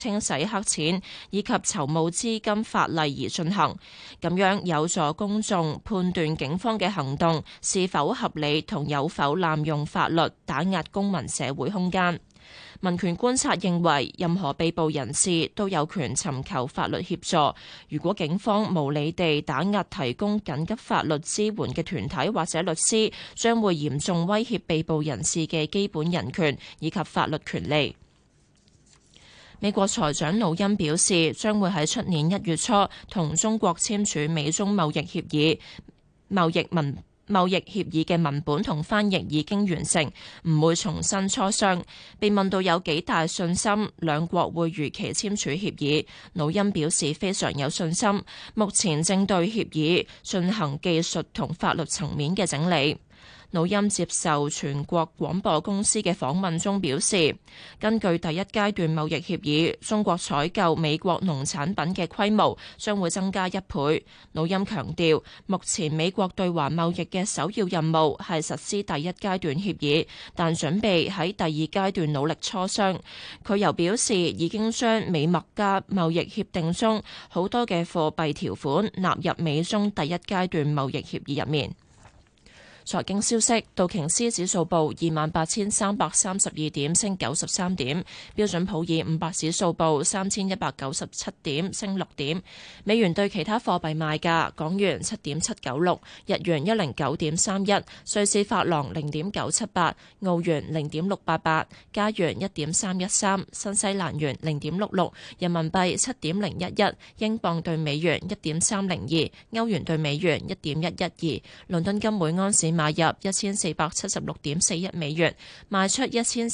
清洗黑錢以及籌募資金法例而進行，咁樣有助公眾判斷警方嘅行動是否合理同有否濫用法律打壓公民社會空間。民權觀察認為，任何被捕人士都有權尋求法律協助。如果警方無理地打壓提供緊急法律支援嘅團體或者律師，將會嚴重威脅被捕人士嘅基本人權以及法律權利。美國財長努欽表示，將會喺出年1月初同中國簽署美中貿易協議。貿易協議嘅文本同翻譯已經完成，唔會重新磋商。被問到有幾大信心兩國會如期簽署協議，努欽表示非常有信心，目前正對協議進行技術同法律層面嘅整理。努欽接受全國廣播公司嘅訪問中表示，根據第一階段貿易協議，中國採購美國農產品嘅規模將會增加1倍。努欽強調，目前美國對華貿易嘅首要任務係實施第一階段協議，但準備喺第二階段努力磋商。佢又表示，已經將美墨加貿易協定中好多嘅貨幣條款納入美中第一階段貿易協議入面。財經消息，道瓊斯指數報28,332點，升93點；標準普爾500指數報3,197點，升6點。美元對其他貨幣賣價：港元7.796，日元109.31，瑞士法郎0.978，澳元0.688，加元1.313，新西蘭元0.66，人民幣7.011，英鎊對美元1.302，歐元對美元1.112，倫敦金每盎司買入1476.41美元，賣出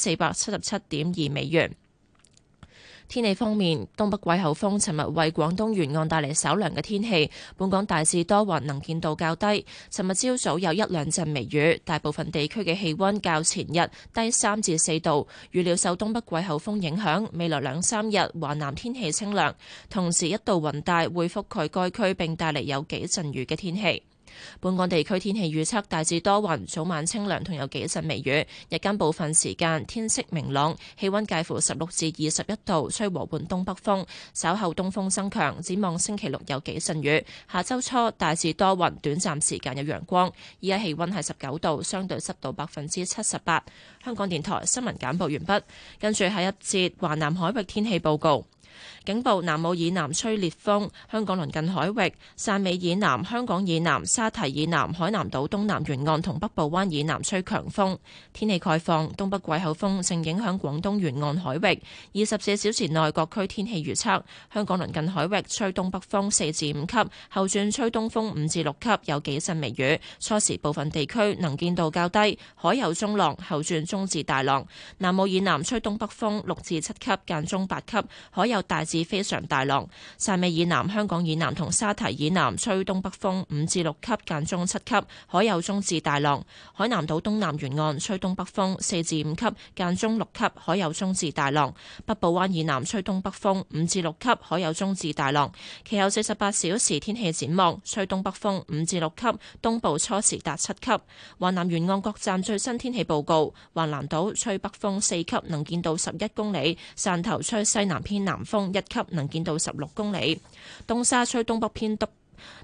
1477.2美元。天氣方面，東北季候風尋日為廣東沿岸帶嚟稍涼嘅天氣，本港大致多雲，能見度較低。尋日朝早有1-2陣微雨，大部分地區嘅氣溫較前日低3至4度。預料受東北季候風影響，未來2-3日華南天氣清涼，同時一道雲帶會覆蓋該區並帶嚟有幾陣雨嘅天氣。本港地區天氣預測大致多雲，早晚清涼同有幾陣微雨，日間部分時間天色明朗，氣溫介乎16至21度，吹和緩東北風，稍後東風增強。展望星期六有幾陣雨，下周初大致多雲，短暫時間有陽光。依家氣溫係19度，相對濕度78%。香港電台新聞簡報完畢，跟住係一節華南海域天氣報告。警報：南澳以南吹烈風，香港鄰近海域、汕尾以南、香港以南、沙堤以南、海南島東南沿岸同北部灣以南吹強風。天氣概況：東北季候風正影響廣東沿岸海域。24小時內各區天氣預測：香港鄰近海域吹東北風4至5級，後轉吹東風5至6級，有幾陣微雨。初時部分地區能見度較低，海有中浪，後轉中至大浪。南澳以南吹東北風6至7級，間中8級，海有大致非常大浪。汕尾以南、香港以南同沙堤以南吹東北風5至6級，間中7級，海有中至大浪。海南島東南沿岸吹東北風4至5級，間中6級，海有中至大浪。北部灣以南吹東北風5至6級，海有中至大浪。其後48小時天氣展望，吹東北風5至6級，東部初時達7級。華南沿岸各站最新天氣報告：橫瀾島吹北風4級，能見度11公里；汕頭吹西南偏南風1級，能見度16公里；東沙吹東北偏北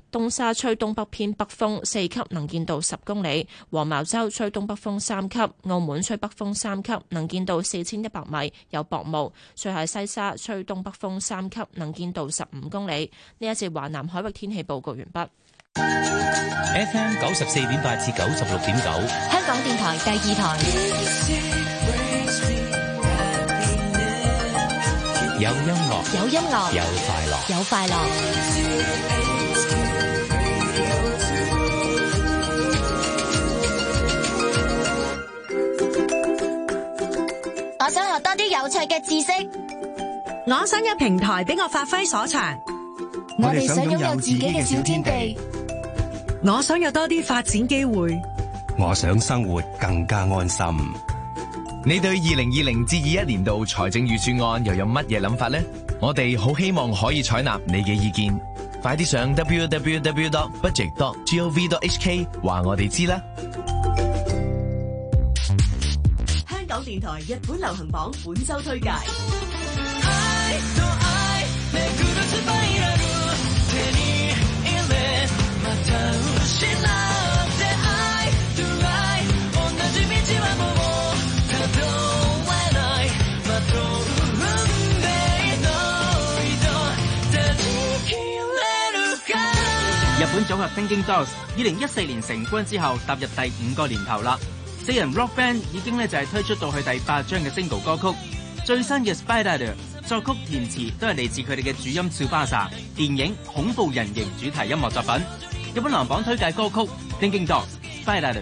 風4級，能見度10公里；黃茅洲吹東北風3級；澳門吹北風3級，能見度4100米，有薄霧；最係西沙吹東北風3級，能見度15公里。呢一節華南海域天氣報告完畢。 FM 94.8至96.9， 香港電台第2台。 有音樂， 有音樂， 有快樂， 有快樂。我想學多啲有趣嘅知識。 我想有平台俾我發揮所長。 我哋想擁有自己嘅小天地。 我想有多啲發展機會。 我想生活更加安心。 你對2020至21年度財政預算案又有乜嘢諗法呢？我哋好希望可以採納你嘅意見，快啲上 www.budget.gov.hk 話我哋知啦。 香港電台日本流行榜本周推介。 日本組合 Thinking Dogs 2014年成軍之後，踏入第5個年頭啦。4人 rock band 已經就係推出到去第8張嘅 single 歌曲。最新嘅 Spider 作曲填詞都係嚟自佢哋嘅主音 Tsubasa 電影恐怖人形主題音樂作品。日本流行榜推介歌曲 Thinking Dogs Spider。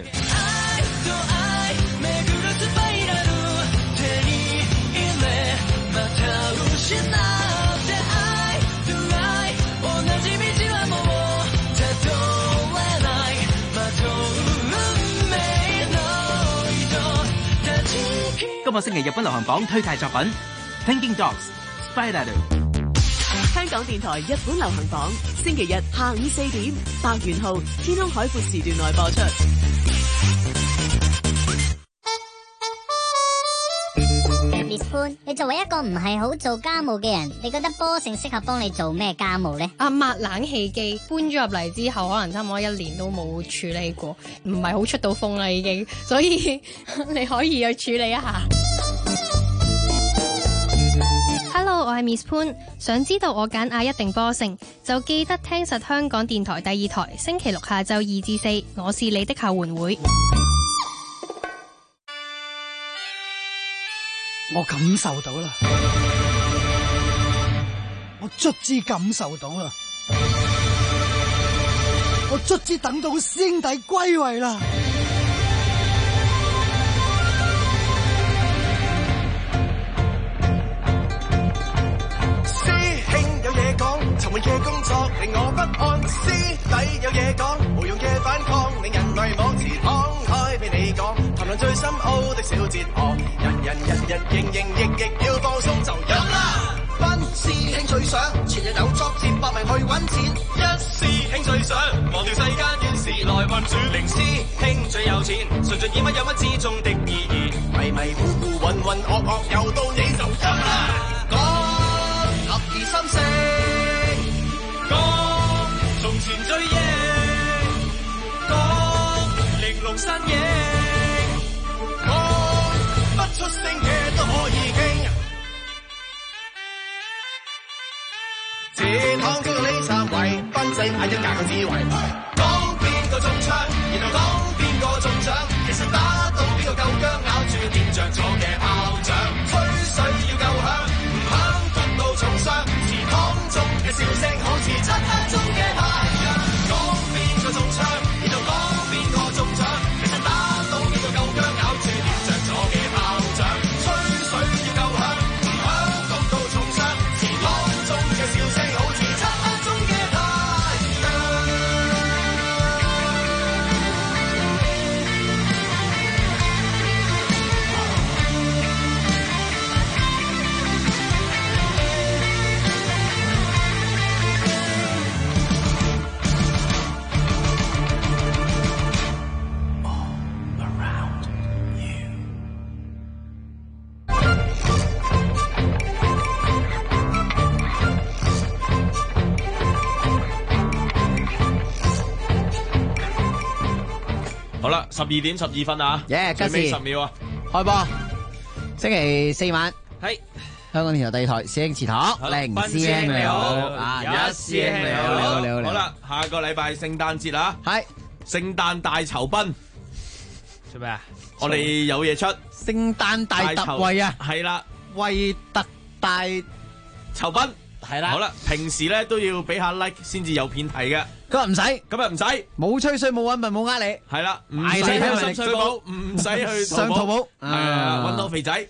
今個星期日本流行榜推介作品 Thinking Dogs Spider。 香港電台日本流行榜，星期日下午4點，白元浩天空海闊時段內播出。 Miss 潘，你作為一個唔係好做家務嘅人，你覺得波性適合幫你做咩家務呢？ 抹冷氣機搬咗入嚟之後，可能差唔多1年都冇處理過，唔係好出到風啦已經，所以你可以去處理一下。Hello， 我係 Miss 潘，想知道我揀亞一定波性，就記得聽實香港電台第2台，星期六下晝2至4，我是你的後援會。 我感受到啦，我卒之感受到啦，我卒之等到師兄弟歸位啦。 師兄有嘢講，沉悶嘅工作令我不安，師弟有嘢講，無用嘅反抗令人迷惘，遲敞開俾你講，談論最深奧的小哲學，人營役要放鬆就飲啦。班師兄最想全日有作戰，搏命去揾錢，一師兄最想忘掉世間怨事來運轉，零師兄最有錢，純粹以乜有乜之中的意義，迷糊渾噩又到你就飲啦。講合而心聲，講從前追憶，講玲瓏身影，講不出聲嘅都可以傾。這趟中呢三位賓仔嗌一架個智慧，講邊個中槍，然後講邊個中獎，其實打到邊個夠薑，咬住掂着咗嘅炮仗，吹水要夠響，唔響焗到重傷，祠堂中嘅笑聲好似漆黑中嘅太陽，講邊個中槍，然後講邊個中獎，其實打到邊個夠薑，咬住掂着咗嘅炮仗，吹水要夠響，唔響焗到重傷，祠堂中嘅笑聲好似漆黑中嘅太陽。 好啦，12點12分啊！最尾10秒啊！ 開播，星期4晚係香港電台第2台師兄祠堂，零師兄你好， 一師兄你好， 你好。 好啦，下個禮拜聖誕節啊， 係聖誕大酬賓，做咩啊？我哋有嘢出， 聖誕大特惠啊！ 係啦， 惠特大酬賓係啦。 好啦，平時咧都要俾下 like 先至有片睇嘅。 今日唔使， 唔使， 冇吹水冇揾笨冇呃你， 係啦，唔使去深水埗，唔使去上淘寶， 係啊，揾到肥仔，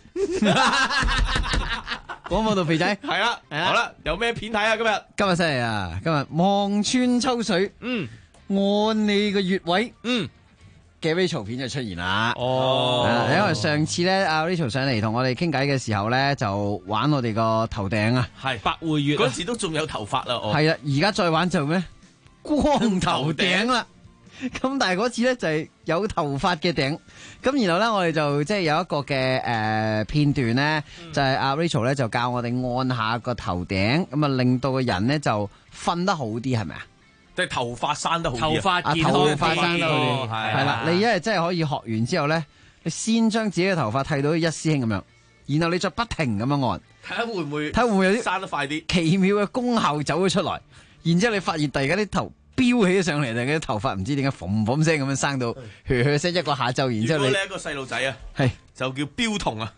廣播道肥仔， 係啦，好啦，有咩片睇啊？ 今日犀利啊！今日望穿秋水，按你個穴位，嘅 Rachel 片就出現啦。哦，因為上次咧阿 Rachel 上嚟同我哋傾偈嘅時候咧，就玩我哋個頭頂啊， 係百會穴嗰時都仲有頭髮啦。 係啦，而家再玩就咩？光頭頂啦， 咁但係嗰次咧就係有頭髮嘅頂，咁然後咧我哋就即係有一個嘅片段咧，就係阿 Rachel 咧就教我哋按下個頭頂，咁啊令到個人咧就瞓得好啲，係咪啊？ 即係頭髮生得好啲， 頭髮健康頭髮生得好啲，係啦。你一係真係可以學完之後咧，你先將自己嘅頭髮剃到一師兄咁樣，然後你再不停咁樣按， 睇下會唔會有啲生得快啲， 奇妙嘅功效走咗出來。然之後你發現突然間啲頭飆起咗上嚟，定啲頭髮唔知點解嘭嘭聲咁樣生到嘘嘘聲一個下晝。然之後如果你一個細路仔啊， 係就叫標童啊。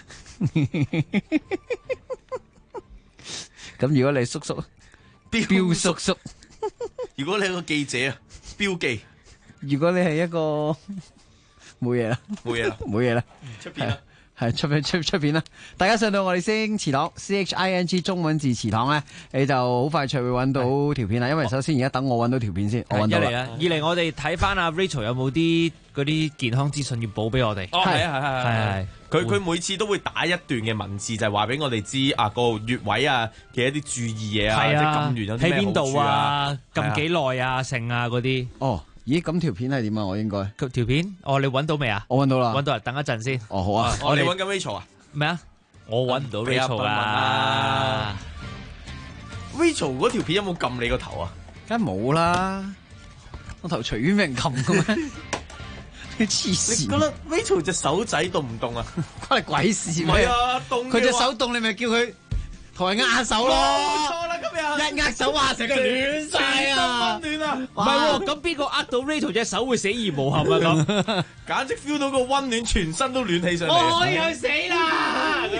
咁如果你叔叔標叔叔， 如果你係個記者啊，標記。 如果你係一個冇嘢啦， 冇嘢啦， 冇嘢啦， 出片啦。 係出片啦！大家上到我哋星祠堂 CHING 中文字祠堂咧，你就好快脆會揾到條片啦。因為首先而家等我揾到條片先，我揾到啦。 二嚟我哋睇翻阿 Rachel 有冇啲嗰啲健康資訊要補俾我哋。 哦，係。佢每次都會打一段嘅文字，就係話俾我哋知啊個穴位啊嘅一啲注意嘢啊，即係撳完有啲咩好處啊， 撳幾耐啊，剩啊嗰啲。 哦。咦，咁條片係點啊？我應該條片，你揾到未啊？ 我揾到啦， 揾到啦，等一陣先。 哦，好啊。 我哋揾緊 Rachel 啊？ 咩啊？我揾唔到 Rachel 啊。 Rachel 嗰條片有冇撳你個頭啊？ 梗係冇啦，我頭隨便俾人撳嘅咩？你黐線！ 你覺得 Rachel 隻手仔凍唔凍啊？ 關你鬼事咩？ 唔係啊，凍。 佢隻手凍，你咪叫佢同人握手咯。 冇錯啦，今日一握手哇，成個暖晒啊！ 溫暖啊！ 唔係喎，咁邊個握到 Rachel 隻手會死而無憾啊？咁簡直 feel 到個溫暖，全身都暖起上嚟。 我可以去死啦！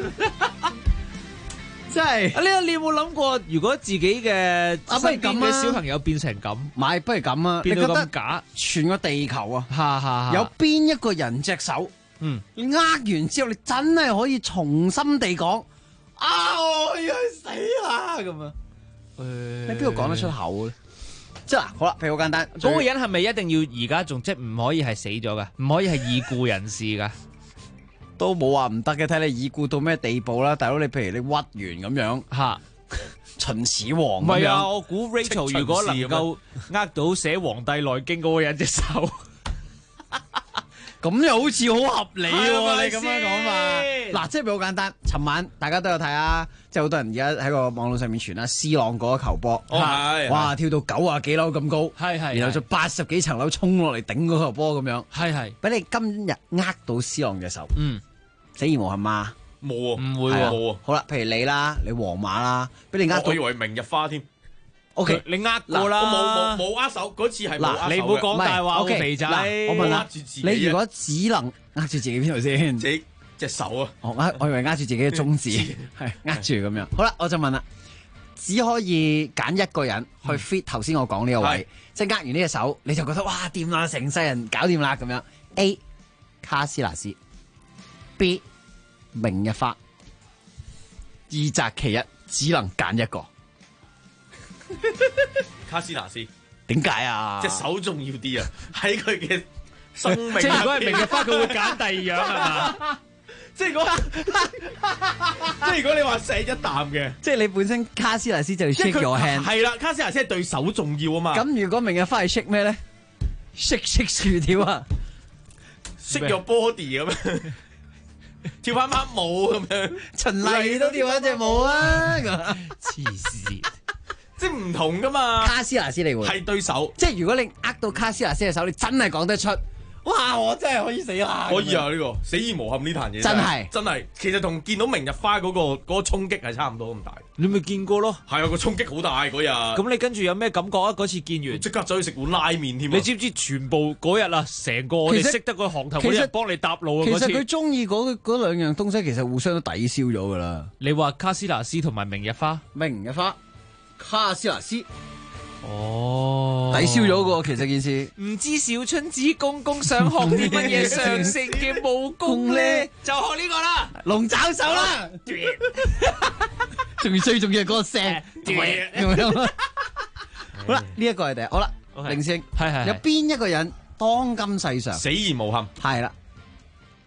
真係你有冇諗過，如果自己嘅身邊嘅小朋友變成咁， 買不如咁啊！ 變到咁假， 全個地球啊，有邊一個人隻手？你握完之後，你真係可以重新地講啊！我要去死啦咁啊！你邊度講得出口咧？即係嗱，好啦，譬如好簡單， 嗰個人係咪一定要而家仲即係唔可以係死咗噶？唔可以係已故人士噶？ 都冇話唔得嘅，睇你已故到咩地步啦，大佬你譬如你屈完咁樣吓， 秦始皇唔係啊！我估 Rachel 如果能夠握到寫《黃帝內經》嗰個人隻手， 咁又好似好合理喎！你咁樣講嘛？嗱，即係好簡單。尋晚大家都有睇啊，即係好多人而家喺個網絡上面傳啦，C 朗嗰個球波，哇，跳到90幾樓咁高， 係， 然後就80幾層樓衝落嚟頂嗰球波咁樣， 係， 俾你今日握到 C 朗嘅手，死而無憾嘛？ 冇啊， 唔會冇啊。 好啦，譬如你啦，你皇馬啦，俾你握到， 我以為明日花添。 OK， 你握過啦， 我冇握手，嗰次係冇握手嘅。 你唔好講大話，OK，肥仔。 我問啦，你如果只能握住自己邊度先？ 自己隻手啊！ 我以為握住自己嘅中指，係握住咁樣。好啦，我就問啦，只可以揀一個人去 fit 頭先我講呢個位，即係握完呢隻手，你就覺得哇掂啦，成世人搞掂啦咁樣。A 卡斯納斯 ，B 明日花，二擇其一，只能揀一個。 卡斯納斯點解啊？ 隻手重要啲啊！喺佢嘅生命， 即係如果係明日花，佢會揀第二樣係嘛？ 即係如果你話錫一啖嘅， 即係你本身卡斯納斯就要 shake your hand， 係啦，卡斯納斯係對手重要啊嘛。 咁如果明日花係 shake 咩咧？shake 薯條啊 ，shake your body 咁樣，跳翻翻舞咁樣， 陳麗都跳翻隻舞啊！ 黐線。 即係唔同噶嘛， 卡斯納斯你會係對手， 即係如果你握到卡斯納斯嘅手，你真係講得出，哇！我真係可以死啦！ 可以啊，呢個死而無憾呢壇嘢真係，其實同見到明日花嗰個衝擊係差唔多咁大。 你咪見過咯？ 係啊，個衝擊好大嗰日。 咁你跟住有咩感覺啊？嗰次見完即刻走去食碗拉麵添。 你知唔知全部嗰日啊，成個我哋識得個行頭嗰啲人幫你搭路啊！ 其實佢中意嗰兩樣東西，其實互相都抵消咗噶啦。 你話卡斯納斯同埋明日花， 卡斯納斯， 抵消咗個其實件事。 唔知小春子公公想學啲乜嘢上乘嘅武功咧，就學呢個啦， 龍爪手啦，仲最重要係嗰個聲。好啦，呢一個係第一。好啦，凌星係有邊一個人當今世上死而無憾？ 係啦，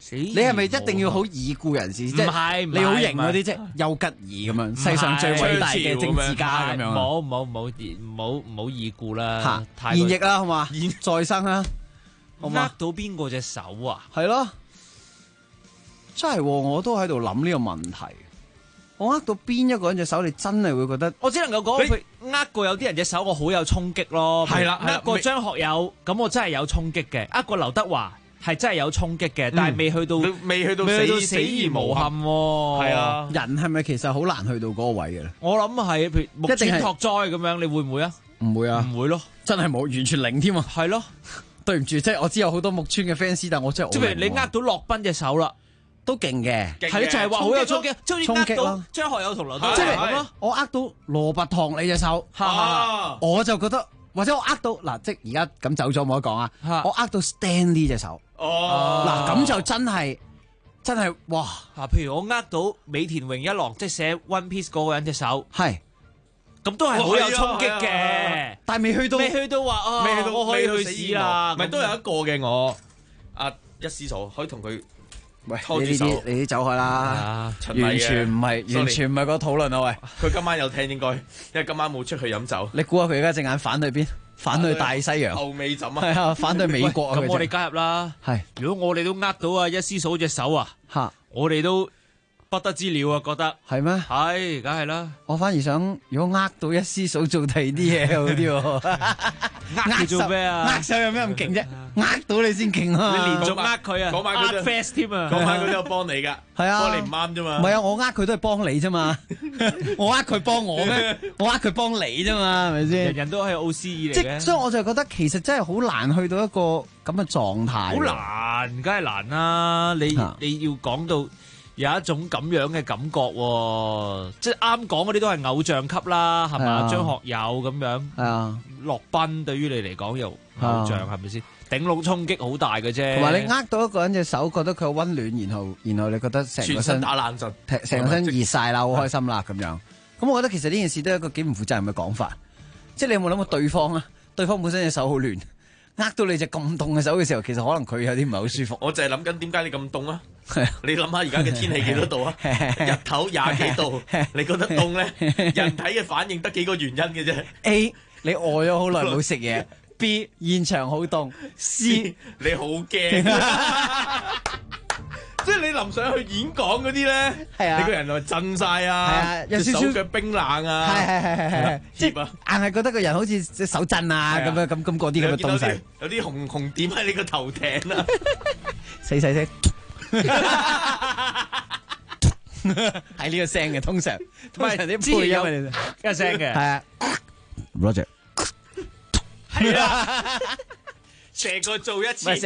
你係咪一定要好已故人士？即係你好型嗰啲，即係丘吉爾咁樣，世上最偉大嘅政治家咁樣。 唔好已故啦， 現役啦，好嘛？再生啦，好嘛？ 呃到邊個隻手啊？ 係咯，真係我都喺度諗呢個問題。我呃到邊一個人隻手，你真係會覺得？ 我只能夠講佢呃過有啲人隻手，我好有衝擊咯。係啦，呃過張學友，咁我真係有衝擊嘅。呃過劉德華係真係有衝擊嘅，但係未去到死而無憾。係啊， 人係咪其實好難去到嗰個位嘅咧？ 我諗係，譬如木村拓哉咁樣，你會唔會啊？ 唔會啊， 唔會咯， 真係冇，完全零添啊。 係咯， 對唔住，即係我知有好多木村嘅 fans，但我真係即係譬如你呃到駱賓隻手啦。 都勁嘅， 係咧就係話好有衝擊，即係好似呃到張學友同劉德華咁咯。 我呃到羅拔唐你隻手，我就覺得，或者我呃到嗱，即係而家咁走咗冇得講啊。我呃到 Stanley 隻手，嗱咁就真係哇！ 譬如我呃到尾田榮一郎，即係寫 One Piece 嗰個人隻手， 係咁都係好有衝擊嘅， 但係未去到話我可以去死啦， 咪都有一個嘅我一師嫂可以同佢。 喂，你走開啦！完全唔係個討論啊！喂， 佢今晚有聽應該，因為今晚冇出去飲酒。 你估下佢而家隻眼反去邊？反去大西洋。 後尾枕啊！ 係啊，反去美國啊！ 咁我哋加入啦。 係， 如果我哋都呃到啊一師嫂隻手啊，我哋都不得之了啊！覺得係咩？ 係，梗係啦。 我反而想，如果呃到一師嫂做第二啲嘢好啲喎。 呃做咩啊？ 呃手有咩咁勁啫？呃到你先勁啊！ 你連續呃佢啊， 嗰晚佢都 fast 添啊， 嗰晚佢都有幫你噶， 係啊， 幫你唔啱啫嘛。 唔係啊，我呃佢都係幫你啫嘛，我呃佢幫我咩？我呃佢幫你啫嘛，係咪先？ 人人都係奧斯爾嚟嘅， 所以我就覺得其實真係好難去到一個咁嘅狀態。 好難，梗係難啦！你要講到有一種咁樣嘅感覺喎，即係啱講嗰啲都係偶像級啦，係嘛？張學友咁樣， 係啊， 駱賓對於你嚟講又偶像係咪先？頂籠衝擊好大嘅啫。 同埋你呃到一個人隻手，覺得佢好溫暖，然後你覺得成個身打冷震， 成個身熱晒啦，好開心啦咁樣。咁我覺得其實呢件事都係一個幾唔負責任嘅講法。即係你有冇諗過對方啊？對方本身隻手好暖，呃到你隻咁凍嘅手嘅時候，其實可能佢有啲唔係好舒服。 我就係諗緊點解你咁凍啊？你諗下而家嘅天氣幾多度啊？日頭廿幾度，你覺得凍咧？人體嘅反應得幾個原因嘅啫。 A 你餓咗好耐冇食嘢。B 現場好凍。C 你好驚。即係你臨上去演講嗰啲咧，你個人就震晒啊， 有少少手腳冰冷啊， 係，即係硬係覺得個人好似隻手震啊咁樣咁嗰啲咁嘅東西， 有啲紅點喺你個頭頂啊， 細聲，係呢個聲嘅通常啲配音一聲嘅， 係啊 ，Roger， 係啊，成個做一次。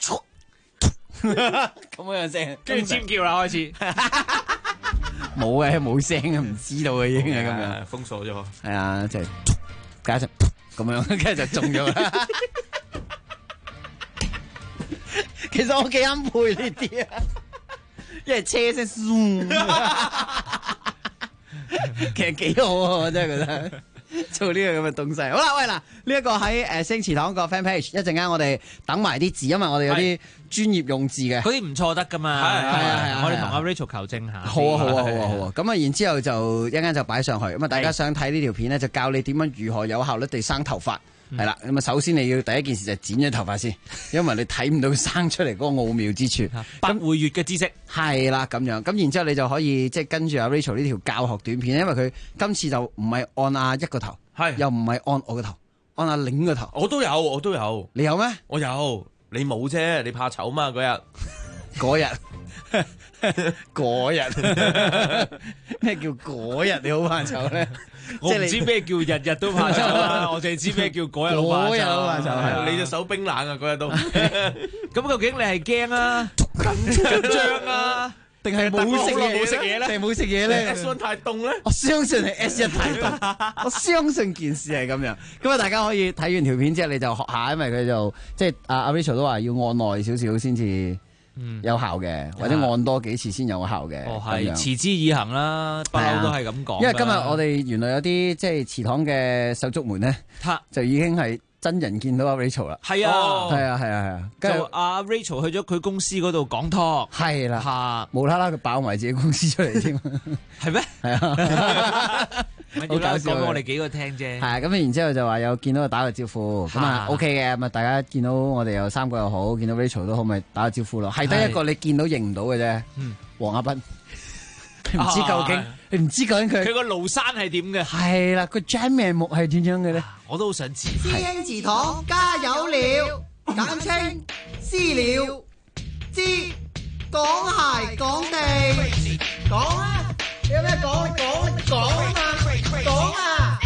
咁樣聲， 跟住尖叫啦開始， 冇嘅冇聲嘅，唔知道嘅已經係咁樣， 封鎖咗。 係啊，即係加上咁樣，跟住就中咗啦。其實我幾啱配呢啲啊，因為車聲，其實幾好啊，我真係覺得。做呢個咁嘅東西，好啦，喂嗱，呢一個喺星祠堂個 fan page，一陣間我哋等埋啲字，因為我哋有啲專業用字嘅， 嗰啲唔錯得噶嘛，係我哋同阿 Rachel 求證下。 好啊，咁啊，然之後就一陣間就擺上去，咁啊，大家想睇呢條片咧，就教你點樣如何有效率地生頭髮，係啦，咁啊，首先你要第一件事就係剪咗頭髮先，因為你睇唔到生出嚟嗰個奧妙之處， 不會越嘅知識係啦，咁樣，咁然之後你就可以即係跟住阿 Rachel 呢條教學短片，因為佢今次就唔係按阿一個頭。又唔係按我個頭，按阿領個頭。 我都有。你有咩？ 我有，你冇啫，你怕醜嘛嗰日。 咩叫嗰日？你好怕醜咧？ 我唔知咩叫日日都怕醜啦，我淨係知咩叫嗰日好怕醜。 你隻手冰冷啊，嗰日都。 咁究竟你係驚啊？緊張啊？ 定係冇食嘢咧？定係冇食嘢咧 ？S1 太凍咧？ 我相信係 S1 太凍，我相信件事係咁樣。咁啊，大家可以睇完條片之後，你就學下，因為佢就即係阿 Rachel 都話要按耐少少先至有效嘅，或者按多幾次先有效嘅。 係持之以恆啦，不嬲都係咁講。 因為今日我哋原來有啲即係祠堂嘅手足們咧，就已經係真人見到阿 Rachel 啦。 係啊， 係啊，係啊，係啊。 就阿 Rachel 去咗佢公司嗰度講 talk。 係啦，無啦啦佢爆埋自己公司出嚟添。 係咩？ 係啊。 好搞笑，講俾我哋幾個聽啫。 係啊，咁然之後就話有見到佢打個招呼，咁啊 OK 嘅，咁啊大家見到我哋有3個又好，見到 Rachel 都好，咪打個招呼咯。係得一個你見到認唔到嘅啫，黃亞斌，你唔知究竟佢個廬山係點嘅？ 係啦，個真面目係點樣嘅咧？ 我都好想知。 師兄祠堂加油了，簡稱私了，知講鞋講地，講啊！有咩講？講啊嘛！講啊！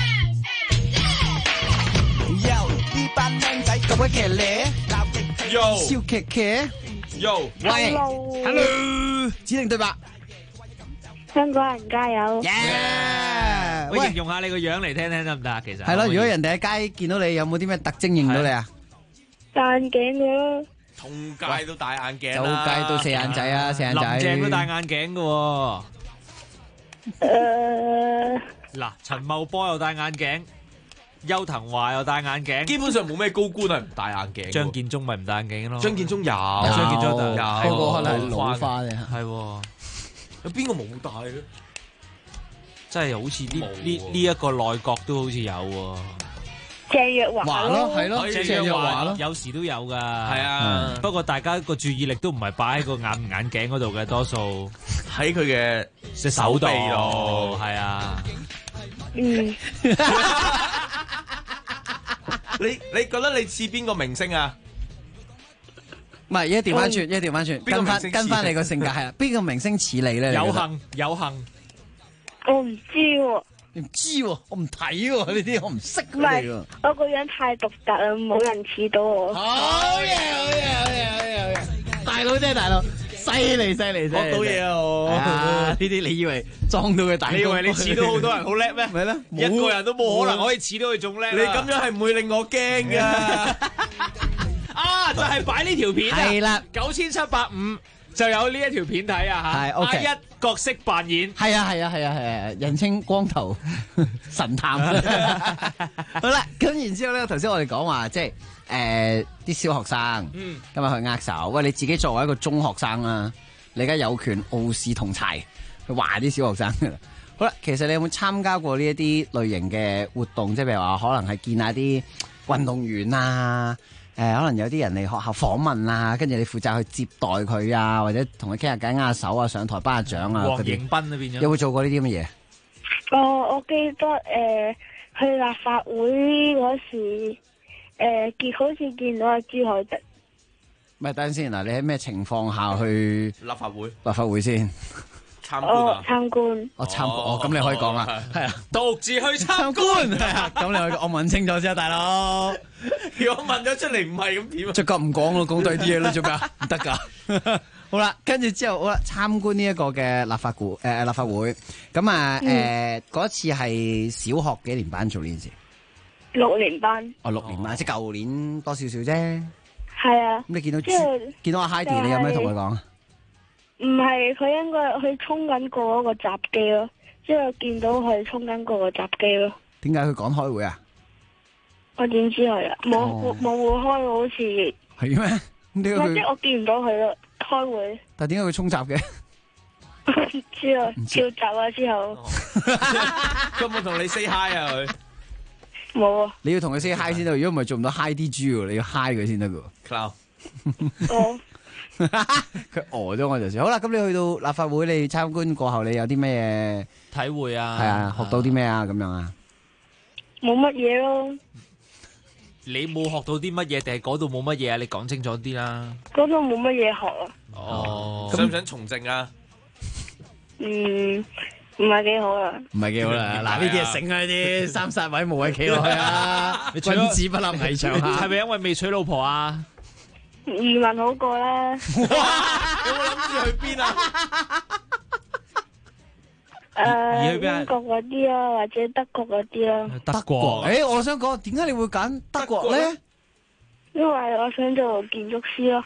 呢班靚仔咁鬼騎呢， 超騎騎喂 ，Hello， 指定對白， 香港人加油！ 喂，形容下你個樣嚟聽聽得唔得啊？其實係咯，如果人哋喺街見到你，有冇啲咩特徵認到你啊？ 戴眼鏡嘅咯， 通街都戴眼鏡， 周街都四眼仔啊，四眼仔， 林鄭都戴眼鏡嘅。嗱，陳茂波又戴眼鏡，邱騰華又戴眼鏡， 基本上冇咩高官係唔戴眼鏡。 張建宗咪唔戴眼鏡咯？ 張建宗有， 張建宗有， 不過可能係老花嘅， 係有邊個冇戴嘅？ 真係好似呢一個內閣都好似有喎。 鄭若驊咯，係咯，鄭若驊咯， 有時都有噶。 係啊， 不過大家個注意力都唔係擺喺個眼鏡嗰度嘅，多數喺佢嘅隻手度。係啊。 嗯。 你覺得你似邊個明星啊？ 唔係，而家調翻轉，跟翻你個性格係啊。邊個明星似你咧？ 有幸。 我唔知喎。 你唔知喎，我唔睇喎，呢啲我唔識你喎。我個樣太獨特啦，冇人似到我。 好嘢！大佬啫，大佬，犀利！學到嘢啊！呢啲你以為裝到佢大？ 你以為你似到好多人好叻咩？ 咪咧， 一個人都冇可能可以似到佢仲叻。 你咁樣係唔會令我驚噶。 啊，就係擺呢條片啊！ 係啦 ，9750。就有呢一條片睇啊嚇， 係 OK， 阿一角色扮演， 係啊，人稱光頭神探。好啦，咁然之後咧，頭先我哋講話即係啲小學生，今日去握手。喂，你自己作為一個中學生啦，你而家有權傲視同儕去話啲小學生噶啦。好啦，其實你有冇參加過呢一啲類型嘅活動？即係譬如話，可能係見下啲運動員啊。可能有啲人嚟學校訪問啊，跟住你負責去接待佢啊，或者同佢傾下偈、握下手啊，上台頒下獎啊。 黃迎賓啊，變咗有冇做過呢啲乜嘢？ 我記得去立法會嗰時，好似見到阿朱凱廸。 咪等陣先嗱，你喺咩情況下去立法會？ 立法會先參觀啊？ 參觀。 咁你可以講啦，係啊， 獨自去參觀， 係啊，咁你可以我問清楚先啊，大佬。 如果問咗出嚟唔係咁點啊？ 即刻唔講咯，講對啲嘢咯，做咩啊？唔得㗎。好啦，跟住之後好啦，參觀呢一個嘅立法會，咁啊嗰次係小學幾年班做呢件事 ？6年班。 哦，6年班，即係舊年多少少啫。 係啊。咁你見到阿 Heidi，你有咩同佢講啊？ 唔係，佢應該佢衝緊過嗰個閘機咯，之後見到佢衝緊過個閘機咯。 點解佢趕開會啊？ 我點知佢啊？冇會開，好似係咩？ 或者我見唔到佢咯，開會。 但係點解佢衝閘嘅？ 唔知啊，跳閘啊之後。 佢有冇同你 say hi 啊？佢冇啊。 你要同佢 say hi 先得，如果唔係做唔到 hi 啲豬喎，你要 hi 佢先得噶。 Cloud。 佢呆咗我就算。好啦，咁你去到立法會，你參觀過後，你有啲咩體會啊？ 係啊，學到啲咩啊？咁樣啊？ 冇乜嘢咯。 你冇學到啲乜嘢，定係嗰度冇乜嘢啊？你講清楚啲啦。 嗰度冇乜嘢學啊。 哦。想唔想從政啊？ 唔係幾好啊。 唔係幾好啦。嗱，呢啲係醒啊，呢啲三煞位無謂企落去啊。君子不立危牆下。 係咪因為未娶老婆啊？ 移民好過啦。 哇！有冇諗住去邊啊？ 英國嗰啲啊，或者德國嗰啲啊。 德國？ 我想講，點解你會揀德國咧？ 因為我想做建築師咯。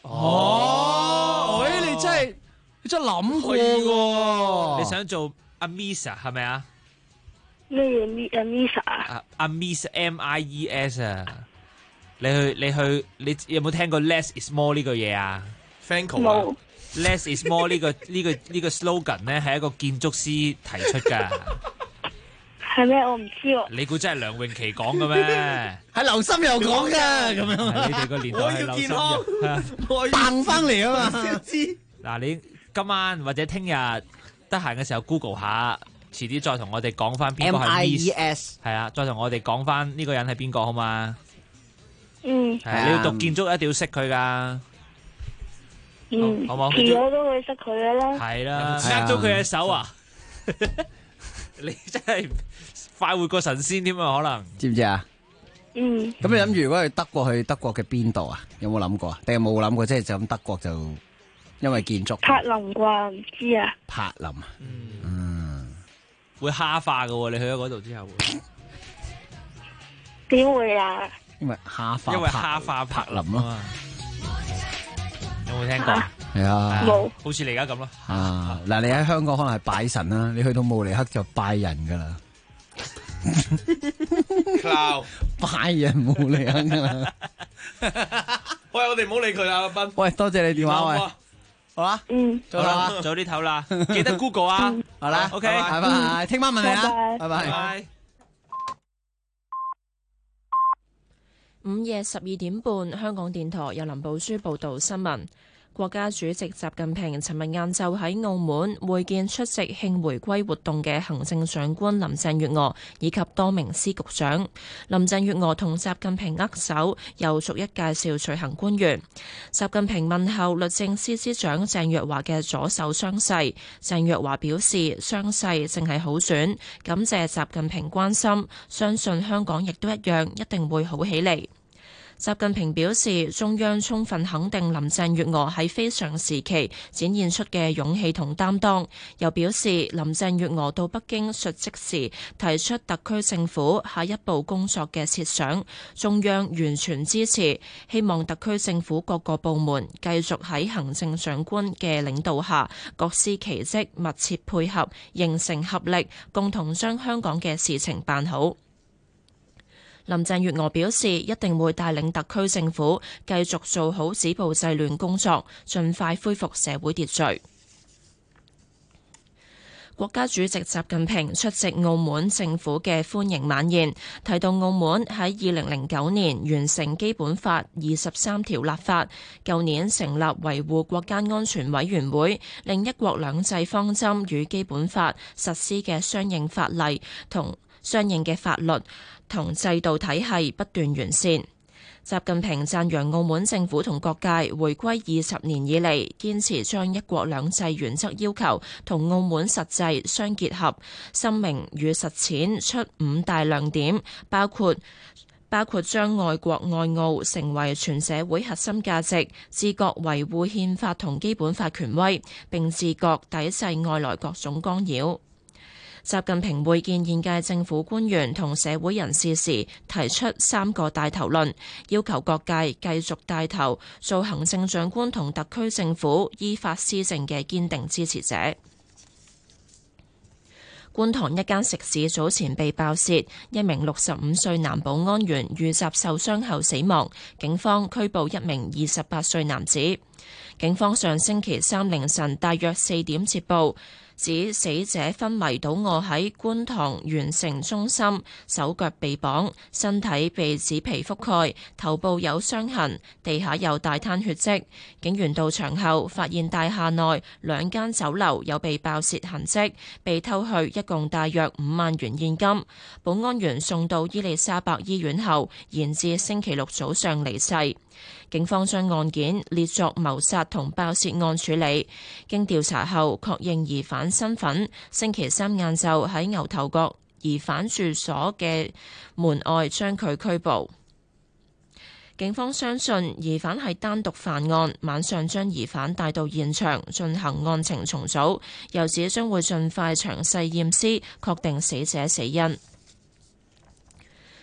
哦，你真係諗過喎。 你想做阿 Misa 係咪啊？ 咩嘢 Misa 啊？ 阿 Miss M-I-E-S 啊！你有冇聽過 Less is more 呢個嘢啊 ？Franco 啊 ，Less is more 呢個 slogan 咧係一個建築師提出㗎。 係咩？我唔知喎。 你估真係梁詠琪講嘅咩？ 係劉心悠講㗎，咁樣。 你哋個年代係劉心悠， 我彈翻嚟啊嘛！ 知嗱，你今晚或者聽日得閒嘅時候 Google 下，遲啲再同我哋講翻邊個係 Miss。 係啊，再同我哋講翻呢個人係邊個好嘛？ 嗯。 係你要讀建築一定要識佢㗎。 嗯。 好冇？ 遲早都會識佢嘅啦。 係啦，握咗佢嘅手啊！你真係快活過神仙添啊！可能知唔知啊？ 嗯。 咁你諗住如果去德國嘅邊度啊？有冇諗過啊？定係冇諗過？即係就咁德國就因為建築。 柏林啩？唔知啊。 柏林啊。 會蝦化㗎喎！你去咗嗰度之後會點會啊？ 因為蝦化柏林咯。 有冇聽過？ 係啊， 冇， 好似你而家咁咯。 啊，嗱，你喺香港可能係拜神啦，你去到慕尼黑就拜人噶啦。拜人慕尼黑噶啦。 喂，我哋唔好理佢啊，阿斌。 喂，多謝你電話喂。好啦， 早啦，早啲唞啦，記得 Google 啊。 好啦 ，OK， 拜拜，聽晚問你啊，拜拜。 午夜12點半，香港電台由林寶書報道新聞。國家主席習近平尋日晏晝喺澳門會見出席慶回歸活動嘅行政長官林鄭月娥以及多名司局長。林鄭月娥同習近平握手，又逐一介紹隨行官員。習近平問候律政司司長鄭若驊嘅左手傷勢，鄭若驊表示傷勢正係好轉，感謝習近平關心，相信香港亦都一樣，一定會好起嚟。習近平表示，中央充分肯定林鄭月娥喺非常時期展現出嘅勇氣同擔當，又表示林鄭月娥到北京述職時提出特區政府下一步工作嘅設想，中央完全支持，希望特區政府各個部門繼續喺行政長官嘅領導下各司其職，密切配合，形成合力，共同將香港嘅事情辦好。林鄭月娥表示，一定會帶領特區政府繼續做好止暴制亂工作，盡快恢復社會秩序。國家主席習近平出席澳門政府嘅歡迎晚宴，提到澳門喺2009年完成基本法23條立法，舊年成立維護國家安全委員會，令一國兩制方針與基本法實施嘅相應法例同相應嘅法律同制度體系不斷完善。習近平讚揚澳門政府同各界回歸20年以嚟，堅持將一國兩制原則要求同澳門實際相結合，深明與實踐出5大亮點，包括將愛國愛澳成為全社會核心價值，自覺維護憲法同基本法權威，並自覺抵制外來各種干擾。習近平會見現屆政府官員同社會人士時，提出3個大頭論，要求各界繼續帶頭做行政長官同特區政府依法施政嘅堅定支持者。觀塘一間食肆早前被爆竊，一名65歲男保安員遇襲受傷後死亡，警方拘捕一名28歲男子。警方上星期3凌晨大約4點接報，指死者昏迷倒卧喺觀塘源城中心，手腳被綁，身體被紙皮覆蓋，頭部有傷痕，地下有大灘血跡。警員到場後發現大廈內2間酒樓有被爆竊痕跡，被偷去一共大約5萬元現金。保安員送到伊利沙伯醫院後，延至星期6早上離世。警方將案件列作謀殺同爆竊案處理，經調查後確認疑犯身份，星期3晏晝喺牛頭角疑犯住所嘅門外將佢拘捕。警方相信疑犯係單獨犯案，晚上將疑犯帶到現場進行案情重組，又指將會盡快詳細驗屍，確定死者死因。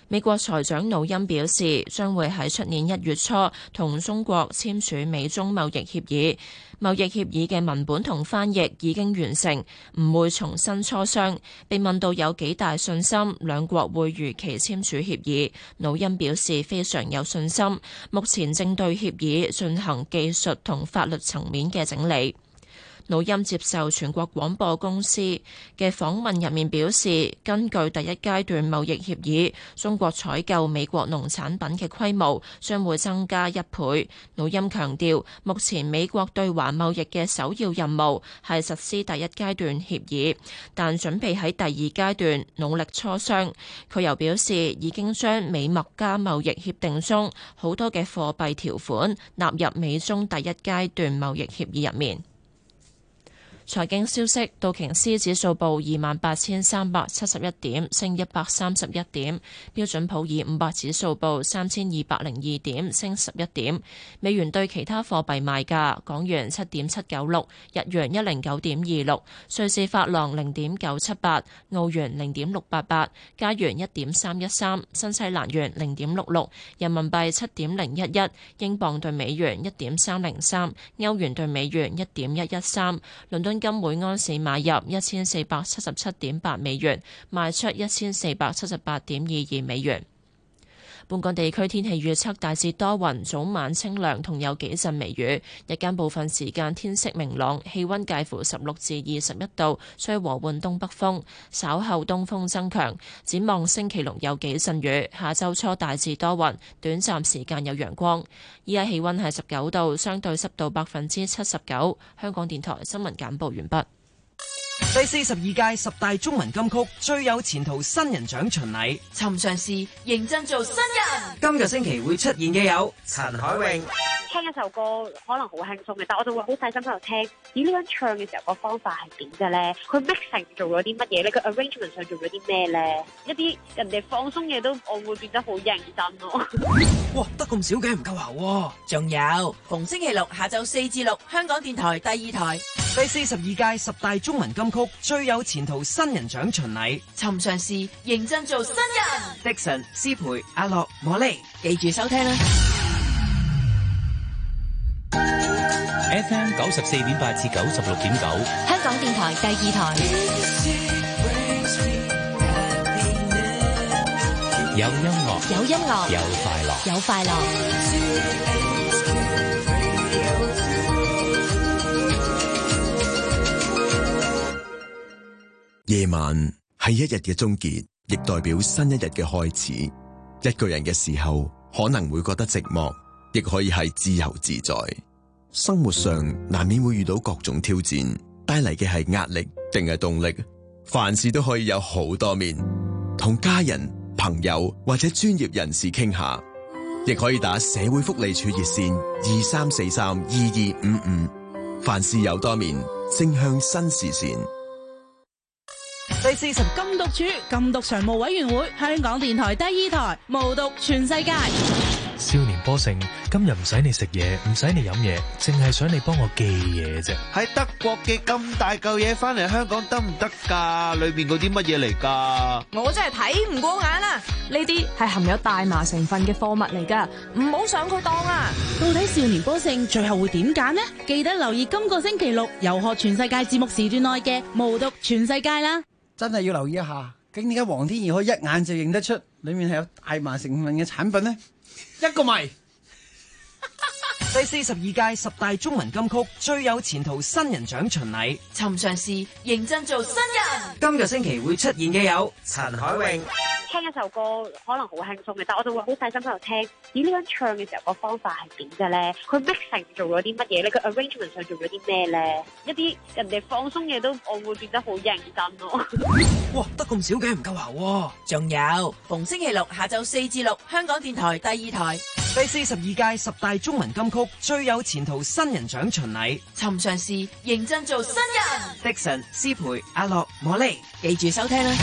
美國財長努欽表示，將會喺出年1月初同中國簽署美中貿易協議。貿易協議嘅文本同翻譯已經完成，唔會重新磋商。被問到有幾大信心兩國會如期簽署協議，努欽表示非常有信心，目前正對協議進行技術同法律層面嘅整理。努欽接受全國廣播公司嘅訪問入面表示，根據第一階段貿易協議，中國採購美國農產品嘅規模將會增加1倍。努欽強調，目前美國對華貿易嘅首要任務係實施第一階段協議，但準備喺第二階段努力磋商。佢又表示，已經將美墨加貿易協定中好多嘅貨幣條款納入美中第一階段貿易協議入面。財經消息，道瓊斯指數報28,371點，升131點；標準普爾500指數報3,202點，升11點。美元對其他貨幣賣價：港元7.796，日元109.26，瑞士法郎0.978，澳元0.688，加元1.313，新西蘭元0.66，人民幣7.011，英鎊對美元1.303，歐元對美元1.113，倫敦金每安士買入1477.8美元，賣出1478.22美元。本港地區天氣預測大致多雲，早晚清涼同有幾陣微雨，日間部分時間天色明朗，氣溫介乎16至21度，吹和緩東北風，稍後東風增強。展望星期六有幾陣雨，下周初大致多雲，短暫時間有陽光。依家氣溫係19度，相對濕度79%。香港電台新聞簡報完畢。 第42屆10大中文金曲最有前途新人獎巡禮， 尋常事認真做新人。 今個星期會出現嘅有陳海詠。 聽一首歌可能好輕鬆嘅，但我就會好細心喺度聽。咦，呢個人唱嘅時候個方法係點嘅咧？佢 mixing 做咗啲乜嘢咧？佢 arrangement 上做咗啲咩咧？一啲人哋放鬆嘢都我會變得好認真咯。 哇，得咁少嘅唔夠喉喎。 仲有逢星期六下晝4至6，香港電台第2台第42屆10大中文金曲最有前途新人獎巡禮， 尋常事認真做新人。 Dixon、思培、阿樂、莫莉， 記住收聽啦。 FM 94.8至96.9， 香港電台第2台。 有音樂， 有音樂， 有快樂， 有快樂。 夜晚係一日嘅終結，亦代表新一日嘅開始。一個人嘅時候，可能會覺得寂寞，亦可以係自由自在。生活上難免會遇到各種挑戰，帶嚟嘅係壓力定係動力？凡事都可以有好多面，同家人、朋友或者專業人士傾下，亦可以打社會福利署熱線23432255。凡事有多面，正向新視線。 第40禁毒處禁毒常務委員會，香港電台第2台，無毒全世界。 少年波盛，今日唔使你食嘢，唔使你飲嘢，淨係想你幫我寄嘢啫。 喺德國寄咁大嚿嘢翻嚟香港得唔得㗎？裏面嗰啲乜嘢嚟㗎？ 我真係睇唔過眼啊！呢啲係含有大麻成分嘅貨物嚟㗎，唔好上佢當啊！ 到底少年波盛最後會點揀呢？記得留意今個星期六遊學全世界節目時段內嘅無毒全世界啦！ 真係要留意一下，究竟點解黃天怡可以一眼就認得出裏面係有大麻成分嘅產品呢？一個謎。 第42屆10大中文金曲最有前途新人獎巡禮， 尋常事認真做新人。 今個星期會出現嘅有陳海詠。 聽一首歌可能好輕鬆嘅，但我就會好細心喺度聽。咦，呢個人唱嘅時候個方法係點嘅咧？佢 mixing 做咗啲乜嘢咧？佢 arrangement 上做咗啲咩咧？一啲人哋放鬆嘢都我會變得好認真咯。 哇，得咁少嘅唔夠喉喎。 仲有逢星期六下晝4至6，香港電台第2台。 第42屆10大中文金曲最有前途新人獎巡禮， 尋常事認真做新人。 Dixon、思培、阿樂、莫莉， 記住收聽啦。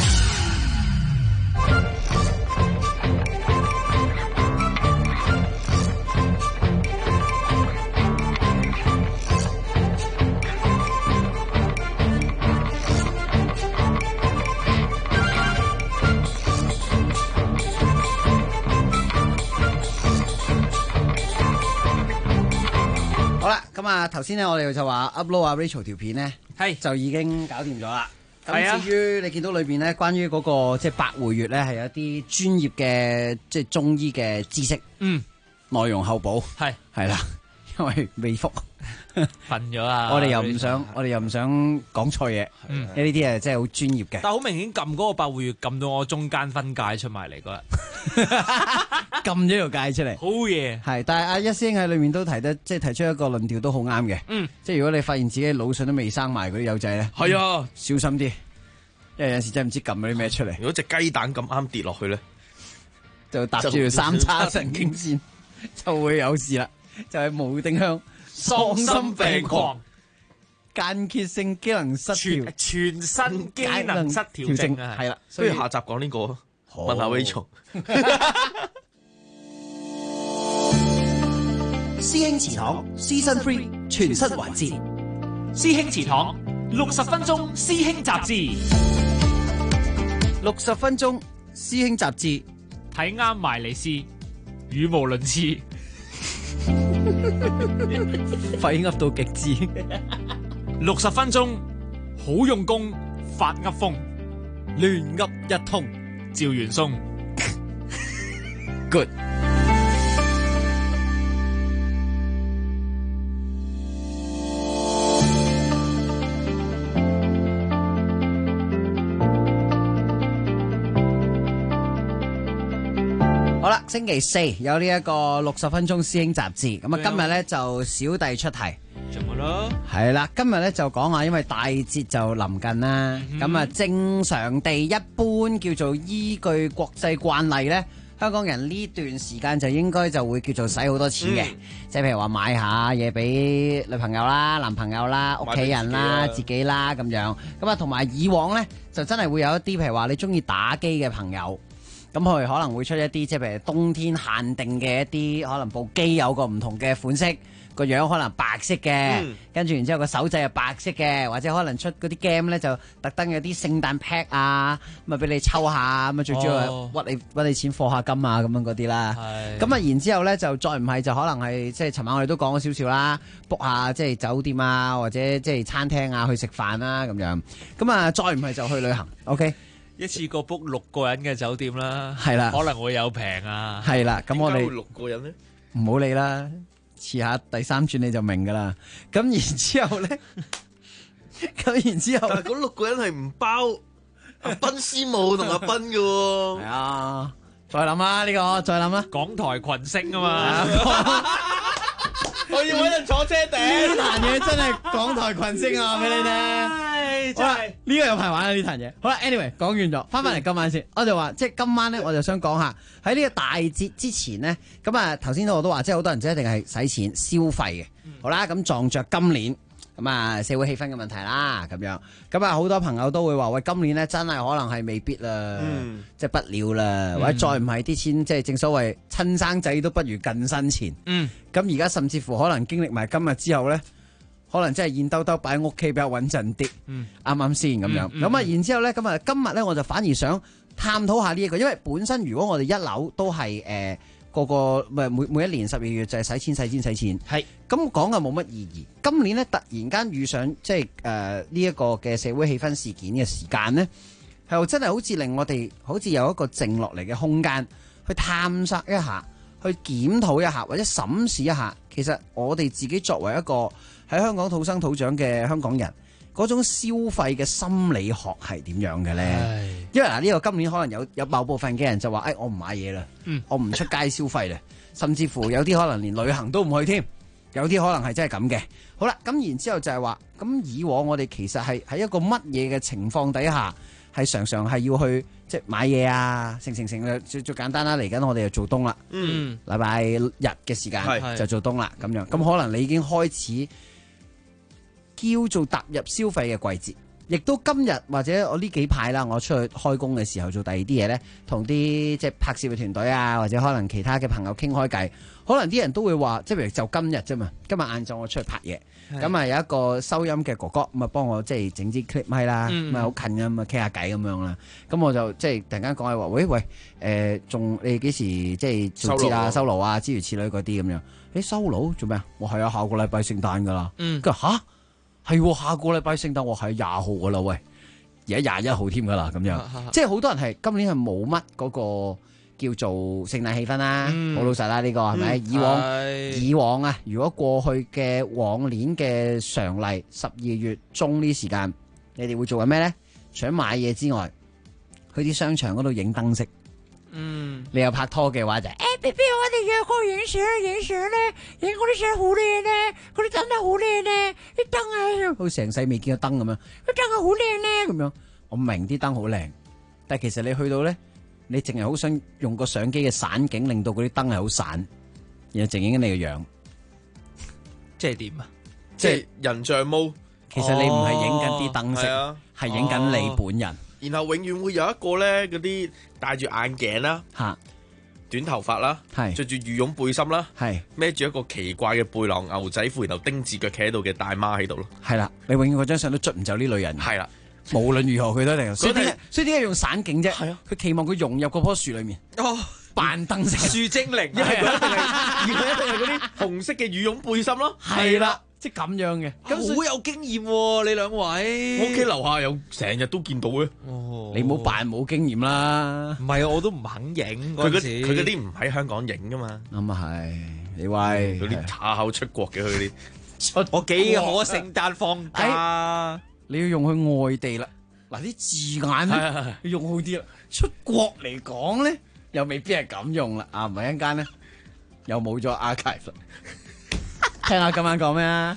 咁啊頭先咧我哋就話 upload 阿 Rachel 條片咧，就已經搞掂咗啦。咁至於你見到裏邊咧，關於嗰個即係百會穴咧，係有啲專業嘅即係中醫嘅知識，內容後補係啦，因為未復瞓咗啊！ 我哋又唔想講錯嘢，呢啲係真係好專業嘅。 但係好明顯撳嗰個百會穴撳到我中間分界出埋嚟嗰日， 撳咗條界出嚟， 好嘢。 係，但係阿一師兄喺裏面都提出一個論調都好啱嘅。即係如果你發現自己腦筍都未生埋嗰啲友仔咧， 係啊， 小心啲，因為有陣時真係唔知撳咗啲咩出嚟。 如果隻雞蛋咁啱跌落去咧， 就搭住條三叉神經線，就會有事啦。就係無定向喪心病狂、間歇性機能失調、 全身機能失調症啊， 係啦。 所以下集講呢個，問下 Rachel。 師兄祠堂 Season 3全新環節， 師兄祠堂60分鐘師兄雜誌 ，60分鐘師兄雜誌， 睇啱埋嚟試，語無倫次。 廢噏到極致 ，60分鐘好用功，發噏風， 亂噏一通， 趙元松 ，good。好啦，星期四有呢一個60分鐘師兄雜誌，咁啊今日咧就小弟出題， 做乜咯？ 係啦，今日咧就講下，因為大節就臨近啦，咁啊正常地一般叫做依據國際慣例咧，香港人呢段時間就應該就會叫做使好多錢嘅，即係譬如話買下嘢俾女朋友啦、男朋友啦、屋企人啦、自己啦咁樣，咁啊同埋以往咧就真係會有一啲譬如話你中意打機嘅朋友。咁佢可能會出一啲即係譬如冬天限定嘅一啲，可能部機有個唔同嘅款式，個樣可能白色嘅，跟住然之後個手掣係白色嘅，或者可能出嗰啲 game 咧就特登有啲聖誕 pack 啊，咁啊俾你抽下，咁啊最主要係屈你錢課下金啊咁樣嗰啲啦。咁啊然之後咧就再唔係就可能係即係尋晚我哋都講咗少少啦 ，book 下即係酒店啊或者即係餐廳啊去食飯啦咁樣。咁啊再唔係就去旅行 ，OK。 一次過 book 6個人嘅酒店啦， 係啦， 可能會有平啊。 係啦，咁我哋 6個人咧， 唔好理啦，遲下第3轉你就明噶啦。咁然之後咧，但係嗰6個人係唔包阿賓師母同阿賓嘅喎。 係啊，再諗啦呢個，再諗啦。 港台群星啊嘛， 我要搵人坐車頂。 呢壇嘢真係港台群星啊！俾你聽。好啦，呢個有排玩啊！呢壇嘢好啦 ，anyway 講完咗，翻嚟今晚先，我就話即係今晚咧，我就想講下喺呢個大節之前咧，咁啊頭先我都話，即係好多人即係一定係使錢消費嘅，好啦，咁撞着今年咁啊社會氣氛嘅問題啦，咁樣咁啊好多朋友都會話喂，今年咧真係可能係未必啦，即係不了啦，或者再唔係啲錢，即係正所謂親生仔都不如近身錢，咁而家甚至乎可能經歷埋今日之後咧。可能真係現兜兜擺喺屋企比較穩陣啲，啱啱先咁樣。咁啊，然之後咧，咁啊，今日咧我就反而想探討下呢一個，因為本身如果我哋一樓都係個每一年12月就係使錢，係咁講嘅冇乜意義。今年咧突然間遇上即係呢一個嘅社會氣氛事件嘅時間咧，係真係好似令我哋好似有一個靜落嚟嘅空間去探索一下，去檢討一下或者審視一下，其實我哋自己作為一個喺香港土生土長嘅香港人，嗰種消費嘅心理學係點樣嘅咧？因為嗱，呢個今年可能有某部分嘅人就話，我唔買嘢啦，我唔出街消費啦，甚至乎有啲可能連旅行都唔去添，有啲可能係真係咁嘅。好啦，咁然之後就係話，咁以往我哋其實係喺一個乜嘢嘅情況底下，係常常係要去即係買嘢啊，成最簡單啦。嚟緊我哋就做冬啦，禮拜日嘅時間就做冬啦，咁樣咁可能你已經開始叫做踏入消費嘅季節， 亦都今日或者我呢幾排啦，我出去開工嘅時候做第二啲嘢咧，同啲即係拍攝嘅團隊啊，或者可能其他嘅朋友傾開偈，可能啲人都會話，即係譬如就今日啫嘛，今日晏晝我出去拍嘢，咁啊有一個收音嘅哥哥咁啊幫我即係整支 clip 咪啦，咁啊好近嘅咁啊傾下偈咁樣啦，咁我就即係突然間講起話，喂仲你幾時即係做節啊收爐啊諸如此類嗰啲咁樣，你收爐做咩啊？我係啊，下個禮拜聖誕噶啦，佢話吓。係下個禮拜聖誕，我係20號噶啦，喂，而家21號添噶啦，咁樣，即係好多人係今年係冇乜嗰個叫做聖誕氣氛啦，好老實啦，呢個係咪？以往啊，如果過去嘅往年嘅常例，12月中呢時間，你哋會做緊咩咧？除咗買嘢之外，去啲商場嗰度影燈飾。你有拍拖嘅話就，BB 我哋約過影相咧，影嗰啲相好靚咧，嗰啲燈都好靚咧，啲燈啊，好似成世未見過燈咁樣，啲燈啊好靚咧咁樣。我明啲燈好靚，但係其實你去到咧，你淨係好想用個相機嘅散景令到嗰啲燈係好散，然後淨影緊你個樣， 即係點啊？ 即係人像模。 其實你唔係影緊啲燈飾，係影緊你本人。 然後永遠會有一個咧，嗰啲戴住眼鏡啦，短頭髮啦，着住羽絨背心啦，孭住一個奇怪嘅背囊牛仔褲，然後丁字腳企喺度嘅大媽喺度咯。係啦，你永遠嗰張相都捽唔走呢類人。係啦，無論如何佢都一定。所以點解用散景啫？係啊，佢期望佢融入嗰棵樹裏面。扮燈飾樹精靈，佢一定係嗰啲紅色嘅羽絨背心咯。係啦。 即係咁樣嘅， 咁好有經驗喎！你兩位， 我屋企樓下有成日都見到嘅。 你唔好扮冇經驗啦。 唔係，我都唔肯影嗰陣時。 佢嗰啲唔喺香港影噶嘛。 咁啊係，你喂嗰啲下口出國嘅佢啲， 我幾可聖誕放假？ 你要用去外地啦。嗱啲字眼咧，要用好啲啦。出國嚟講咧，又未必係咁用啦。啊，唔係一陣間咧，又冇咗 archive。聽下今晚講咩啊？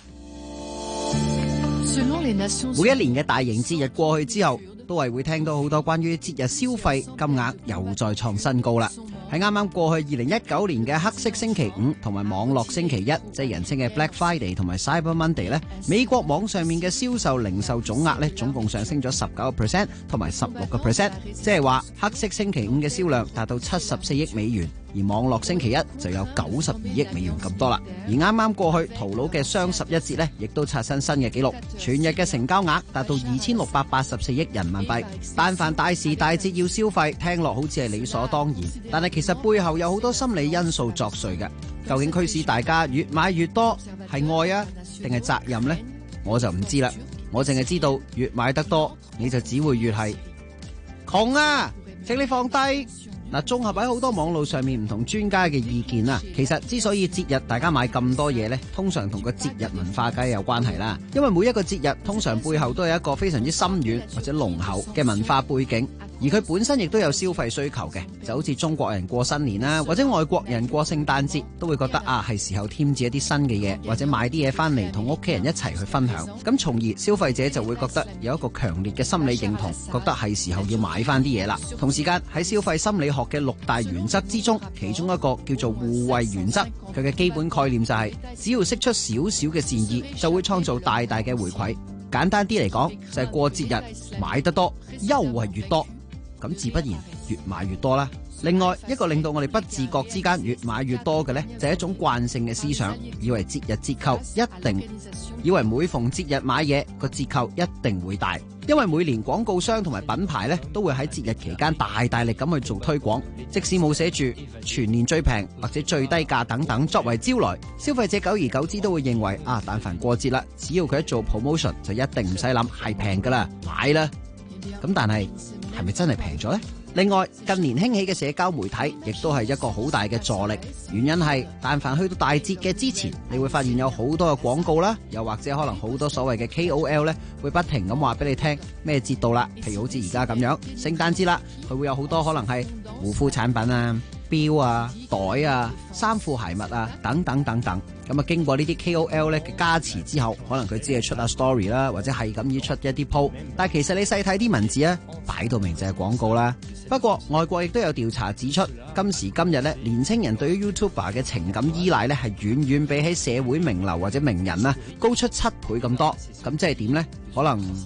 每一年嘅大型節日過去之後，都係會聽到好多關於節日消費金額又再創新高啦。喺啱啱過去2019年嘅黑色星期五同埋網絡星期一，即係人稱嘅 Black Friday 同埋 Cyber Monday 咧，美國網上面嘅銷售零售總額咧，總共上升咗19% 同埋16%，即係話黑色星期五嘅銷量達到74億美元。而網絡星期一就有92億美元咁多啦。而啱啱過去淘寶嘅雙十一節呢，亦都刷新新嘅紀錄，全日嘅成交額達到2684億人民幣。但凡大時大節要消費，聽落好似係理所當然，但係其實背後有好多心理因素作祟嘅。究竟驅使大家越買越多，係愛啊，定係責任呢？我就唔知啦。我淨係知道越買得多，你就只會越係窮啊！請你放低。嗱，綜合喺好多網路上面唔同專家嘅意見啦，其實之所以節日大家買咁多嘢呢，通常同個節日文化梗係有關係啦。因為每一個節日通常背後都有一個非常之深遠或者濃厚嘅文化背景，而佢本身亦都有消費需求嘅，就好似中國人過新年啦，或者外國人過聖誕節都會覺得啊，係時候添置一啲新嘅嘢，或者買啲嘢翻嚟同屋企人一齊去分享，咁從而消費者就會覺得有一個強烈嘅心理認同，覺得係時候要買翻啲嘢啦。同時間喺消費心理學嘅6大原則之中，其中一個叫做互惠原則，佢嘅基本概念就係只要釋出少少嘅善意，就會創造大大嘅回饋。簡單啲嚟講，就係過節日買得多，優惠越多，咁自不然越買越多啦。另外一個令到我哋不自覺之間越買越多嘅呢，就係一種慣性嘅思想，以為節日折扣以為每逢節日買嘢個折扣一定會大，因為每年廣告商同埋品牌呢都會喺節日期間大力咁去做推廣，即使冇寫住全年最平或者最低價等等作為招來，消費者久而久之都會認為啊，但凡過節啦，只要佢一做 promotion 就一定唔使諗係平噶啦，買啦。咁但係咪真係平咗呢？另外，近年興起嘅社交媒體亦都係一個好大嘅助力，原因係但凡去到大節嘅之前，你會發現有好多嘅廣告啦，又或者可能好多所謂嘅 KOL 呢，會不停咁話俾你聽咩節到啦，譬如好似而家咁樣聖誕節啦，佢會有好多可能係護膚產品啊、錶啊、袋啊、衫褲鞋襪啊等等等等。咁啊，經過呢啲 KOL 咧嘅加持之後，可能佢只係出下 story 啦，或者係咁要出一啲 po， 但係其實你細睇啲文字啊，擺到明就係廣告啦。不過外國亦都有調查指出，今時今日咧，年青人對於 YouTuber 嘅情感依賴咧係遠遠比起社會名流或者名人啦高出7倍咁多。咁即係點呢？可能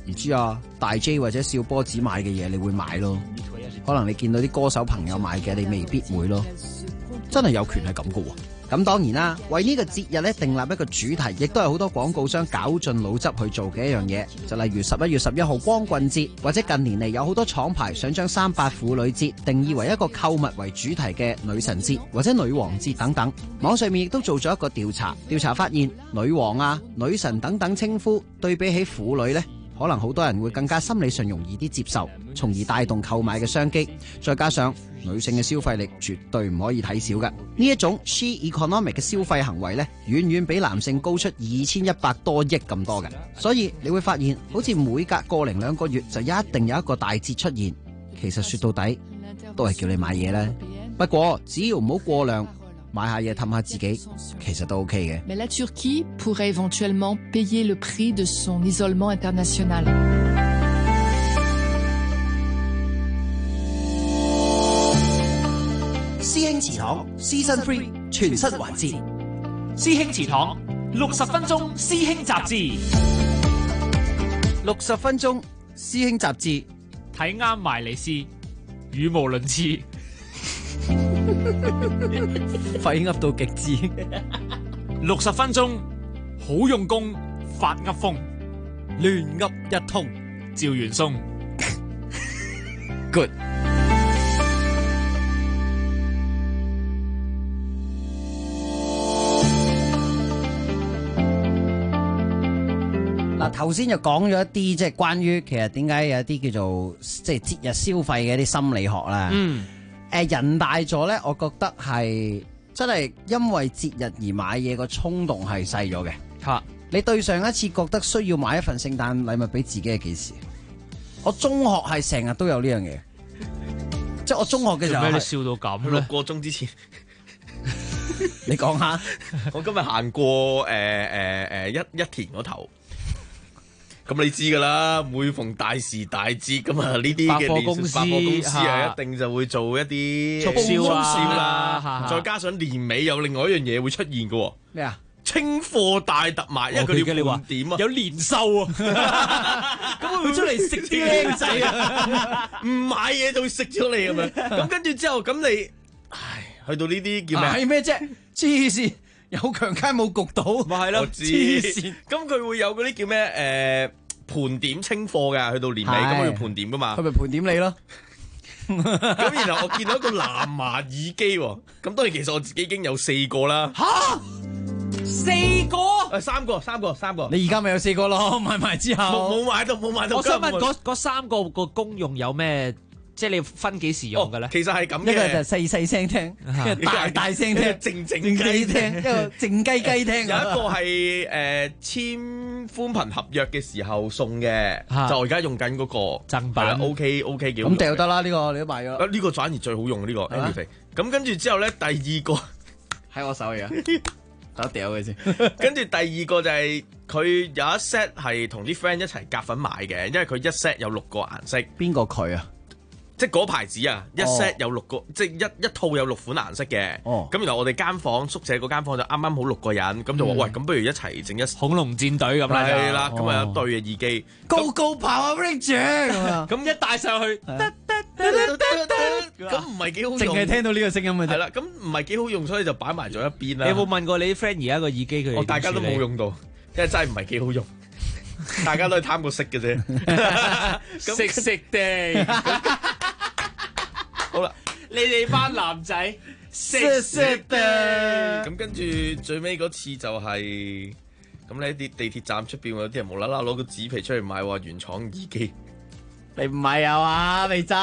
唔知啊，大 J 或者笑波子買嘅嘢，你會買咯。可能你見到啲歌手朋友買嘅，你未必會咯。真係有權係咁噶喎。咁當然啦，為呢個節日咧訂立一個主題，亦都係好多廣告商絞盡腦汁去做嘅一樣嘢。就例如11月11號光棍節，或者近年嚟有好多廠牌想將38婦女節定義為一個購物為主題嘅女神節或者女王節等等。網上面亦都做咗一個調查發現女王啊、女神等等稱呼對比起婦女呢，可能好多人會更加心理上容易啲接受，從而帶動購買嘅商機。再加上女性嘅消費力絕對唔可以睇小嘅，呢一種 she economic 嘅消費行為呢，遠遠比男性高出2100多億咁多嘅。所以你會發現，好似每隔個零2個月就一定有一個大節出現。其實說到底都係叫你買嘢啦。不過只要唔好過量，買下嘢氹下自己，其實都 OK 嘅。 Mais la Turquie pourrait éventuellement payer le prix de son isolement international. 師兄祠堂 Season 3全新環節， 師兄祠堂60分鐘師兄雜誌 ，60分鐘師兄雜誌， 睇啱埋你試，語無倫次。 廢噏到極致 ，60分鐘好用功，發噏風，亂噏一通，趙元松 ，good。嗱，頭先就講咗一啲即係關於其實點解有一啲叫做即係節日消費嘅一啲心理學啦。人大咗咧，我覺得係真係因為節日而買嘢個衝動係細咗嘅。嚇，你對上一次覺得需要買一份聖誕禮物俾自己係幾時？我中學係成日都有呢樣嘢，即係我中學嘅時候。 做咩你笑到咁咧？ 6個鐘之前， 你講下。 我今日行過一田嗰頭。咁你知噶啦，每逢大時大節咁啊，呢啲嘅百貨公司啊，一定就會做一啲促銷啦。再加上年尾有另外一樣嘢會出現嘅。 咩啊？ 清貨大特賣，因為佢哋盤點啊， 有年獸啊， 咁會出嚟食啲靚仔啊，唔買嘢就會食咗你咁樣。咁跟住之後，咁你，去到呢啲叫咩？ 係咩啫？黐線！有強姦冇焗到， 咪係咯，黐線。咁佢會有嗰啲叫咩？盤點清貨㗎，去到年尾咁要盤點㗎嘛。 佢咪盤點你咯。 咁然後我見到一個藍牙耳機喎，咁當然其實我自己已經有4個啦。 嚇，4個 ？3個。 你而家咪有4個咯？買埋之後冇買到。 我想問嗰3個個功用有咩？即係你分幾時用嘅咧？ 其實係咁嘅， 一個就細聲聽，一個大聲聽， 靜雞聽， 一個靜雞聽。 有一個係簽寬頻合約嘅時候送嘅，就我而家用緊嗰個贈品。 OK 幾好。 咁掉得啦，呢個你都買咗。 呢個反而最好用呢個 Andy。咁跟住之後咧，第二個喺我手嚟啊，等我掉佢先。 跟住第二個就係佢有一 set 係同啲 friend 一齊夾粉買嘅，因為佢一 set 有6個顏色。 邊個佢啊？ 即係嗰牌子啊，一 set 有6個，即係一套有6款顏色嘅。咁然後我哋間房宿舍嗰間房就啱啱好6個人，咁就話喂，咁不如一齊整一恐龍戰隊咁啦。 係啦，咁啊有一對嘅耳機 ，Go Power Ranger 咁一戴上去， 咁唔係幾好用， 淨係聽到呢個聲音嘅啫。 係啦，咁唔係幾好用，所以就擺埋咗一邊啦。 你有冇問過你啲 friend 而家個耳機佢？ 我大家都冇用到，因為真係唔係幾好用。大家都係貪個色嘅啫， 色地。 好啦， 你哋班男仔色地。咁跟住最尾嗰次就係咁咧，啲地鐵站出邊有啲人無啦啦攞個紙皮出嚟賣，話原廠耳機。 你唔係啊嘛，肥仔？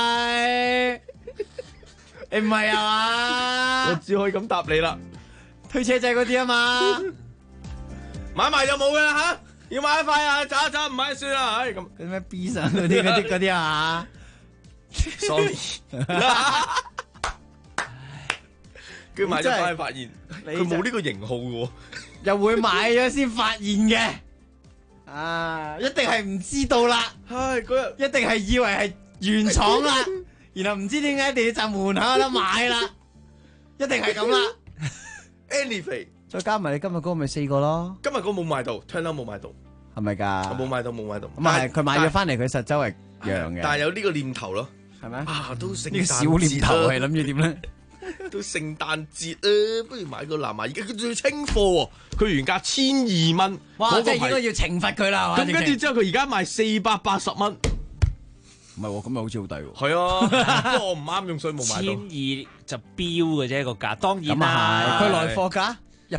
你唔係啊嘛？ 我只可以咁答你啦。 推車仔嗰啲啊嘛， 買埋就冇嘅啦吓。要買一塊啊，找一找唔買算啦，唉咁。 嗰啲咩 B 上嗰啲啊 ，sorry。跟住買咗翻去發現，佢冇呢個型號嘅喎， 又會買咗先發現嘅。啊，一定係唔知道啦。 唉，嗰日一定係以為係原廠啦，然後唔知點解地鐵站門口有得買啦，一定係咁啦。 Anyway。 再加埋你今日嗰個咪4個咯， 今日嗰個冇買到 turn out 冇買到， 係咪㗎？ 我冇買到。 咁啊係，佢買咗翻嚟，佢實周圍揚嘅。 但係有呢個念頭咯， 係咪啊？都聖誕節呢個小念頭係諗住點咧？ 都聖誕節啊，不如買個藍牙耳機，佢仲要清貨喎，佢原價1200蚊。 哇！即係應該要懲罰佢啦， 咁跟住之後，佢而家賣480蚊。 唔係喎，咁咪好似好抵喎。 係啊，不過我唔啱用，所以冇買到。 1200就標嘅啫個價，當然啦。佢來貨價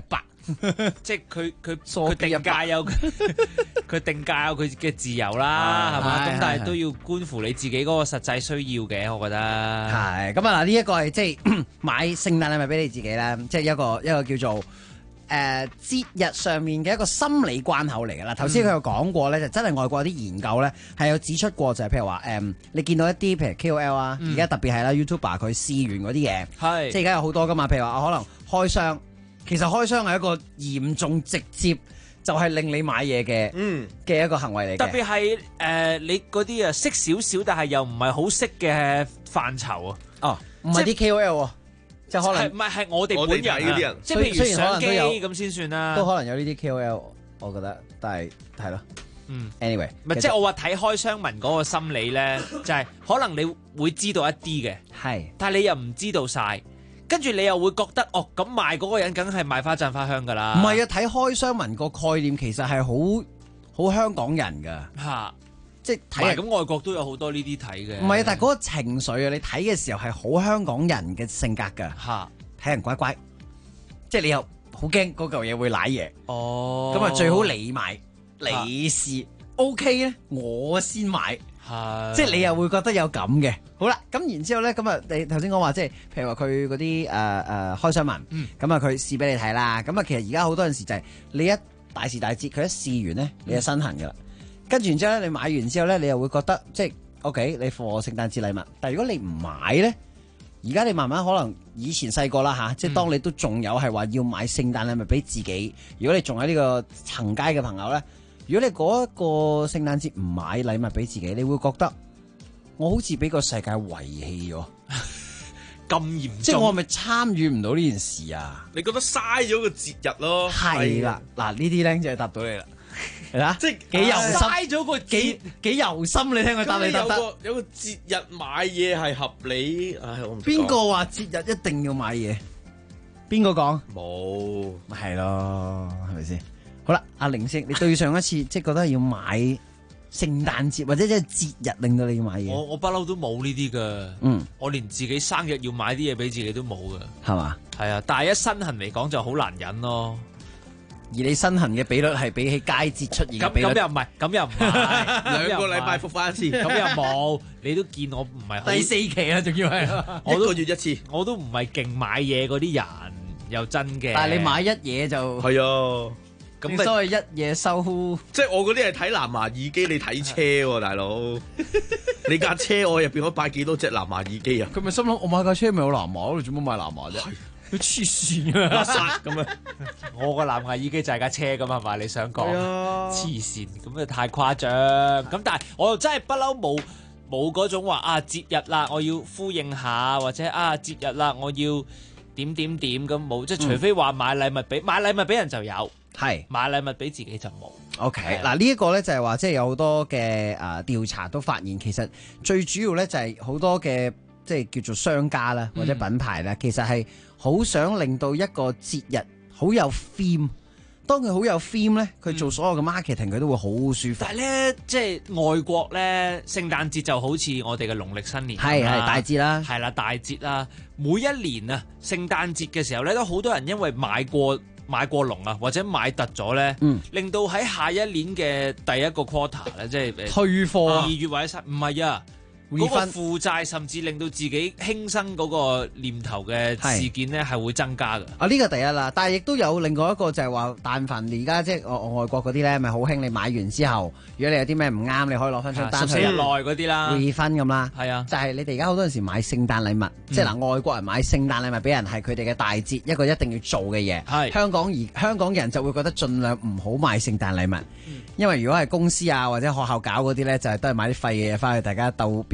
100， 即係佢定價有佢定價有佢嘅自由啦，係嘛？咁但係都要觀乎你自己嗰個實際需要嘅，我覺得。 係咁啊！嗱，呢一個係即係買聖誕禮物俾你自己啦，即係一個叫做節日上面嘅一個心理關口嚟㗎啦。頭先佢有講過咧，就真係外國有啲研究咧係有指出過，就係譬如話你見到一啲譬如 KOL 啊，而家特別係啦 YouTuber 佢試完嗰啲嘢，係即係而家有好多㗎嘛。譬如話可能開箱，其實開箱係一個嚴重直接就係令你買嘢嘅一個行為嚟嘅。 特別係你嗰啲啊識少少，但係又唔係好識嘅範疇啊。 哦，唔係啲 KOL 喎。就可能唔係我哋本人嗰啲人，即係譬如相機咁先算啦， 都可能有呢啲 KOL， 我覺得，但係係咯，anyway， 唔係即係我話睇開箱文嗰個心理咧，就係可能你會知道一啲嘅， 係， 但係你又唔知道晒，跟住你又會覺得咁賣嗰個人梗係賣花讚花香㗎啦。 唔係啊，睇開箱文個概念其實係好香港人㗎嚇。 即係睇咁外國都有好多呢啲睇嘅， 唔係啊！但係嗰個情緒啊，你睇嘅時候係好香港人嘅性格㗎嚇，睇人乖乖，即係你又好驚嗰嚿嘢會舐嘢哦，咁啊最好你買你試 OK 咧，我先買，即係你又會覺得有咁嘅。好啦，咁然之後咧，咁啊你頭先講話即係譬如話佢嗰啲開箱文，咁啊佢試俾你睇啦，咁啊其實而家好多陣時就係你一大時大節佢一試完咧，你就身痕㗎啦。跟住然之後咧，你買完之後咧，你又會覺得即係 OK，你貨聖誕節禮物。但係如果你唔買咧，而家你慢慢可能以前細個啦嚇，即係當你都仲有係話要買聖誕禮物俾自己。如果你仲喺呢個層階嘅朋友咧，如果你嗰一個聖誕節唔買禮物俾自己，你會覺得我好似俾個世界遺棄咗， 咁嚴重。 即係我係咪參與唔到呢件事啊？ 你覺得嘥咗個節日咯？ 係啦，嗱呢啲僆仔答到你啦。係啦，即係幾有心， 嘥咗個幾有心，你聽佢答你得得。 有個節日買嘢係合理，唉，我唔知。 邊個話節日一定要買嘢？邊個講？ 冇， 咪係咯，係咪先？好啦，阿玲先，你對上一次即係覺得要買聖誕節或者即係節日令到你要買嘢， 我不嬲都冇呢啲噶。我連自己生日要買啲嘢俾自己都冇噶， 係嘛？ 係啊，但係一身痕嚟講就好難忍咯。 而你身痕嘅比率係比起佳節出現嘅比率， 咁又唔係， 兩個禮拜復翻一次， 咁又冇。你都見我唔係第4期啦，仲要係一個月一次， 我都唔係勁買嘢嗰啲人，又真嘅。 但係你買一嘢就係啊， 咁所謂一嘢收， 即係我嗰啲係睇藍牙耳機，你睇車喎，大佬。你架車我入邊可以擺幾多隻藍牙耳機啊？ 佢咪心諗我買架車咪有藍牙，你做乜買藍牙啫？佢黐線啊！ 咁啊！ 我個藍牙耳機就係架車咁係嘛？你想講黐線咁啊？太誇張咁，但係我又真係不嬲冇嗰種話啊節日啦，我要呼應下，或者啊節日啦，我要點點點咁冇，即係除非話買禮物俾人就有，係買禮物俾自己就冇。 OK，嗱呢一個咧就係話即係有好多嘅調查都發現，其實最主要咧就係好多嘅即係叫做商家啦或者品牌咧，其實係好想令到一個節日好有 theme， 當佢好有 theme 咧，佢做所有嘅 marketing 佢都會好舒服。 但係咧，即係外國咧，聖誕節就好似我哋嘅農曆新年係大節啦， 係啦大節啦。每一年啊，聖誕節嘅時候咧，都好多人因為買過籠啊，或者買突咗咧，令到喺下一年嘅第一個 quarter 咧，即係退貨 2月或者3，唔係啊。嗰個負債甚至令到自己輕生嗰個念頭嘅事件咧，係會增加嘅。 啊，呢個第一啦，但係亦都有另外一個就係話，但凡而家即係外國嗰啲咧，咪好興你買完之後，如果你有啲咩唔啱，你可以攞翻張單去 14日內嗰啲啦 ，refund咁啦。 係啊， 就係你哋而家好多陣時買聖誕禮物，即係嗱外國人買聖誕禮物俾人係佢哋嘅大節，一個一定要做嘅嘢。係香港人就會覺得盡量唔好買聖誕禮物，因為如果係公司啊或者學校搞嗰啲咧，就係都係買啲廢嘢翻去，大家鬥邊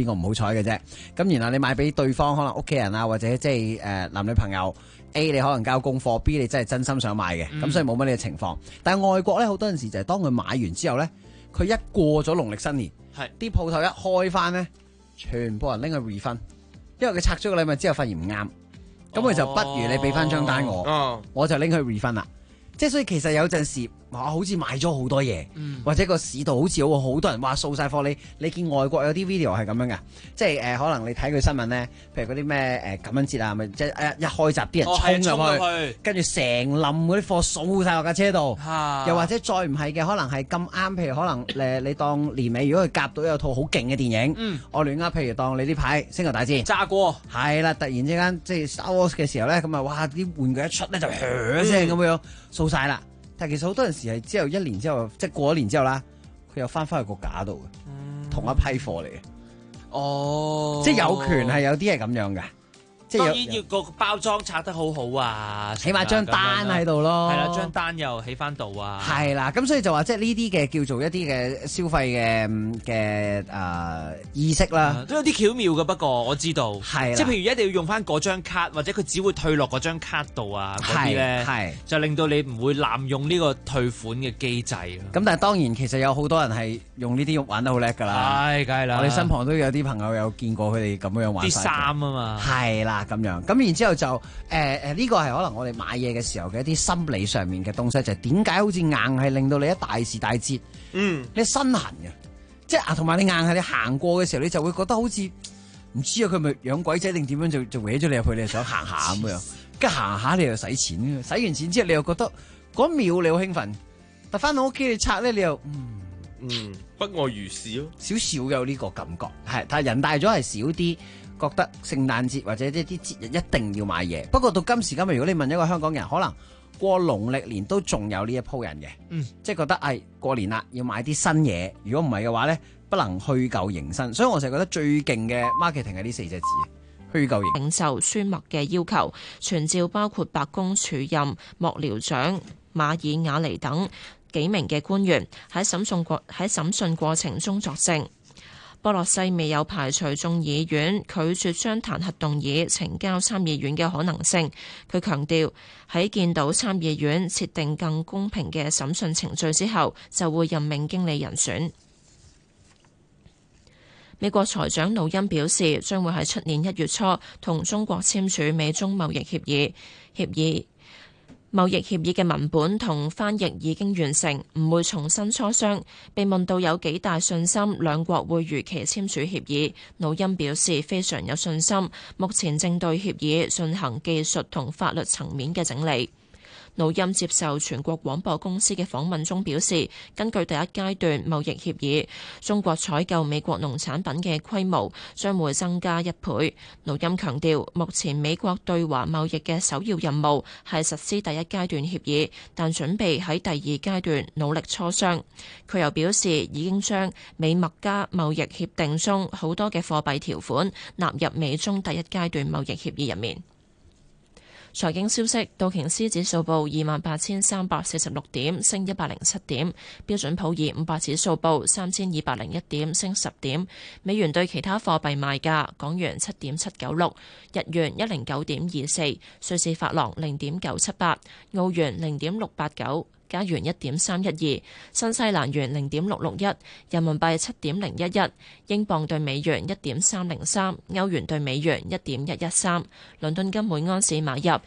個唔好彩嘅啫。咁然後你買俾對方可能屋企人啊，或者即係男女朋友 A 你可能交功課 B 你真係真心想買嘅，咁所以冇乜呢個情況。但係外國咧好多陣時就係當佢買完之後咧，佢一過咗農曆新年，啲鋪頭一開翻咧，全部人拎去 refund， 因為佢拆咗個禮物之後發現唔啱，咁佢就不如你俾翻張單我就拎去 refund 啦。即係所以其實有陣時好似買咗好多嘢，或者個市道好似好多人話掃晒貨。你見外國有啲 video 係咁樣嘅，即係可能你睇佢新聞咧，譬如嗰啲咩感恩節啊，咪即係一開閘啲人衝入去，跟住成冧嗰啲貨掃晒落架車度，又或者再唔係嘅，可能係咁啱，譬如可能你當年尾如果佢夾到有套好勁嘅電影，我亂噏，譬如當你呢排星球大戰炸過，係啦，突然之間即係 Star Wars 嘅時候咧，咁啊哇啲玩具一出咧就聲咁樣掃晒啦。但係其實好多陣時係之後一年之後，即係過一年之後啦，佢又翻去個架度嘅，同一批貨嚟嘅。即係有權係有啲係咁樣嘅。即係當然要個包裝拆得好好啊，起碼張單喺度咯。係啦，張單又起翻度啊。係啦，咁所以就話即係呢啲嘅叫做一啲嘅消費嘅意識啦，都有啲巧妙嘅。不過我知道，係即係譬如一定要用翻嗰張卡，或者佢只會退落嗰張卡度啊嗰啲咧，就令到你唔會濫用呢個退款嘅機制。咁但係當然其實有好多人係用呢啲玩得好叻㗎啦。係，梗係啦。我哋身旁都有啲朋友有見過佢哋咁樣玩。啲衫啊嘛。係啦。咁樣，咁然之後就呢個係可能我哋買嘢嘅時候嘅一啲心理上面嘅東西，就係點解好似硬係令到你一大時大節，你身痕嘅，即係同埋你硬係你行過嘅時候，你就會覺得好似唔知啊，佢咪養鬼仔定點樣就搲咗你入去，你又想行下咁樣，跟住行下你又使錢，使完錢之後你又覺得嗰秒你好興奮，但翻到屋企你拆咧，你又不外如是咯， 少少有呢個感覺，係，但係人大咗係少啲。覺得聖誕節或者一啲節日一定要買嘢，不過到今時今日，如果你問一個香港人，可能過農曆年都仲有呢一鋪人嘅，即係覺得過年啦，要買啲新嘢，如果唔係嘅話咧，不能虛舊迎新，所以我成日覺得最勁嘅 marketing 係呢4隻字，虛舊迎新。領袖舒默嘅要求，傳召包括白宮署任幕僚長馬爾瓦尼等幾名嘅官員喺審訊過程中作證。波洛西未有排除眾議院拒絕將彈劾動議呈交參議院嘅可能性。佢強調喺見到參議院設定更公平嘅審訊程序之後，就會任命經理人選。美國財長努欽表示，將會喺出年1月初同中國簽署美中貿易協議。貿易協議嘅文本同翻譯已經完成，唔會重新磋商。被問到有幾大信心兩國會如期簽署協議，努欽表示非常有信心，目前正對協議進行技術同法律層面嘅整理。努欽接受全國廣播公司嘅訪問中表示，根據第一階段貿易協議，中國採購美國農產品嘅規模將會增加1倍。努欽強調，目前美國對華貿易嘅首要任務係實施第一階段協議，但準備喺第二階段努力磋商。佢又表示，已經將美墨加貿易協定中好多嘅貨幣條款納入美中第一階段貿易協議入面。財經消息，道瓊斯指數報28,346點，升107點；標準普爾500指數報3,201點，升10點。美元對其他貨幣賣價：港元7.796，日元109.24，瑞士法郎0.978，澳元0.689。加元1.312，新西蘭元0.661，人民幣7.011，英鎊對美元1.303，歐元對美元1.113，倫敦金每安士買入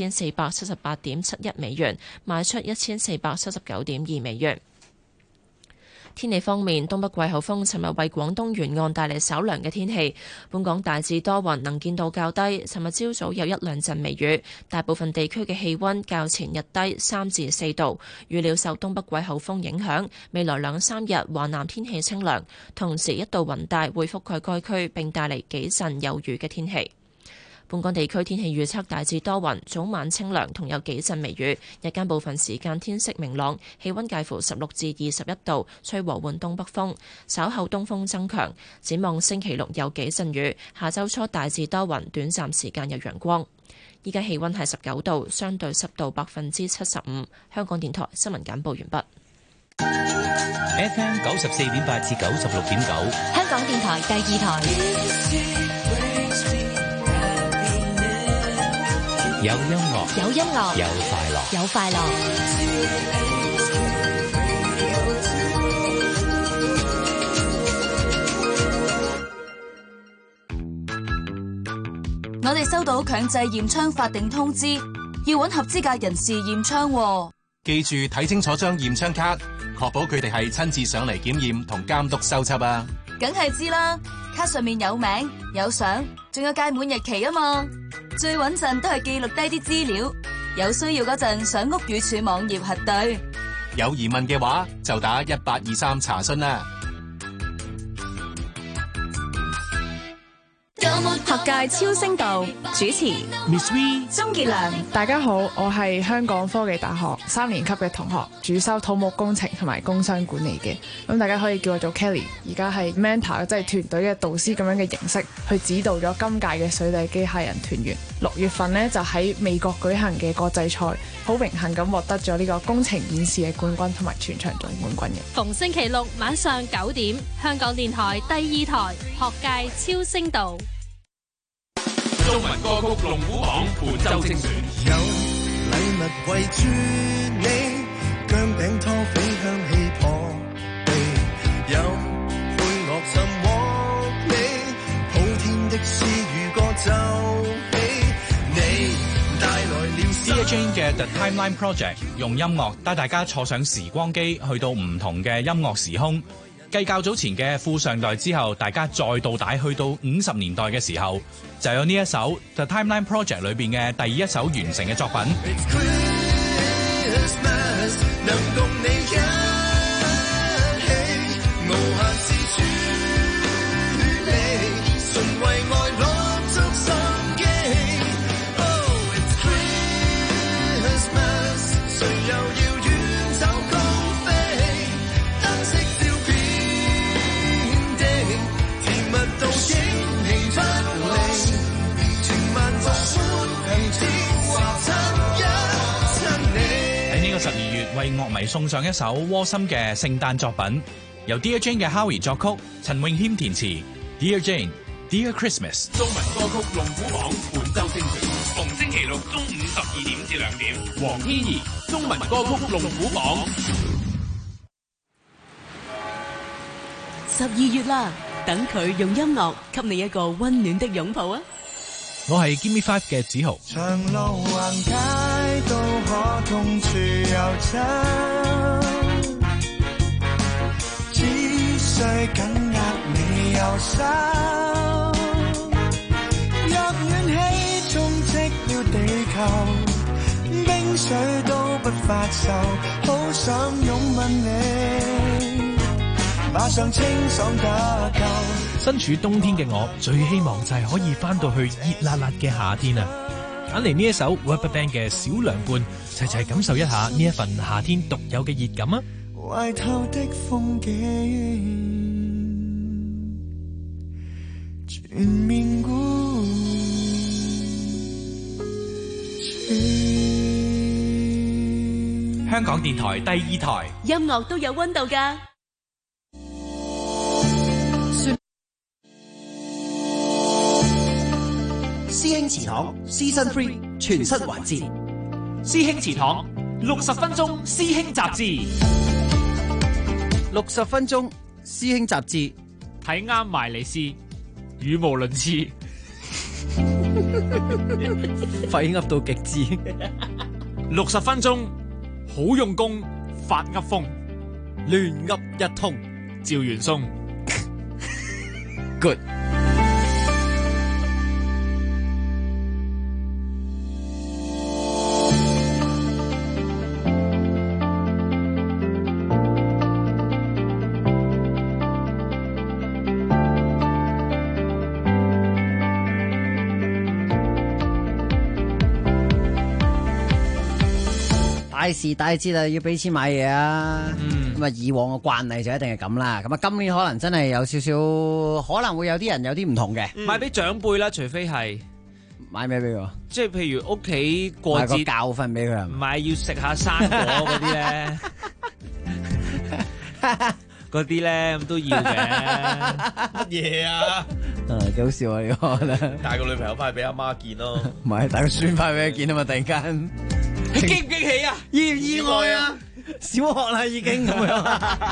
1478.71美元，賣出1479.2美元。天氣方面，東北季候風尋日為廣東沿岸帶嚟稍涼嘅天氣。本港大致多雲，能見度較低。尋日朝早有1、2陣微雨，大部分地區嘅氣溫較前日低3至4度。預料受東北季候風影響，未來2、3日華南天氣清涼，同時一道雲帶會覆蓋該區並帶嚟幾陣有雨嘅天氣。本港地區天氣預測大致多雲，早晚清涼同有幾陣微雨，日間部分時間天色明朗，氣溫介乎16至21度，吹和緩東北風，稍後東風增強。展望星期六有幾陣雨，下周初大致多雲，短暫時間有陽光。依家氣溫係19度，相對濕度75%。香港電台新聞簡報完畢。 FM 94.8至96.9， 香港電台第二台。 有音樂， 有音樂， 有快樂， 有快樂。 我哋收到強制驗槍法定通知，要揾合資格人士驗槍喎。 記住睇清楚張驗槍卡，確保佢哋係親自上嚟檢驗同監督收輯啊！ 梗係知啦，卡上面有名、有相，仲有屆滿日期啊嘛。最穩陣都係記錄低啲資料，有需要嗰陣上屋宇署網頁核對。 有疑問嘅話，就打1823查詢啦。 學界超聲道主持 Miss V、 鍾傑良。 大家好，我係香港科技大學3年級嘅同學，主修土木工程同埋工商管理嘅。咁大家可以叫我做 Kelly， 而家係 mentor， 即係團隊嘅導師咁樣嘅形式去指導咗今屆嘅水底機械人團員。6月份呢，就喺美國舉行嘅國際賽，好榮幸咁獲得咗呢個工程演示嘅冠軍同埋全場總冠軍嘅。 逢星期六晚上9點，香港電台第2台學界超聲道。 中文歌曲龍虎榜本周精選， 有禮物圍住你，薑餅拖飛香氣撲鼻，有配樂尋獲你，普天的詩語歌奏起，你帶來了。 Dear Jane 嘅 The Timeline Project 用音樂帶大家坐上時光機，去到唔同嘅音樂時空。繼較早前嘅富上代之後，大家再倒帶去到50年代嘅時候，就有呢一首 The Timeline Project 裏邊嘅第一首完成嘅作品。12月為樂迷送上一首窩心嘅聖誕作品，由 Dear Jane 嘅 Howie 作曲，陳詠謙填詞。Dear Jane, Dear Christmas。 中文歌曲龍虎榜本周精選，逢星期六中午12點至2點。黃天怡，中文歌曲龍虎榜。 12月啦，等佢用音樂給你一個溫暖的擁抱啊！ 我係 Gimme 5嘅子豪。 長路橫街都可同處遊走，只需緊握你右手，若暖氣充斥了地球，冰水都不發愁，好想擁吻你，馬上清爽得夠。 身處冬天嘅我，最希望就係可以翻到去熱辣辣嘅夏天啊！揀嚟呢一首 RubberBand 嘅小涼伴，齊感受一下呢一份夏天獨有嘅熱感啊！ 懷透的風景，全面孤香港電台第2台， 音樂都有溫度㗎。 師兄祠堂 Season 3全新環節， 師兄祠堂60分鐘師兄雜誌 ，60分鐘師兄雜誌， 睇啱埋嚟試，語無倫次， 廢噏到極致。 60分鐘好用功，發噏風， 亂噏一通， 趙元松。 Good。 大時大節啊，要俾錢買嘢啊！咁啊，以往嘅慣例就一定係咁啦。咁啊，今年可能真係有少少，可能會有啲人有啲唔同嘅。 買俾長輩啦，除非係買咩俾我？ 即係譬如屋企過節， 買個教訓俾佢。 唔係要食下生果嗰啲咧。 嗰啲咧都要嘅。 乜嘢啊？ 幾好笑啊！呢個帶個女朋友翻去俾阿媽見咯， 唔係帶個孫翻去俾佢見啊嘛！突然間， 你驚唔驚喜啊？ 意唔意外啊？小學啦已經咁樣。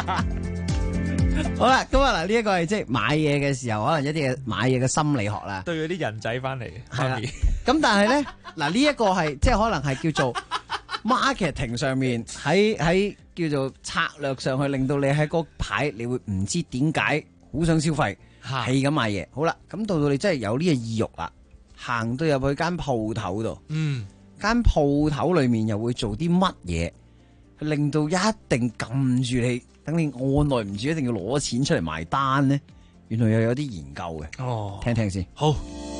好啦，咁啊嗱，呢一個係即係買嘢嘅時候，可能一啲嘅買嘢嘅心理學啦。 對嗰啲人仔翻嚟， 係啦。咁但係咧，嗱呢一個係即係可能係叫做 marketing 上面喺叫做策略上去令到你喺嗰排你會唔知點解好想消費，係咁買嘢。好啦，咁到你真係有呢個意欲啦，行到入去間鋪頭度，間鋪頭裏面又會做啲乜嘢，令到一定撳住你，等你按耐唔住，一定要攞錢出嚟埋單呢？原來又有啲研究嘅。哦，聽聽先。好。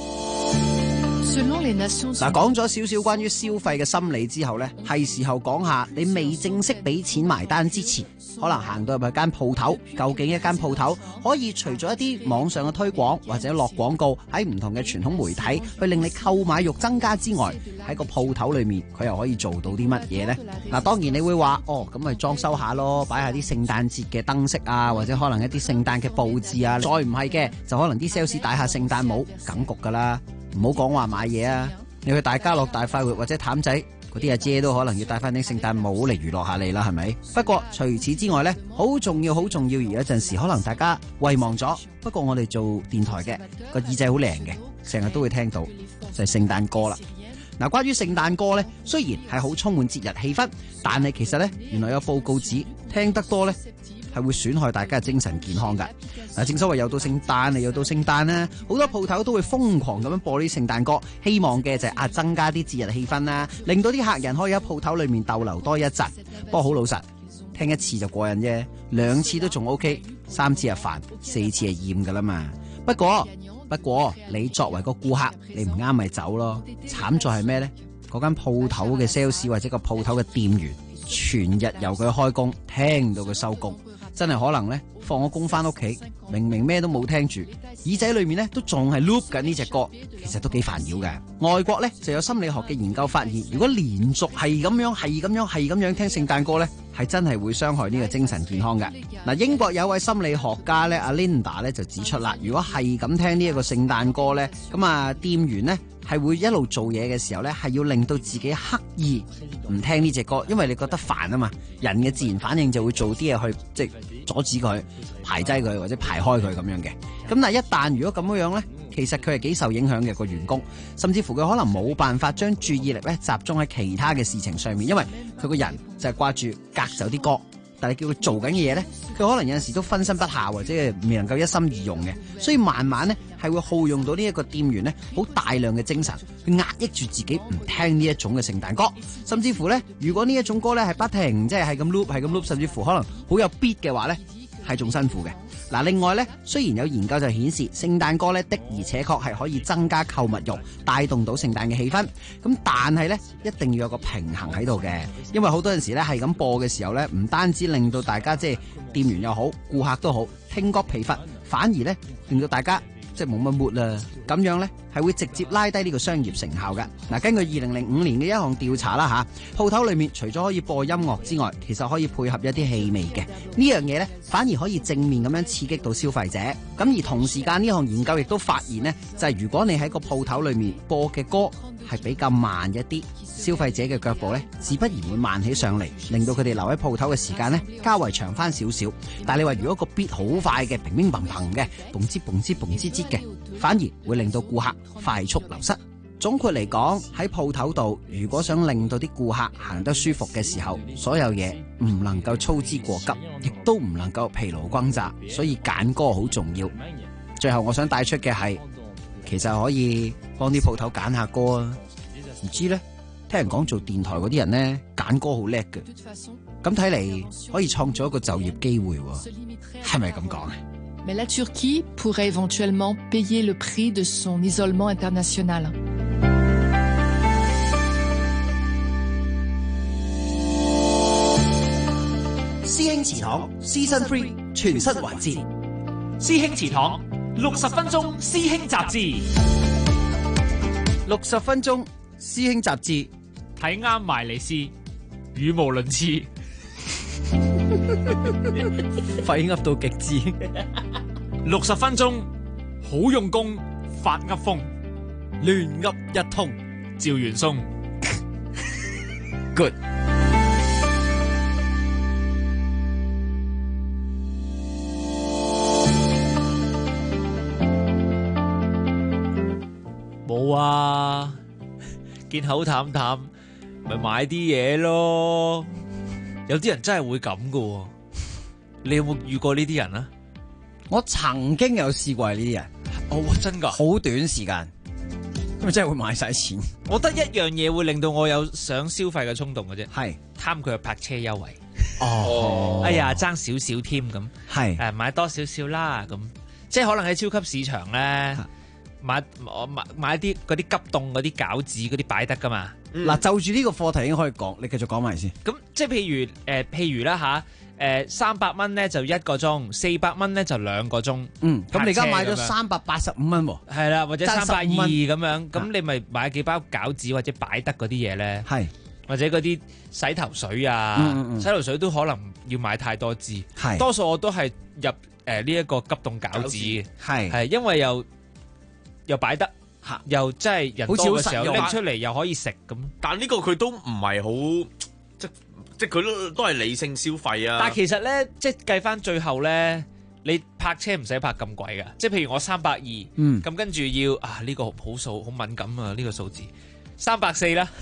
嗱，講咗少少關於消費嘅心理之後呢，係時候講下你未正式俾錢埋單之前，可能行到入去間鋪頭，究竟一間鋪頭可以除咗一啲網上嘅推廣或者落廣告，喺唔同嘅傳統媒體去令你購買欲增加之外，喺個鋪頭裏面佢又可以做到啲乜嘢呢？嗱，當然你會話咁咪裝修下咯，擺下啲聖誕節嘅燈飾啊，或者可能一啲聖誕嘅佈置啊，再唔係嘅就可能啲 sales 戴下聖誕帽，梗焗噶啦。唔好講話買嘢啊！你去大家樂、大快活或者譚仔嗰啲阿姐都可能要戴翻啲聖誕帽嚟娛樂下你啦，係咪？不過除此之外呢，好重要，而有陣時可能大家遺忘咗。不過我哋做電台嘅個耳仔好靈嘅，成日都會聽到就係聖誕歌啦。嗱，關於聖誕歌呢，雖然係好充滿節日氣氛，但係其實呢，原來有報告指聽得多呢，係會損害大家嘅精神健康噶。嗱，正所謂又到聖誕啦，好多鋪頭都會瘋狂咁樣播啲聖誕歌，希望嘅就係增加啲節日氣氛啦，令到啲客人可以喺鋪頭裏面逗留多一陣。不過好老實，聽一次就過癮啫，2次都仲 OK， 3次係煩，4次係厭噶啦嘛。不過你作為個顧客，你唔啱咪走咯。慘在係咩呢？嗰間鋪頭嘅 sales 或者個鋪頭嘅店員，全日由佢開工聽到佢收工，真係可能呢，放咗工翻屋企，明明咩都冇聽住，耳仔裏面呢都仲係 loop 緊呢隻歌，其實都幾煩擾嘅。外國呢就有心理學嘅研究發現，如果連續係咁樣聽聖誕歌呢，係真係會傷害呢個精神健康嘅。嗱，英國有位心理學家呢，阿 Linda 呢就指出啦，如果係咁聽呢一個聖誕歌呢，咁啊店員呢係會一路做嘢嘅時候呢，係要令到自己刻意唔聽呢隻歌，因為你覺得煩啊嘛，人嘅自然反應就會做啲嘢去即係阻止佢、排擠佢或者排開佢咁樣嘅。咁但係一旦如果咁樣呢，其實佢係幾受影響嘅個員工，甚至乎佢可能冇辦法將注意力咧集中喺其他嘅事情上面，因為佢個人就係掛住隔走啲歌，但係叫佢做緊嘅嘢咧，佢可能有陣時都分身不下，或者係未能夠一心二用嘅，所以慢慢咧係會耗用到呢一個店員咧好大量嘅精神去壓抑住自己唔聽呢一種嘅聖誕歌，甚至乎咧如果呢一種歌咧係不停即係咁 loop，甚至乎可能好有 beat 嘅話咧係仲辛苦嘅。嗱，另外咧，雖然有研究就顯示聖誕歌咧的而且確係可以增加購物慾，帶動到聖誕嘅氣氛，咁但係咧一定要有個平衡喺度嘅，因為好多陣時咧係咁播嘅時候咧，唔單止令到大家即係店員又好，顧客都好聽歌疲乏，反而咧令到大家即係冇乜 mood 啦，咁樣咧係會直接拉低呢個商業成效嘅。嗱，根據2005年嘅一項調查啦嚇，鋪頭裏面除咗可以播音樂之外，其實可以配合一啲氣味嘅，呢樣嘢咧反而可以正面咁樣刺激到消費者。咁而同時間呢項研究亦都發現呢，就係如果你喺個鋪頭裏面播嘅歌係比較慢一啲，消費者嘅腳步咧自不然會慢起上嚟，令到佢哋留喺鋪頭嘅時間咧較為長翻少少。但係你話如果個 beat 好快嘅，乒乒乓乓嘅，蹦吱蹦吱蹦吱吱嘅，反而會令到顧客快速流失。總括嚟講，喺鋪頭度，如果想令到啲顧客行得舒服嘅時候，所有嘢唔能夠操之過急，亦都唔能夠疲勞轟炸，所以揀歌好重要。最後我想帶出嘅係，其實可以幫啲鋪頭揀下歌啊。唔知呢，聽人講做電台嗰啲人呢，揀歌好叻嘅，咁睇嚟可以創造一個就業機會喎，係咪咁講啊 Mais la Turquie pourrait éventuellement payer le prix de son isolement international. 師兄祠堂 Season 3全新環節， 師兄祠堂60分鐘師兄雜誌 ，60分鐘師兄雜誌， 睇啱埋嚟試，語無倫次。 廢噏到極致。 60分鐘，好用功，發噏風， 亂噏一通， 趙元松。 Good。 冇啊，見口淡淡，咪買啲嘢咯。有啲人真係會咁噶，你有冇遇過呢啲人啊？ 我曾經有試過係呢啲人。 哦，真噶， 好短時間，咁咪真係會買晒錢。 我覺得一樣嘢會令到我有想消費嘅衝動嘅啫， 係貪佢嘅泊車優惠。 哦， 哎呀，爭少少添咁， 係誒買多少少啦咁，即係可能喺超級市場咧買啲嗰啲急凍嗰啲餃子嗰啲擺得噶嘛。 嗱，就住呢個課題已經可以講，你繼續講埋先。 咁即係譬如啦嚇。300蚊咧就1個鐘，400蚊咧就2個鐘。 咁你而家買咗385蚊喎。 係啦，或者320咁樣，咁你咪買幾包餃子或者擺得嗰啲嘢咧。 係， 或者嗰啲洗頭水啊，洗頭水都可能要買太多支。係，多數我都係入呢一個急凍餃子嘅。係，因為又擺得，又真係人多嘅時候拎出嚟又可以食咁。 但呢個佢都唔係好即係佢都係理性消費啊！ 但係其實咧，即係計翻最後咧，你泊車唔使泊咁貴噶。即係譬如我320，咁跟住要呢個好數好敏感啊！呢個數字340啦。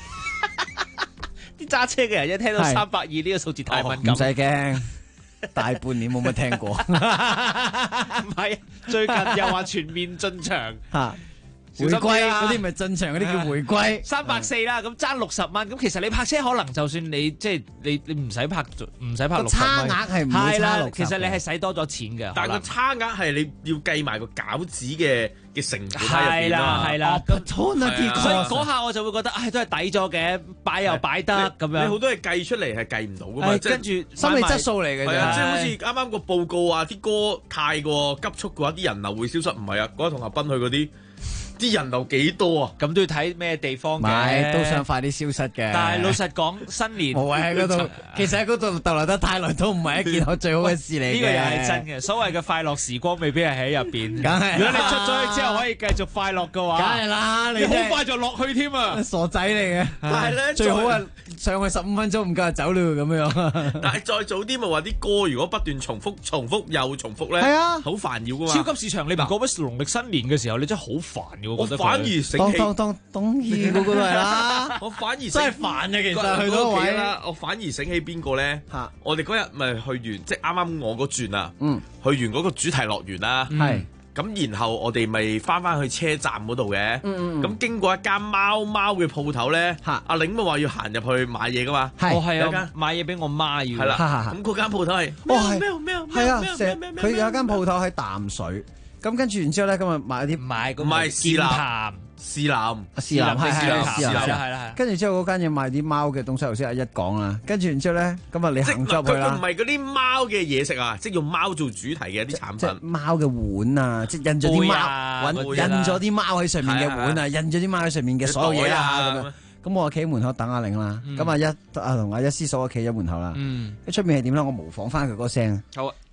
啲揸車嘅人一聽到320呢個數字太敏感， 唔使驚，大半年冇乜聽過。 唔係，最近又話全面進場嚇。 回歸嗰啲咪進場嗰啲叫回歸 ，340啦，咁爭60蚊，咁其實你泊車可能就算你即係你唔使泊60蚊， 差額係唔會差60， 其實你係使多咗錢嘅。 但係個差額係你要計埋個餃子嘅成本喺入邊啊。 係啦，所以嗰下我就會覺得，都係抵咗嘅，擺又擺得咁樣。 你好多嘢計出嚟係計唔到噶嘛， 跟住心理質素嚟嘅啫。 係啊，即係好似啱啱個報告話啲歌太過急促嘅話，啲人流會消失。唔係啊，嗰日同阿斌去嗰啲。啲人流幾多啊？ 咁都要睇咩地方嘅， 都想快啲消失嘅。 但係老實講，新年無謂喺嗰度，其實喺嗰度逗留得太耐都唔係一件最好嘅事嚟嘅。 呢個又係真嘅，所謂嘅快樂時光未必係喺入邊。 梗係， 如果你出咗去之後可以繼續快樂嘅話， 梗係啦， 你好快就落去添啊！ 傻仔嚟嘅， 但係咧最好係上去15分鐘唔夠就走了咁樣。 但係再早啲咪話啲歌如果不斷重複又重複咧， 係啊， 好煩擾噶嘛。 超級市場你唔覺得農曆新年嘅時候你真係好煩嘅？ 我反而董意嗰個都係啦， 我反而真係煩嘅，其實去到位啦，我反而醒起邊個咧？我哋嗰日咪去完，即係啱啱我嗰轉啊，去完嗰個主題樂園啦，係咁，然後我哋咪翻去車站嗰度嘅，咁經過一間貓嘅鋪頭咧，阿玲咪話要行入去買嘢噶嘛， 係啊，買嘢俾我媽要， 係啦，咁嗰間鋪頭係， 係啊，佢有一間鋪頭喺淡水。咁跟住然之後咧，今日買啲唔係士林， 係。跟住之後嗰間嘢賣啲貓嘅東西，頭先阿一講啦。跟住然之後咧，今日你行咗去啦。 佢唔係嗰啲貓嘅嘢食啊，即係用貓做主題嘅一啲產品。 即係貓嘅碗啊，即係印咗啲貓，印咗啲貓喺上面嘅碗啊，印咗啲貓喺上面嘅所有嘢啊咁樣。咁我企喺門口等阿玲啦。咁阿同阿一師嫂企喺門口啦。喺出面係點咧？我模仿翻佢嗰聲。 好啊。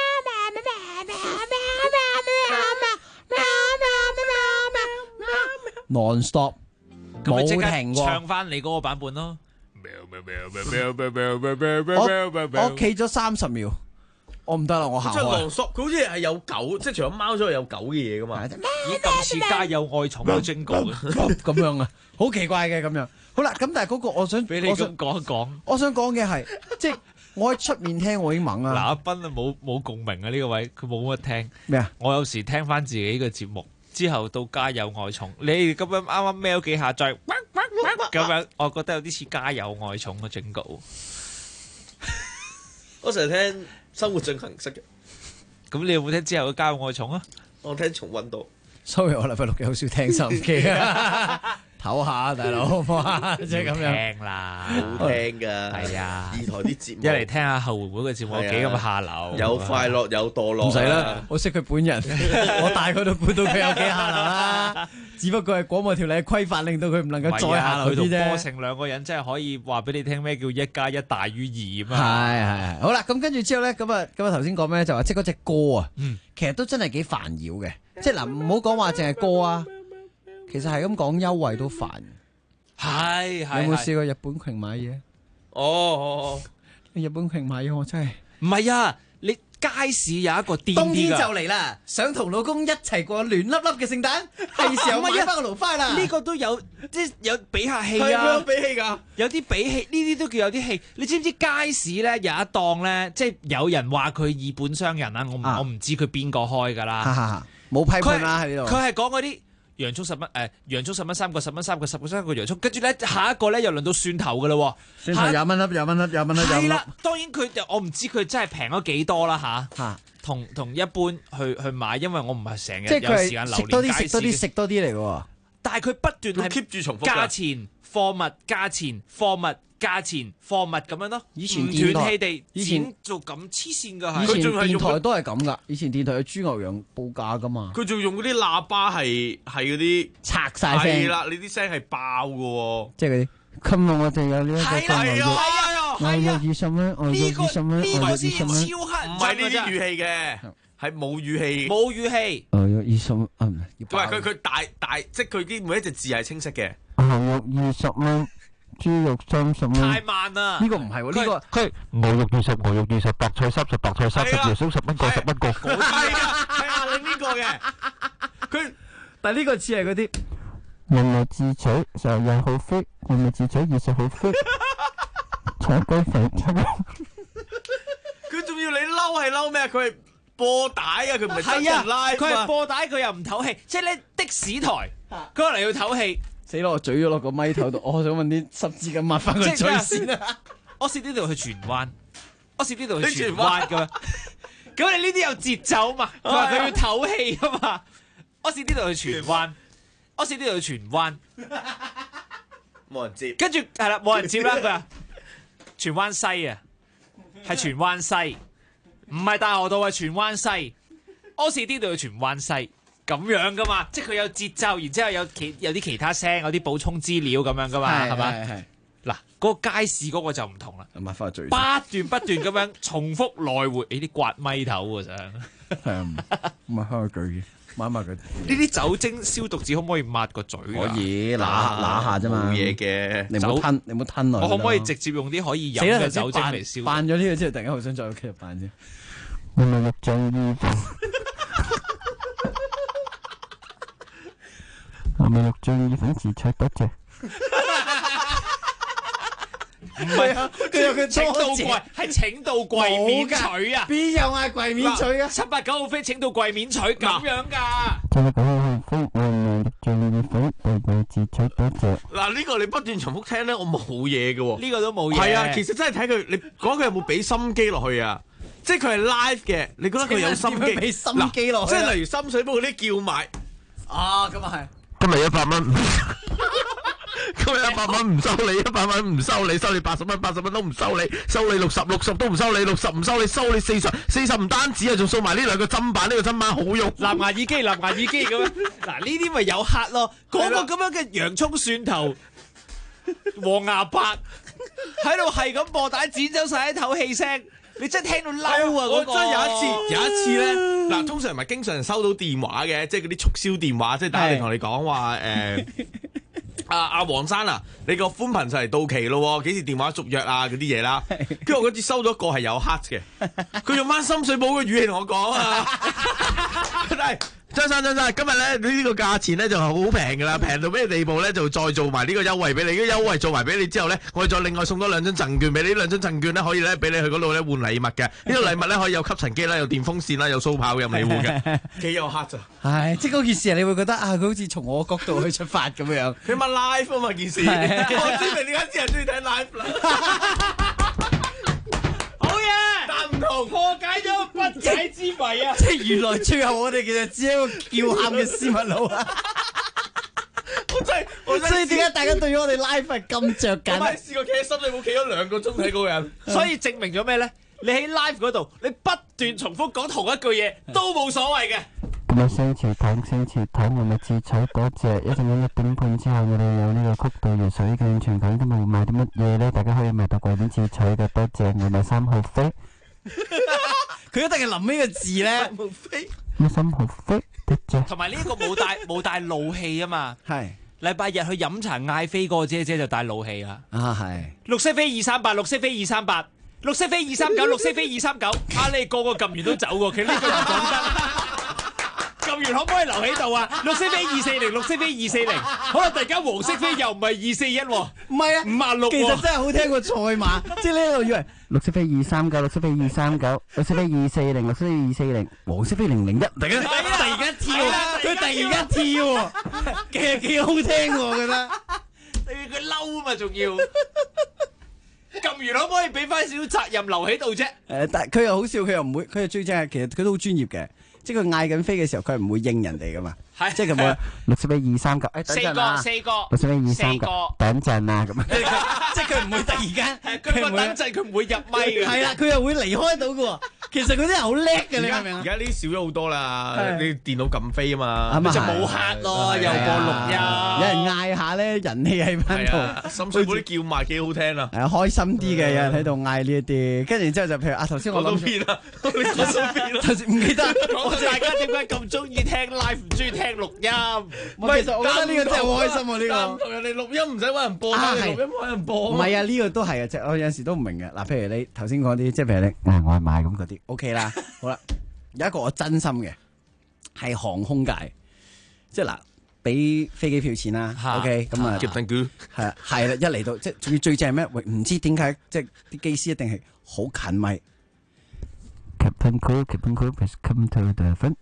non-stop 冇停過， 唱翻你嗰個版本咯。 我企咗30秒，我唔得啦，我行開。 即係 non-stop，佢好似係有狗，即係除咗貓之外有狗嘅嘢噶嘛？ 咦，咁似家有愛寵嘅精講咁樣啊，好奇怪嘅咁樣。好啦，咁但係嗰個我想俾你咁講一講。 我想講嘅係，即係我喺出面聽我已經懵啦。 嗱，阿斌啊冇共鳴啊呢個位，佢冇乜聽咩啊？ 我有時聽翻自己嘅節目。之後到家有愛寵，你咁樣啱啱喵幾下再咁樣，我覺得有啲似家有愛寵嘅警告。 我成日聽生活進行式嘅， 咁你有冇聽之後嘅家有愛寵啊？ 我聽重溫到。 Sorry， 我禮拜六好少聽收音機啊。 唞下大佬，哇！即係咁樣聽啦， 好聽㗎， 係啊， 二台啲節目一嚟聽下後援會嘅節目幾咁下流， 有快樂有墮落。 唔使啦，我識佢本人，我大概都估到佢有幾下流啦。只不過係廣播條例規範令到佢唔能夠再下流啲啫。 佢同波成兩個人真係可以話俾你聽咩叫1+1大於2啊！ 係好啦，咁跟住之後咧，咁啊頭先講咩就話即係嗰隻歌啊，其實都真係幾煩擾嘅。即係嗱，唔好講話淨係歌啊，其實係咁講優惠都煩。 係有冇試過日本瓊買嘢？ 哦， 日本瓊買嘢我真係唔係啊！你街市有一個店， 冬天就嚟啦，想同老公一齊過暖粒粒嘅聖誕，係時候買翻個爐花啦。 呢個都有即係有比下戲啊！ 比戲㗎， 有啲比戲，呢啲都叫有啲戲。你知唔知街市咧有一檔咧，即係有人話佢以本傷人啦，我唔知佢邊個開㗎啦。 冇批判啦喺呢度。 佢係講嗰啲洋葱10蚊，洋葱10蚊3個，10蚊3個，10個3個洋葱，跟住咧下一個咧又輪到蒜頭㗎啦。 蒜頭20蚊粒，20蚊粒，20蚊粒。 係啦，當然我唔知佢真係平咗幾多啦嚇。同一般去買，因為我唔係成日有時間留連街市。 食多啲嚟喎。 但係佢不斷係 keep 住重複價錢貨物價錢貨物價錢貨物咁樣咯。 以前唔斷氣地剪做咁黐線㗎， 以前電台都係咁噶。以前電台有豬牛羊報價噶嘛。 佢仲用嗰啲喇叭係嗰啲拆晒聲。 係啦，你啲聲係爆㗎喎。 即係嗰啲。今日我哋有呢一個牛肉，牛肉20蚊，牛肉20蚊，牛肉20蚊。 唔係呢啲語氣嘅，係冇語氣。 冇語氣。 牛肉20蚊，唔係。 佢大，即係佢啲每一隻字係清晰嘅。 牛肉20蚊。豬肉30蚊， 太慢啦！ 呢個唔係喎，呢個佢牛肉20，牛肉20，白菜30，白菜30，椰餸10蚊個，10蚊個。 係啊，你呢個嘅，佢但係呢個似係嗰啲人民自取10日好飛，人民自取20好飛，炒雞粉佢仲要你嬲係嬲咩？佢係播帶啊，佢唔係真人 live 佢係播帶，佢又唔唞氣，即係咧的士台，佢可能要唞氣。 死咯！我嘴咗落個咪頭度，我想問啲濕紙巾抹翻個嘴先啊！ 我試呢度去荃灣，我試呢度去荃灣噶嘛？咁你呢啲有節奏嘛？佢話佢要唞氣啊嘛！我試呢度去荃灣，我試呢度去荃灣， 冇人接。 跟住係啦，冇人接啦。佢話荃灣西啊，係荃灣西，唔係大河道，係荃灣西。我試呢度去荃灣西。咁樣噶嘛，即係佢有節奏，然之後有啲其他聲，有啲補充資料咁樣噶嘛，係嘛？係嗱，嗰個街市嗰個就唔同啦， 抹翻個嘴， 不斷咁樣重複來回，啲刮咪頭喎想。 係啊，抹翻個嘴，抹佢。呢啲酒精消毒紙可唔可以抹個嘴？ 可以，揦下啫嘛。 冇嘢嘅， 你唔好吞落。 我可唔可以直接用啲可以飲嘅酒精嚟消毒？ 扮咗呢個之後，突然間好想再繼續扮先。我咪肉醬意粉。我咪肉醬意粉自取多謝。 唔係啊，佢請到櫃係請到櫃免取啊！ 邊有嗌櫃免取啊 ？7、8、9號飛請到櫃免取咁樣㗎。 7、8、9號飛，我咪肉醬意粉自取多謝。 嗱，呢個你不斷重複聽咧，我冇嘢嘅喎。 呢個都冇嘢。 係啊，其實真係睇佢，你講佢有冇俾心機落去啊？即係佢係 live 嘅，你覺得佢有心機？ 俾心機落去。 即係例如深水埗嗰啲叫賣啊，咁啊係。 今日100蚊，今日100蚊唔收你，100蚊唔收你，收你80蚊，80蚊都唔收你，收你60都唔收你，60唔收你，收你40唔單止啊，仲掃埋呢兩個砧板，呢個砧板好用。 藍牙耳機咁樣，嗱呢啲咪有客咯，嗰個咁樣嘅洋葱蒜頭、黃牙白喺度係咁播帶剪走晒一唞氣聲。你真係聽到嬲啊！ 我真係有一次咧，嗱，通常唔係經常收到電話嘅，即係嗰啲促銷電話，即係打嚟同你講話阿黃生啊，你個寬頻就嚟到期咯，幾時電話續約啊嗰啲嘢啦。跟住我嗰次收到一個係有黑嘅，佢用翻深水埗嘅語氣同我講啊，係。張生，今日咧呢個價錢咧就係好平噶啦，平到咩地步咧？就再做埋呢個優惠俾你，呢個優惠做埋俾你之後咧，我哋再另外送多2張贈券俾你，呢2張贈券咧可以咧俾你去嗰度咧換禮物嘅。呢個禮物咧可以有吸塵機啦，有電風扇啦，有鬚刨任你換嘅，幾有黑咋？ 係，即係嗰件事你會覺得啊，佢好似從我角度去出發咁樣。 佢問 live 啊嘛件事，我知明點解啲人中意睇 live 啦。唔同破解咗不解之謎啊！ 即係原來最後我哋其實只係一個叫喊嘅斯文佬啊！ 我真所以點解大家對於我哋 live 係咁着緊？ 我試過企喺心裏冇企咗2個鐘睇嗰個人， 所以證明咗咩咧？你喺 live 嗰度，你不斷重複講同一句嘢都冇所謂嘅。 咁啊，星潮睇我咪自取多謝。一陣間1點半之後，我哋有呢個曲道熱水嘅現場睇，今日會買啲乜嘢咧？大家可以買到櫃點自取嘅，多謝我買3號飛。 佢一定係臨尾個字咧， 買3號飛，多謝。 同埋呢一個冇帶怒氣啊嘛。 係禮拜日去飲茶嗌飛嗰個姐姐就帶怒氣啦。 啊係。 綠色飛238，綠色飛238，綠色飛239，綠色飛239。啊，你個個撳完都走喎，其實呢句唔講得。撳完可唔可以留喺度啊？綠色飛240，綠色飛240。好啦，突然間黃色飛又唔係241喎， 唔係啊 56。 其實真係好聽過賽馬，即係呢度以為綠色飛239，綠色飛239，綠色飛240，綠色飛240，黃色飛001。突然間跳，佢突然間跳喎，其實幾好聽喎，我覺得。 佢嬲啊嘛，仲要撳完可唔可以俾翻少少責任留喺度啫？ 但係佢又好笑，佢又唔會，佢又最正係其實佢都好專業嘅。即係佢嗌緊飛嘅時候，佢係唔會應人哋噶嘛，即係佢冇綠色飛239，等陣啊， 四個， 綠色飛239，等陣啊咁，即係佢唔會突然間， 佢個等陣佢唔會入咪嘅， 係啦，佢又會離開到嘅喎。其實嗰啲人好叻嘅，你明唔明啊？ 而家呢啲少咗好多啦，你電腦撳飛啊嘛， 就冇客咯，又播錄音， 有人嗌下咧，人氣喺翻度， 深水埗啲叫賣幾好聽啊， 係啊，開心啲嘅，有人喺度嗌呢一啲，跟住然之後就譬如啊，頭先我諗邊啊，你講到邊啊？ 頭先唔記得。 大家點解咁中意聽 live 唔中意聽錄音？ 唔係，其實我覺得呢個真係好開心喎！呢個同人哋錄音唔使揾人播，錄音揾人播。 唔係啊，呢個都係啊，即係我有陣時都唔明嘅。嗱，譬如你頭先講啲，即係譬如你嗌外賣咁嗰啲 OK 啦。好啦，有一個我真心嘅係航空界，即係嗱，俾飛機票錢啦。OK， 咁啊，係啊，係啦，一嚟到即係仲要最正係咩？喂，唔知點解即係啲機師一定係好近咪。 Captain crew, please come to the front.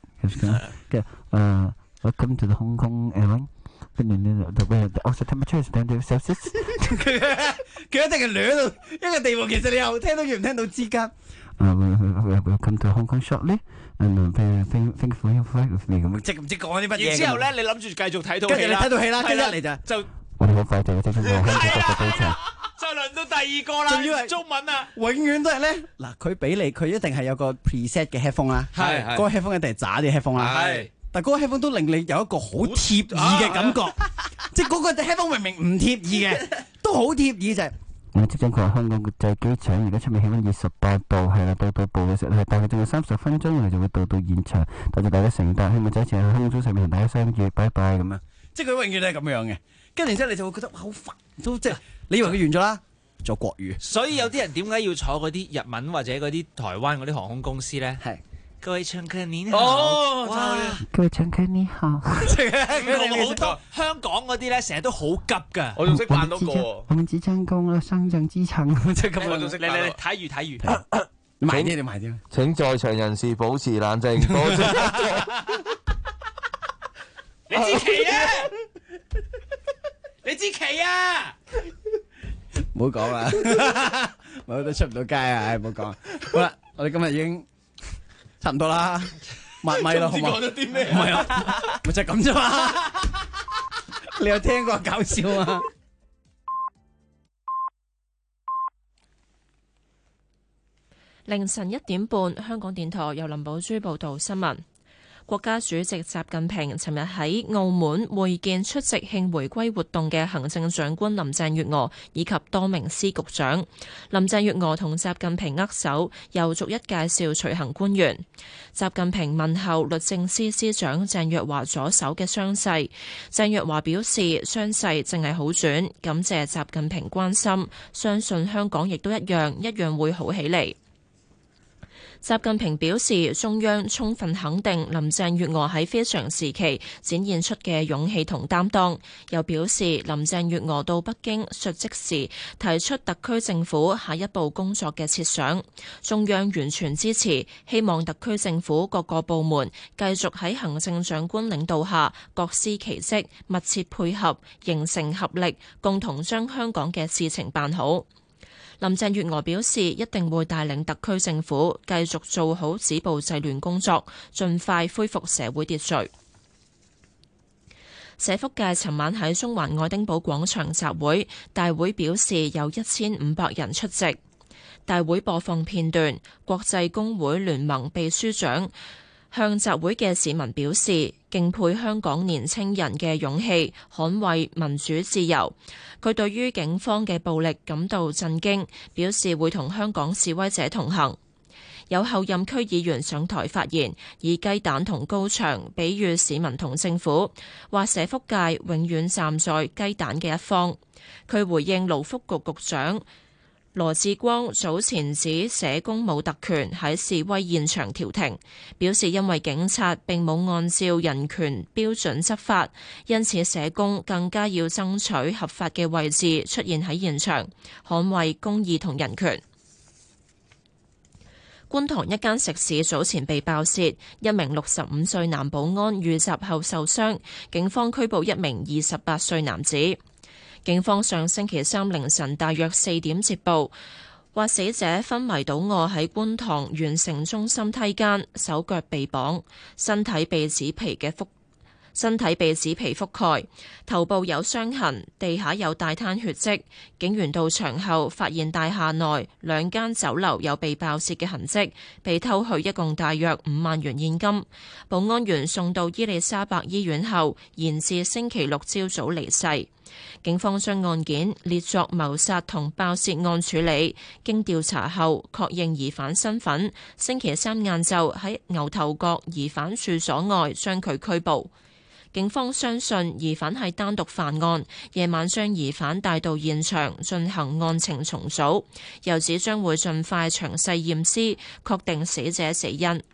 Welcome to the Hong Kong Airline. The outside temperature is 10 Celsius. 佢一定係兩到一個地步，其實你又聽到與唔聽到之間。 Welcome to Hong Kong shortly. And thank for your flight with me. 咁即係唔知講啲乜嘢。 然之後咧，你諗住繼續睇套戲啦。 跟住你睇套戲啦，跟住一嚟就我哋好快就要即刻過香港嘅機場。 再輪到第二個啦，仲要係中文啊！ 永遠都係咧，嗱，佢俾你，佢一定係有個 preset 嘅 headphone 啦，係嗰個 headphone 一定係渣啲 headphone 啦，係，但係嗰個 headphone 都令你有一個好貼耳嘅感覺，即係嗰個 headphone 明明唔貼耳嘅，都好貼耳就係。 我即將過香港國際機場，而家出面氣溫28度，係啦，到埗嘅時候係大概仲有30分鐘，我哋就會到現場。多謝大家乘搭，希望再一次喺空中上面同大家相遇，拜拜咁啊！ 即係佢永遠都係咁樣嘅，跟住之後你就會覺得好煩，都即係你以為佢完咗啦。做國語， 所以有啲人點解要坐嗰啲日文或者嗰啲台灣嗰啲航空公司咧？係各位乘客你好， 哦，哇！各位乘客你好， 好多香港嗰啲咧，成日都好急㗎。 我仲識扮多個， 我們即將到了上漲機場， 即係咁我仲識。 嚟睇魚， 你埋啲。 請在場人士保持冷靜，多謝。 你知奇啊！你知奇啊！ 唔好講啦，我都出唔到街啊！唔好講。好啦，我哋今日已經差唔多啦，抹咪咯，好嘛？ 講咗啲咩？ 唔係啊，咪就係咁啫嘛。你有聽過搞笑啊？ 凌晨1點半，香港電台由林寶珠報道新聞。國家主席習近平尋日喺澳門會見出席慶回歸活動嘅行政長官林鄭月娥以及多名司局長。林鄭月娥同習近平握手，又逐一介紹隨行官員。習近平問候律政司司長鄭若驊左手嘅傷勢，鄭若驊表示傷勢正係好轉，感謝習近平關心，相信香港亦都一樣會好起嚟。習近平表示，中央充分肯定林鄭月娥喺非常時期展現出嘅勇氣同擔當，又表示林鄭月娥到北京述職時提出特區政府下一步工作嘅設想，中央完全支持，希望特區政府各個部門繼續喺行政長官領導下各司其職，密切配合，形成合力，共同將香港嘅事情辦好。林鄭月娥表示，一定會帶領特區政府繼續做好止暴制亂工作，盡快恢復社會秩序。 社福界尋晚喺中環愛丁堡廣場集會，大會表示有1500人出席。大會播放片段，國際工會聯盟秘書長向集會嘅市民表示敬佩香港年青人嘅勇氣，捍衛民主自由。佢對於警方嘅暴力感到震驚，表示會同香港示威者同行。有候任區議員上台發言，以雞蛋同高牆比喻市民同政府，話社福界永遠站在雞蛋嘅一方。佢回應勞福局局長羅致光早前指社工冇特權喺示威現場調停，表示因為警察並冇按照人權標準執法，因此社工更加要爭取合法嘅位置出現喺現場，捍衛公義同人權。觀塘一間食肆早前被爆竊，一名65歲男保安遇襲後受傷，警方拘捕一名28歲男子。警方上星期三凌晨大約4點接報，話死者昏迷倒卧喺觀塘縣城中心梯間，手腳被綁，身體被紙皮覆蓋，頭部有傷痕，地下有大灘血跡。警員到場後發現大廈內2間酒樓有被爆竊嘅痕跡，被偷去一共大約5萬元現金。保安員送到伊利沙伯醫院後，延至星期六朝早離世。警方將案件列作謀殺同爆竊案處理，經調查後確認疑犯身份，星期三晏晝喺牛頭角疑犯住所外將佢拘捕。警方相信疑犯係單獨犯案，夜晚將疑犯帶到現場進行案情重組，又指將會盡快詳細驗屍，確定死者死因。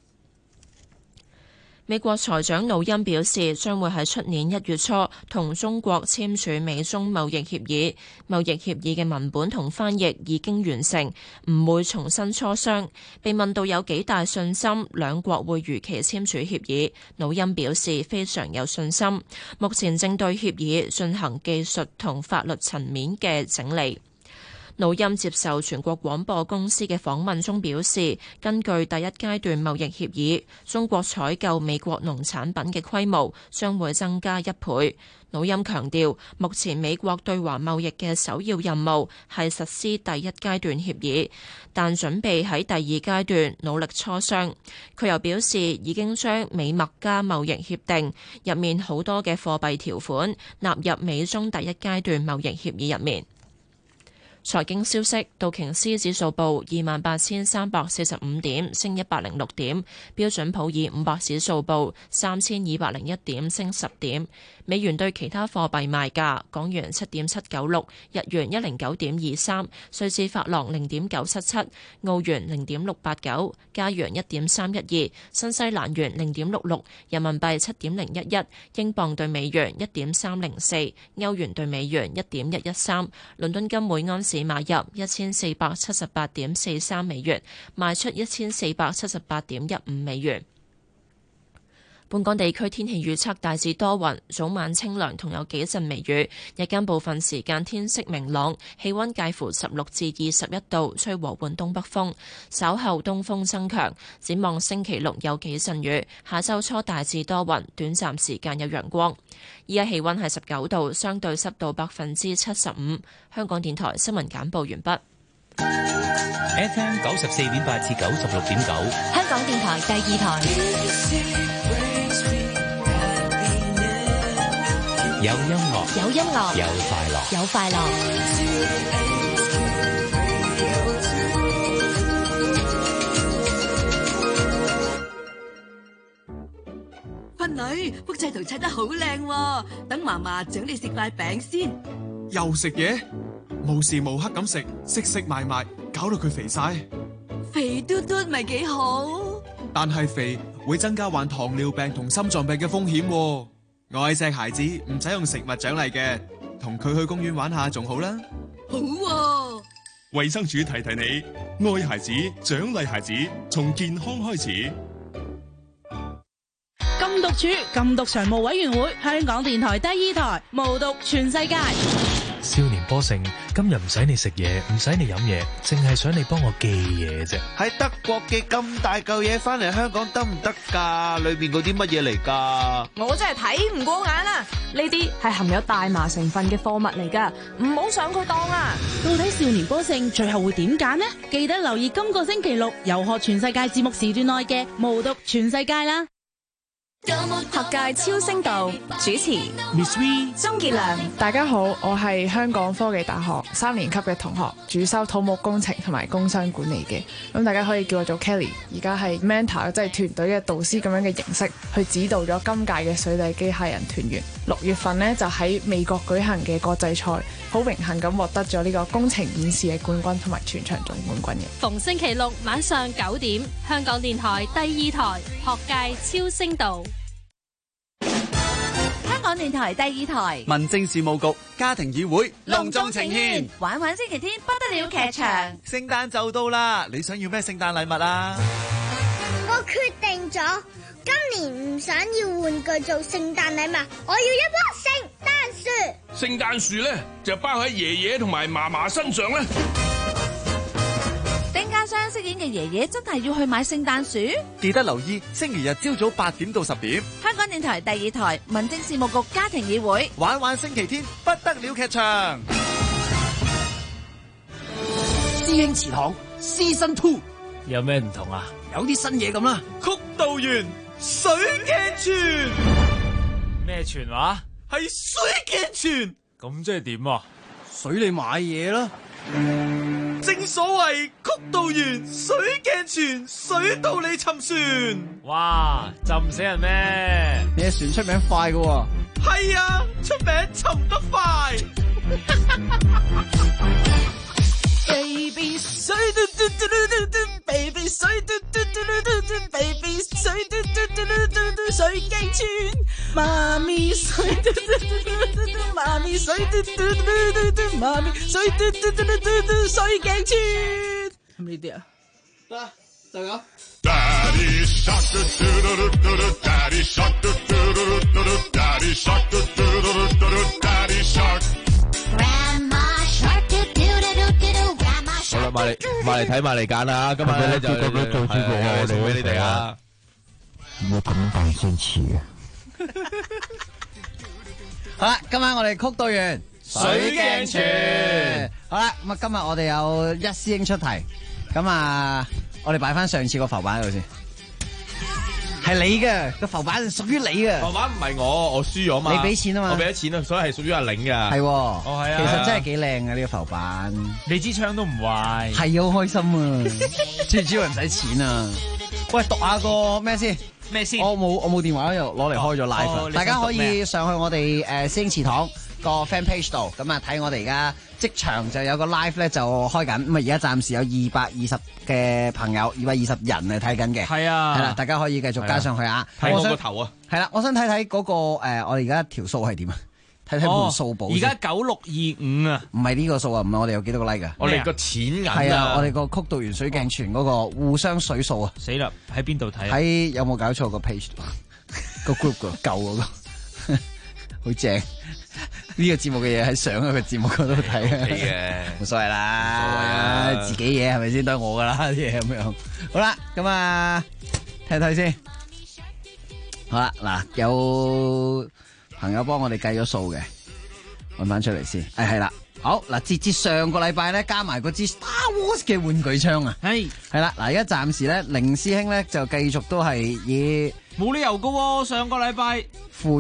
美國財長努欽表示，將會喺出年1月初同中國簽署美中貿易協議。貿易協議嘅文本同翻譯已經完成，唔會重新磋商。被問到有幾大信心兩國會如期簽署協議，努欽表示非常有信心。目前正對協議進行技術同法律層面嘅整理。努欽接受全國廣播公司嘅訪問中表示，根據第一階段貿易協議，中國採購美國農產品嘅規模將會增加1倍。努欽強調，目前美國對華貿易嘅首要任務係實施第一階段協議，但準備喺第二階段努力磋商。佢又表示，已經將美墨加貿易協定入面好多嘅貨幣條款納入美中第一階段貿易協議入面。財經消息，道瓊斯指數報28,345點，升106點；標準普爾500指數報3,201點，升10點。美元對其他貨幣賣價：港元7.796，日元109.23，瑞士法郎0.977，澳元0.689，加元1.312，新西蘭元0.66，人民幣7.011，英鎊對美元1.304，歐元對美元1.113，倫敦金每安士買入1478.43美元，賣出1478.15美元。本港地區天氣預測大致多雲，早晚清涼同有幾陣微雨，日間部分時間天色明朗，氣溫介乎16至21度，吹和緩東北風，稍後東風增強。展望星期六有幾陣雨，下周初大致多雲，短暫時間有陽光。依家氣溫係19度，相對濕度75%。香港電台新聞簡報完畢。 FM 94.8至96.9， 香港電台第2台。 有音樂， 有音樂， 有快樂， 有快樂。 芬女，幅砌圖砌得好靚喎，等嫲嫲獎你食塊餅先。 又食嘢，無時無刻咁食，食埋埋，搞到佢肥晒。 肥嘟嘟咪幾好？ 但係肥會增加患糖尿病同心臟病嘅風險喎。愛錫孩子唔使用食物獎勵嘅，同佢去公園玩下仲好啦。 好喎。 衛生署提你，愛孩子，獎勵孩子，從健康開始。 禁毒處禁毒常務委員會，香港電台第2台，無毒全世界。 少年波盛，今日唔使你食嘢，唔使你飲嘢，淨係想你幫我寄嘢啫。 喺德國寄咁大嚿嘢翻嚟香港得唔得㗎？裏邊嗰啲乜嘢嚟㗎？ 我真係睇唔過眼啊！呢啲係含有大麻成分嘅貨物嚟㗎，唔好上佢當啊！ 到底少年波盛最後會點揀呢？記得留意今個星期六遊學全世界節目時段內嘅無毒全世界啦！ 學界超聲道主持 Miss V 鍾傑良。 大家好，我係香港科技大學3年級嘅同學，主修土木工程同埋工商管理嘅。咁大家可以叫我做 Kelly， 而家係 mentor， 即係團隊嘅導師咁樣嘅形式去指導咗今屆嘅水底機械人團員。6月份呢，就喺美國舉行嘅國際賽，好榮幸咁獲得咗呢個工程演示嘅冠軍同埋全場總冠軍嘅。 逢星期六晚上9點，香港電台第2台學界超聲道。 香港電台第2台民政事務局家庭議會隆重呈獻玩玩星期天不得了劇場。 聖誕就到啦，你想要咩聖誕禮物啊？ 我決定咗，今年唔想要玩具做聖誕禮物，我要一棵聖誕樹。 聖誕樹咧就包喺爺爺同埋嫲嫲身上咧。 丁家雙飾演嘅爺爺真係要去買聖誕樹？ 記得留意星期日朝早8點到10點， 香港電台第2台民政事務局家庭議會玩玩星期天不得了劇場。 師兄祠堂 Season 2 有咩唔同啊？ 有啲新嘢咁啦。 曲道員水鏡泉咩泉話？ 係水鏡泉， 咁即係點啊？ 水你買嘢啦。 正所謂曲道員水鏡泉，水到你沉船。 哇，浸唔死人咩？ 你嘅船出名快㗎喎。 係啊，出名沉得快。Baby 水嘟嘟嘟嘟嘟 ，Baby 水嘟嘟嘟嘟嘟 ，Baby 水嘟嘟嘟嘟嘟，水鏡泉，媽咪水嘟嘟嘟嘟嘟，媽咪水嘟嘟嘟嘟嘟，媽咪水嘟嘟嘟嘟嘟，水鏡泉。係咪呢啲啊？得啦，就咁。Daddy shark do do do do do, Daddy shark do do do do do, Daddy shark do do do do do, Daddy shark。 好啦，買嚟睇，買嚟揀啦！今日咧就送俾你哋啊！ 有咁大聲詞嘅。 好啦，今晚我哋曲道員水鏡泉。 好啦，咁啊，今日我哋有一師兄出題，咁啊，我哋擺翻上次個浮板喺度先。係你嘅個浮板屬於你嘅。 浮板唔係我輸咗嘛。 你俾錢啊嘛。 我俾咗錢啊，所以係屬於阿玲㗎。 係。 哦，係啊。 其實真係幾靚嘅呢個浮板。 你支槍都唔壞。 係好開心啊！最主要唔使錢啊。喂，讀下個咩先？ 咩先？ 我冇電話又攞嚟開咗 live，大家可以上去我哋師兄祠堂個 fan page 度，咁啊睇我哋而家即場就有個 live 咧就開緊，咁啊而家暫時有220嘅朋友，220人係睇緊嘅。係啊，係啦，大家可以繼續加上去啊。 睇我個頭啊！ 係啦，我想睇睇嗰個我哋而家條數係點啊？睇睇盤數簿。 而家9625啊， 唔係呢個數啊，唔係我哋有幾多個 like 噶？ 我哋個錢銀啊！ 係啊，我哋個曲道員水鏡泉嗰個互相水數啊！ 死啦！喺邊度睇？ 喺有冇搞錯個 page 個 group 個舊嗰個，好正。呢個節目嘅嘢喺上一個節目嗰度睇啊，冇所謂啦，自己嘢係咪先都係我噶啦啲嘢咁樣。好啦，咁啊睇睇先。好啦，嗱有朋友幫我哋計咗數嘅，搵翻出嚟先。係啦，好嗱，截至上個禮拜咧，加埋嗰支 Star Wars 嘅玩具槍啊，係啦，嗱而家暫時咧，凌師兄咧就繼續都係以冇理由噶喎，上個禮拜負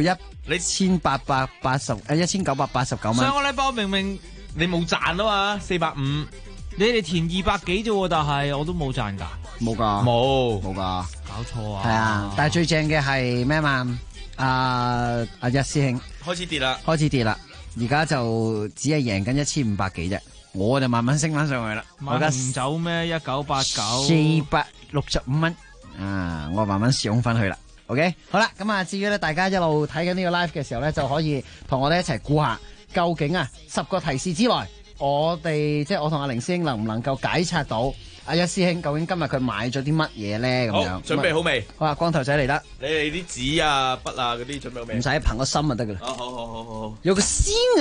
1989蚊。 上個禮拜明明你冇賺啊嘛，450， 你哋填200幾啫，但係我都冇賺噶， 冇噶， 冇噶， 搞錯啊！ 係啊，但係最正嘅係咩嘛？阿一師兄開始跌啦， 而家就只係贏緊1500幾啫，我就慢慢升翻上去啦。 買紅酒咩？1989 465蚊啊！我慢慢上翻去啦。OK， 好啦，咁啊，至於咧，大家一路睇緊呢個 live 嘅時候咧，就可以同我哋一齊估下，究竟啊10個提示之內，我哋即係我同阿凌師兄能唔能夠解拆到阿一師兄究竟今日佢買咗啲乜嘢咧？咁樣好，準備好未？ 好啊，光頭仔嚟得。 你哋啲紙啊、筆啊嗰啲準備好未？ 唔使憑個心就得噶啦。 好， 有個先啊！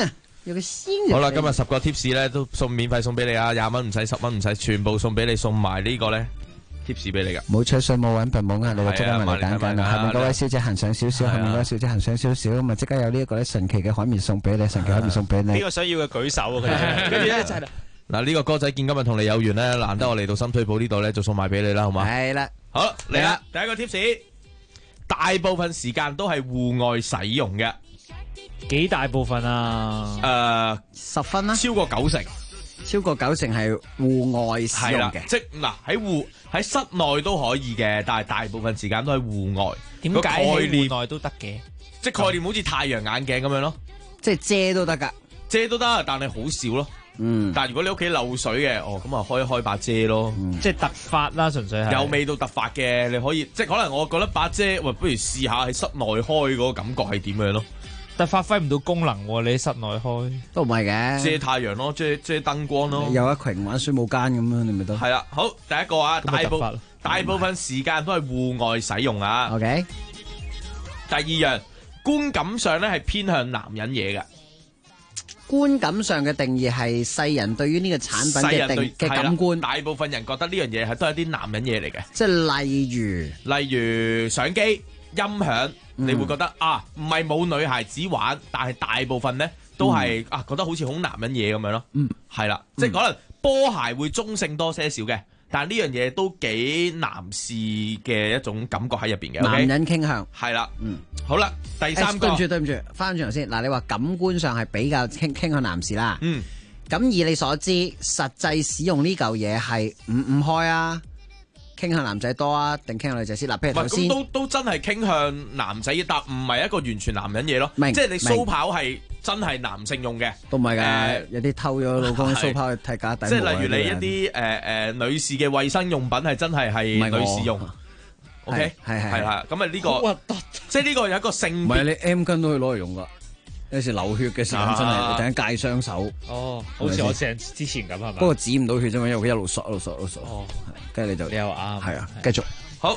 有個鮮。 好啦，今日10個 tips 咧都免費送俾你啊，20蚊唔使，10蚊唔使，全部送俾你，送埋呢個咧 tips 俾你噶。 冇吹水冇揾笨冇呃你，即刻嚟揀揀啦！後面嗰位小姐行上少少，後面嗰位小姐行上少少，咁啊即刻有呢一個咧神奇嘅海綿送俾你，神奇海綿送俾你。 呢個想要嘅舉手啊！佢跟住咧就係嗱，呢個歌仔見今日同你有緣咧，難得我嚟到深水埗呢度咧，就送埋俾你啦，好嘛？ 係啦， 好嚟啦，第一個 tips， 大部分時間都係戶外使用嘅。 幾大部分啊 ？10分啦， 超過90%， 超過90%係戶外使用嘅。 即嗱喺室內都可以嘅，但係大部分時間都係戶外。 點解喺戶內都得嘅？ 即概念好似太陽眼鏡咁樣咯， 即係遮都得㗎， 遮都得，但係好少咯。但係如果你屋企漏水嘅，咁啊開把遮咯。 即係突發啦，純粹係有味道突發嘅，你可以即可能我覺得把遮，不如試下喺室內開嗰個感覺係點樣咯。 但發揮唔到功能喎，你喺室內開都唔係嘅， 遮太陽咯，遮燈光咯。 有一群玩水舞間咁樣，你咪得。 係啦，好，第一個啊，大部分時間都係戶外使用啊。 OK。 第二樣，觀感上咧係偏向男人嘢嘅。 觀感上嘅定義係世人對於呢個產品嘅感官。 大部分人覺得呢樣嘢係都係啲男人嘢嚟嘅。 即係例如相機、音響。你會覺得唔係冇女孩子玩，但係大部分咧都係覺得好似好男人嘢咁樣咯。係啦，即係可能波鞋會中性多些少嘅，但係呢樣嘢都幾男士嘅一種感覺喺入邊嘅。 男人傾向係啦，好啦，第三個， 對唔住，翻轉頭先。嗱，你話感官上係比較傾向男士啦。咁以你所知，實際使用呢嚿嘢係唔開啊？傾向男仔多啊，定傾向女仔先？嗱，譬如頭先都真係傾向男仔，但唔係一個完全男人嘢咯。即係你蘇跑係真係男性用嘅， 都唔係㗎。有啲偷咗老公蘇跑去睇假底。 即係例如你一啲女士嘅衛生用品係真係女士用。OK，係啦。咁啊呢個即係呢個有一個性別。 唔係你 M 巾都可以攞嚟用㗎。有時流血嘅時候真係突然間戒雙手。 好似我之前咁係嘛？ 不過止唔到血啫嘛，因為佢一路索。跟住你就你又啱。 係啊，繼續。 好，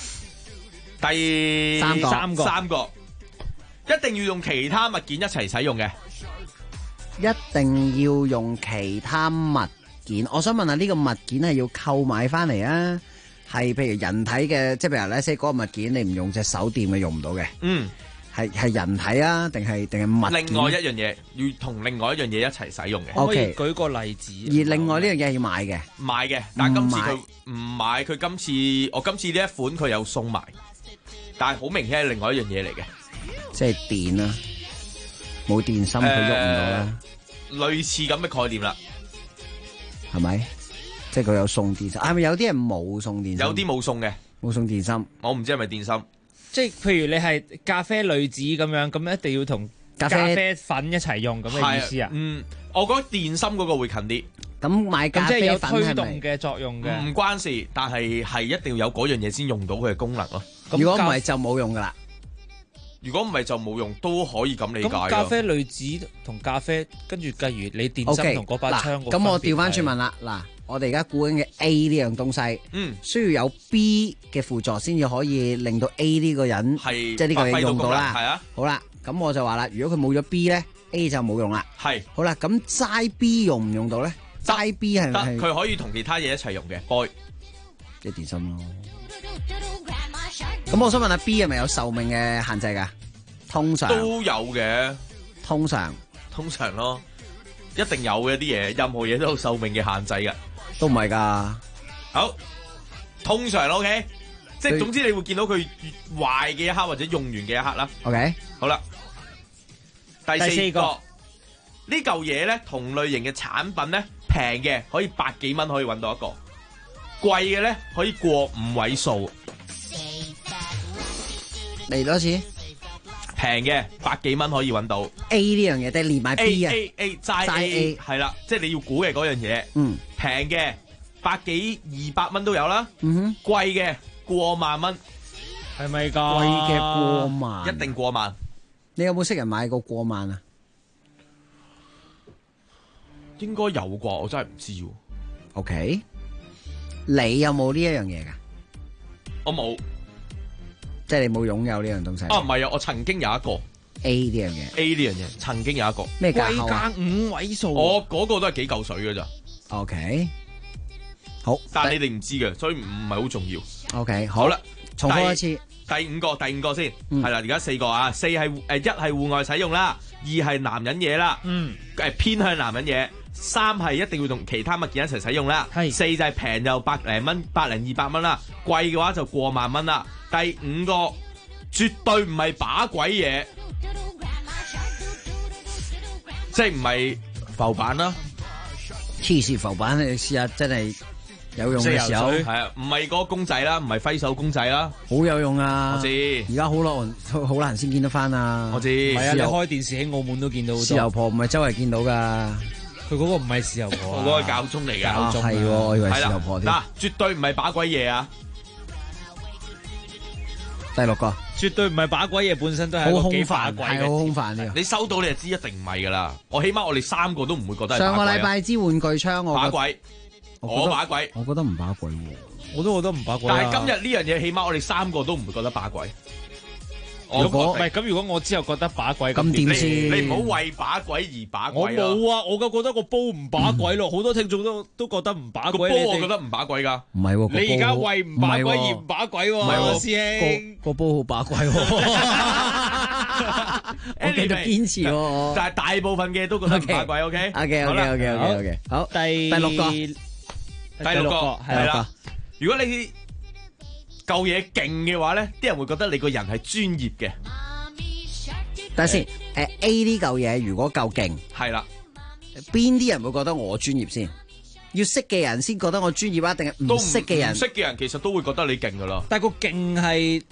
第三個，一定要用其他物件一齊使用嘅。 一定要用其他物件。我想問下呢個物件係要購買翻嚟啊？係譬如人體嘅，即係譬如咧，嗰個物件你唔用隻手掂嘅用唔到嘅。係人體啊，定係物件？ 另外一樣嘢要同另外一樣嘢一齊使用嘅。 可以舉個例子。 而另外呢樣嘢係要買嘅。 買嘅，但係今次佢唔買，佢今次呢一款佢有送埋，但係好明顯係另外一樣嘢嚟嘅。 即係電啊，冇電芯佢喐唔到啦。 類似咁嘅概念啦， 係咪？即係佢有送電芯，係咪有啲人冇送電芯？ 有啲冇送嘅， 冇送電芯。 我唔知係咪電芯。 即係譬如你係咖啡濾紙咁樣，咁一定要同咖啡粉一齊用咁嘅意思啊？ 我覺得電芯嗰個會近啲。 咁買咖啡粉即係有推動嘅作用嘅， 唔關事，但係一定要有嗰樣嘢先用到佢嘅功能咯。 如果唔係就冇用噶啦。 如果唔係就冇用，都可以咁理解。 咁咖啡濾紙同咖啡，跟住例如你電芯同嗰把槍， 咁我調翻轉問啦，嗱。我哋而家估緊嘅 A 呢樣東西，需要有 B 嘅輔助先至可以令到 A 呢個人即係呢個嘢用到啦。係啊，好啦，咁我就話啦，如果佢冇咗 B 咧 ，A 就冇用啦。係，好啦，咁齋 B 用唔用到咧？齋 B 係咪？ 佢可以同其他嘢一齊用嘅 ，boy， 即係電芯咯。咁我想問下 B 係咪有壽命嘅限制噶？通常都有嘅， 通常咯，一定有嘅啲嘢，任何嘢都有壽命嘅限制嘅。 都唔係噶， 好，通常 OK， 即係總之你會見到佢壞嘅一刻或者用完嘅一刻啦。 OK， 好啦，第四個呢嚿嘢咧，同類型嘅產品咧，平嘅可以百幾蚊可以揾到一個，貴嘅咧可以過5位數。 嚟多次， 平嘅百幾蚊可以揾到。 A 呢樣嘢定係連埋 B 啊 ？A 齋 A 係啦，即係你要估嘅嗰樣嘢。平嘅百幾200蚊都有啦。貴嘅過萬蚊， 係咪㗎？ 貴嘅過萬， 一定過萬。 你有冇識人買過萬啊？ 應該有啩，我真係唔知。 OK， 你有冇呢一樣嘢㗎？ 我冇。 即係你冇擁有呢樣東西。 唔係啊，我曾經有一個。 A 呢樣嘢 ，A 呢樣嘢曾經有一個咩價口貴啊？ 價5位數， 我嗰個都係幾嚿水嘅咋。 OK，好， 但係你哋唔知嘅，所以唔係好重要。 OK， 好啦， 重複一次。 第五個先，係啦，而家4個啊，一係戶外使用啦，2係男人嘢啦，偏向男人嘢，3係一定要同其他物件一齊使用啦，4就係平又百零200蚊啦，貴嘅話就過萬蚊啦。第5個絕對唔係把鬼嘢，即係唔係浮板啦， 黐線浮板，你試下真係有用嘅時候， 係啊，唔係嗰個公仔啦，唔係揮手公仔啦， 好有用啊！ 我知， 而家好難先見得翻啊！ 我知， 唔係啊，你開電視喺澳門都見到好多。 豉油婆唔係周圍見到噶， 佢嗰個唔係豉油婆啊， 我嗰個教宗嚟㗎， 教宗係喎，我以為豉油婆添。 嗱，絕對唔係把鬼嘢啊！ 第6個， 絕對唔係把鬼嘢，本身都係好空幾泛，係好空泛呢個。 你收到你就知一定唔係㗎啦。我起碼我哋3個都唔會覺得係把鬼。 上個禮拜支玩具槍我把鬼，我把鬼， 我覺得唔把鬼喎， 我都覺得唔把鬼。 但係今日呢樣嘢，起碼我哋3個都唔會覺得把鬼。 如果我之後覺得把鬼咁點先？ 你唔好為把鬼而把鬼。 我冇啊，我就覺得個煲唔把鬼咯。好多聽眾都覺得唔把鬼。 個煲我覺得唔把鬼㗎。 唔係喎， 你而家為唔把鬼而唔把鬼喎，師兄。 個煲好把鬼喎。我繼續堅持喎。 但係大部分嘅都覺得唔把鬼。OK。 好，第6個。 第六個係啦，如果你嚿嘢勁嘅話咧，啲人會覺得你個人係專業嘅。 等下先，A 呢嚿嘢如果夠勁， 係啦， 邊啲人會覺得我專業先？要識嘅人先覺得我專業啊，定係唔識嘅人？ 唔識嘅人其實都會覺得你勁噶啦。 但係個勁係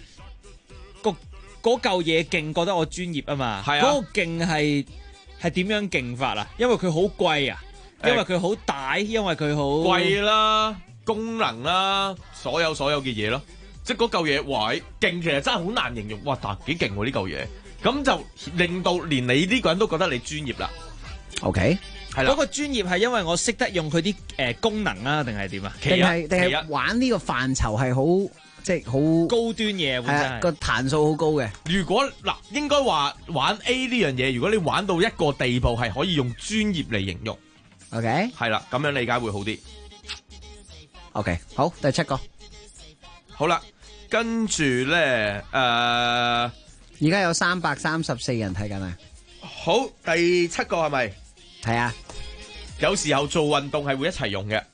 嗰嚿嘢勁，覺得我專業啊嘛。係啊，嗰個勁係點樣勁法啊？因為佢好貴啊。因為佢好大，因為佢好貴啦，功能啦，所有嘅嘢咯，即係嗰嚿嘢，喂，勁，其實真係好難形容，哇，但幾勁喎呢嚿嘢，咁就令到連你呢個人都覺得你專業啦。 OK， 係啦， 嗰個專業係因為我識得用佢啲功能啊，定係點啊？ 定係玩呢個範疇係好即係好高端嘢，本身係個彈數好高嘅。 如果嗱，應該話玩 A 呢樣嘢，如果你玩到一個地步，係可以用專業嚟形容。 OK， 係啦，咁樣理解會好啲。 OK， 好，第7個， 好啦，跟住咧， 而家有334人睇緊啊。 好，第7個係咪？ 係啊， 有時候做運動係會一齊用嘅。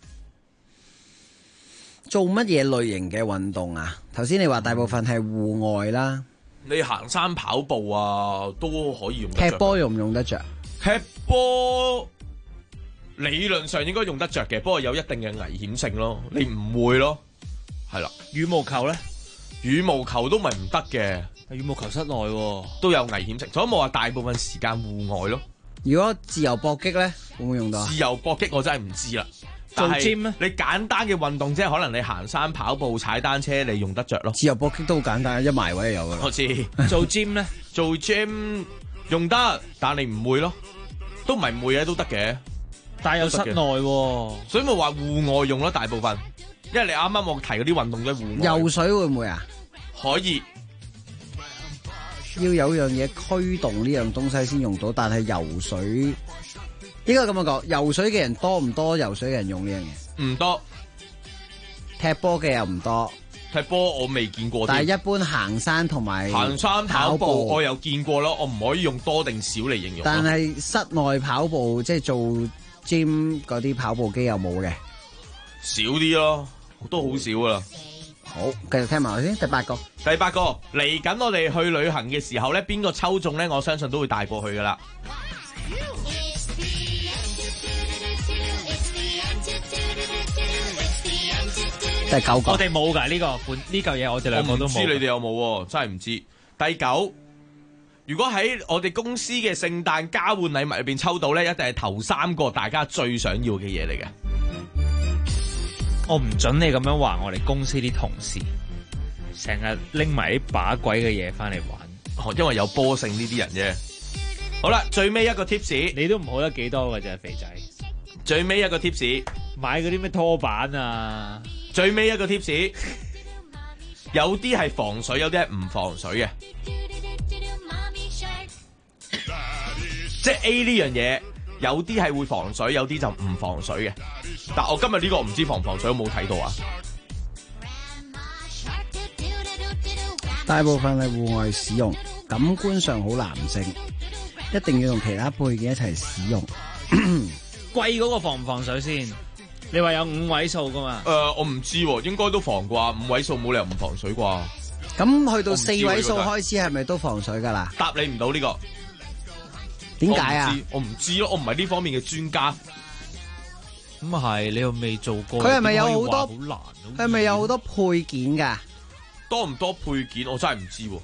做乜嘢類型嘅運動啊？頭先你話大部分係戶外啦， 你行山跑步啊都可以用得着。 踢波用唔用得着？ 踢波。理論上應該用得着嘅，不過有一定嘅危險性咯。你唔會咯，係啦。 羽毛球咧， 羽毛球都咪唔得嘅。 羽毛球室內都有危險性，所以冇話大部分時間戶外咯。 如果自由搏擊咧，會唔會用到？ 自由搏擊我真係唔知啦。 做 gym 咧， 你簡單嘅運動即係可能你行山、跑步、踩單車，你用得着咯。 自由搏擊都好簡單，一埋位就有噶啦。 我知。 做 gym 咧， 做 gym 用得，但你唔會咯，都唔係唔會嘅，都得嘅。 但係有室內喎， 所以咪話戶外用咯，大部分。因為你啱啱我提嗰啲運動都係戶外。 游水會唔會啊？ 可以。 要有樣嘢驅動呢樣東西先用到，但係游水應該咁樣講，游水嘅人多唔多？游水嘅人用呢樣嘢唔多。 踢波嘅又唔多。 踢波我未見過。 但係一般行山同埋行山跑步我有見過咯，我唔可以用多定少嚟形容。 但係室內跑步即係做 gym 嗰啲跑步機有冇嘅？ 少啲咯，都好少噶啦。 好，繼續聽埋我先。第8個嚟緊，我哋去旅行嘅時候咧，邊個抽中咧？我相信都會帶過去噶啦。 第9個， 我哋冇噶呢嚿嘢，我哋兩個都冇。 我唔知你哋有冇，真係唔知。第9，如果喺我哋公司嘅聖誕交換禮物入邊抽到咧，一定係頭3個大家最想要嘅嘢嚟嘅。 我唔准你咁樣話我哋公司啲同事，成日拎埋啲把鬼嘅嘢翻嚟玩。 因為有波性呢啲人啫。好啦，最尾一個 tips， 你都唔好得幾多㗎啫，肥仔。 最尾一個 tips， 買嗰啲咩拖板啊。 最尾一個 tips， 有啲係防水，有啲係唔防水嘅。 即係 A 呢樣嘢，有啲係會防水，有啲就唔防水嘅。但我今日呢個唔知防唔防水，我冇睇到啊。 大部分係戶外使用，感官上好男性，一定要用其他配件一齊使用。 貴嗰個防唔防水先？你話有5位數噶嘛？ 我唔知喎，應該都防啩，5位數冇理由唔防水啩。 咁去到4位數開始係咪都防水噶啦？ 答你唔到呢個， 點解啊？ 我唔知咯，我唔係呢方面嘅專家。 咁啊係，你又未做過。 佢係咪有好多？ 好難。 佢係咪有好多配件噶？ 多唔多配件我真係唔知喎。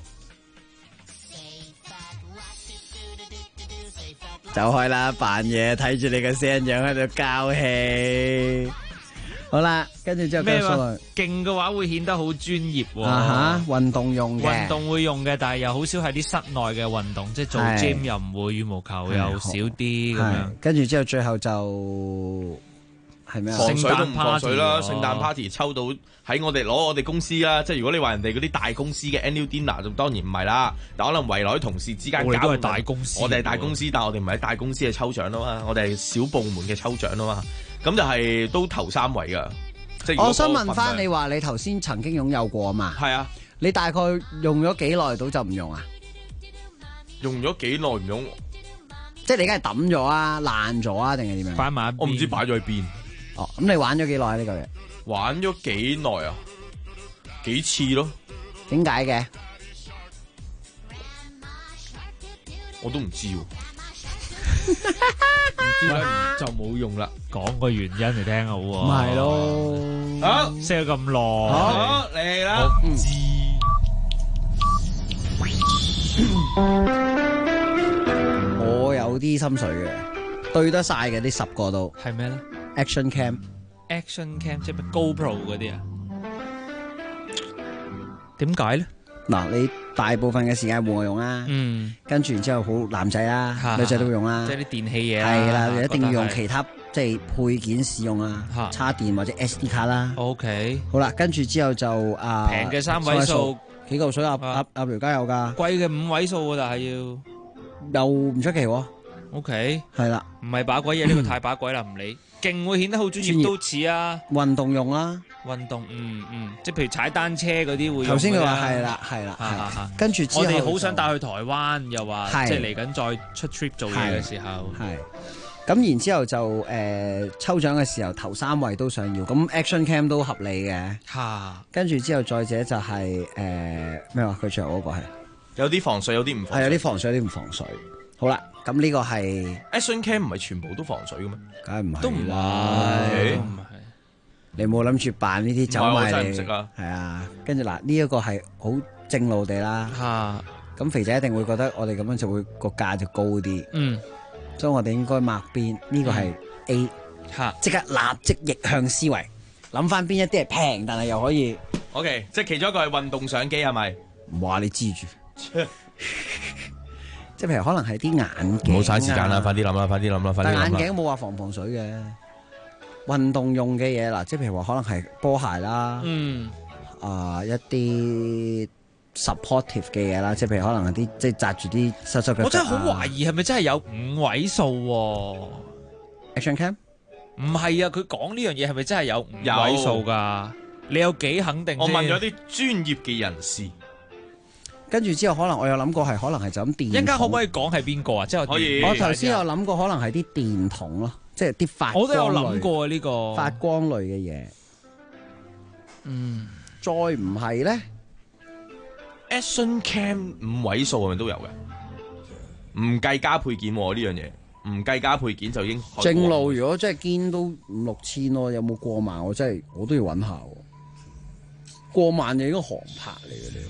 走開啦，扮嘢睇住你個聲樣喺度交氣。好啦，跟住之後咩話？勁嘅話會顯得好專業喎。 運動用嘅。 運動會用嘅，但係又好少係啲室內嘅運動，即係做 gym 又唔會，羽毛球又少啲咁樣。 跟住之後最後就係咩啊？ 防水都唔防水啦，聖誕 party 抽到喺我哋攞我哋公司啦，即係如果你話人哋嗰啲大公司嘅 annual dinner 就當然唔係啦，但可能圍內同事之間搞， 我哋都係大公司， 我哋係大公司，但係我哋唔係喺大公司嘅抽獎啊嘛，我哋係小部門嘅抽獎啊嘛，咁就係都頭3位噶。即係我想問翻你話你頭先曾經擁有過啊嘛？ 係啊， 你大概用咗幾耐到就唔用啊？ 用咗幾耐唔用？ 即係你而家係抌咗啊、爛咗啊，定係點樣？ 擺埋一邊， 我唔知擺咗喺邊。 哦，咁你玩咗幾耐呢個嘢？ 玩咗幾耐啊？幾次咯？ 點解嘅？ 我都唔知喎。唔知咧就冇用啦。 講個原因嚟聽好喎。 咪係咯。 好， 識咗咁耐。 好，嚟啦。 我唔知。 我有啲心水嘅，對得晒嘅啲10個都。 係咩咧 ？Action Cam。Action Cam 即係咩 GoPro 嗰啲啊？點解咧？ 嗱，你大部分嘅時間戶外用啦，跟住然之後好男仔啦，女仔都會用啦， 即係啲電器嘢係啦，你一定要用其他即係配件使用啦，插電或者 SD 卡啦。 OK， 好啦，跟住之後就平嘅3位數， 幾嚿水鴨條街有㗎， 貴嘅5位數但係又唔出奇喎。 OK， 係啦， 唔係把鬼嘢，呢個太把鬼啦，唔理。勁會顯得好專業都似啊！ 運動用啦， 運動即係譬如踩單車嗰啲會用。 頭先佢話係啦，跟住我哋好想帶去台灣，又話即係嚟緊再出 trip 做嘢嘅時候。 係咁，然之後就抽獎嘅時候頭3位都想要，咁 Action Cam 都合理嘅。跟住之後再者就係咩話？佢最後嗰個係有啲防水，有啲唔防水。 係有啲防水，有啲唔防水。好啦，咁呢個係 Action Cam 唔係全部都防水嘅咩？ 梗係唔係， 都唔係。 你冇諗住扮呢啲走埋嚟， 真係唔識啊！ 係啊，跟住嗱呢一個係好正路地啦。咁肥仔一定會覺得我哋咁樣就會個價就高啲。所以我哋應該抹邊。呢個係 A。即刻立即逆向思維，諗翻邊一啲係平但係又可以。 OK， 即係其中一個係運動相機係咪？ 唔話你知住。即係譬如可能係啲眼鏡， 唔好嘥時間啦，快啲諗啦，快啲諗啦，快啲諗啦。 但眼鏡冇話防水嘅，運動用嘅嘢嗱，即係譬如話可能係波鞋啦，一啲 supportive 嘅嘢啦，即係譬如可能係啲即係紮住啲收縮嘅。 我真係好懷疑係咪真係有5位數 ？Action Cam 唔係啊，佢講呢樣嘢係咪真係有5位數㗎？你有幾肯定？ 我問咗啲專業嘅人士。 跟住之後，可能我有諗過係，可能係就咁電。一陣間可唔可以講係邊個啊？即係可以。 我頭先有諗過，可能係啲電筒咯，即係啲發光類。 我都有諗過呢個發光類嘅嘢。再唔係咧 ，Action Cam 5位數係咪都有嘅？唔計加配件呢樣嘢，唔計加配件就已經。 正路如果真係堅都5-6千咯，有冇過萬？我真係我都要揾下。過萬就應該航拍嚟嘅呢。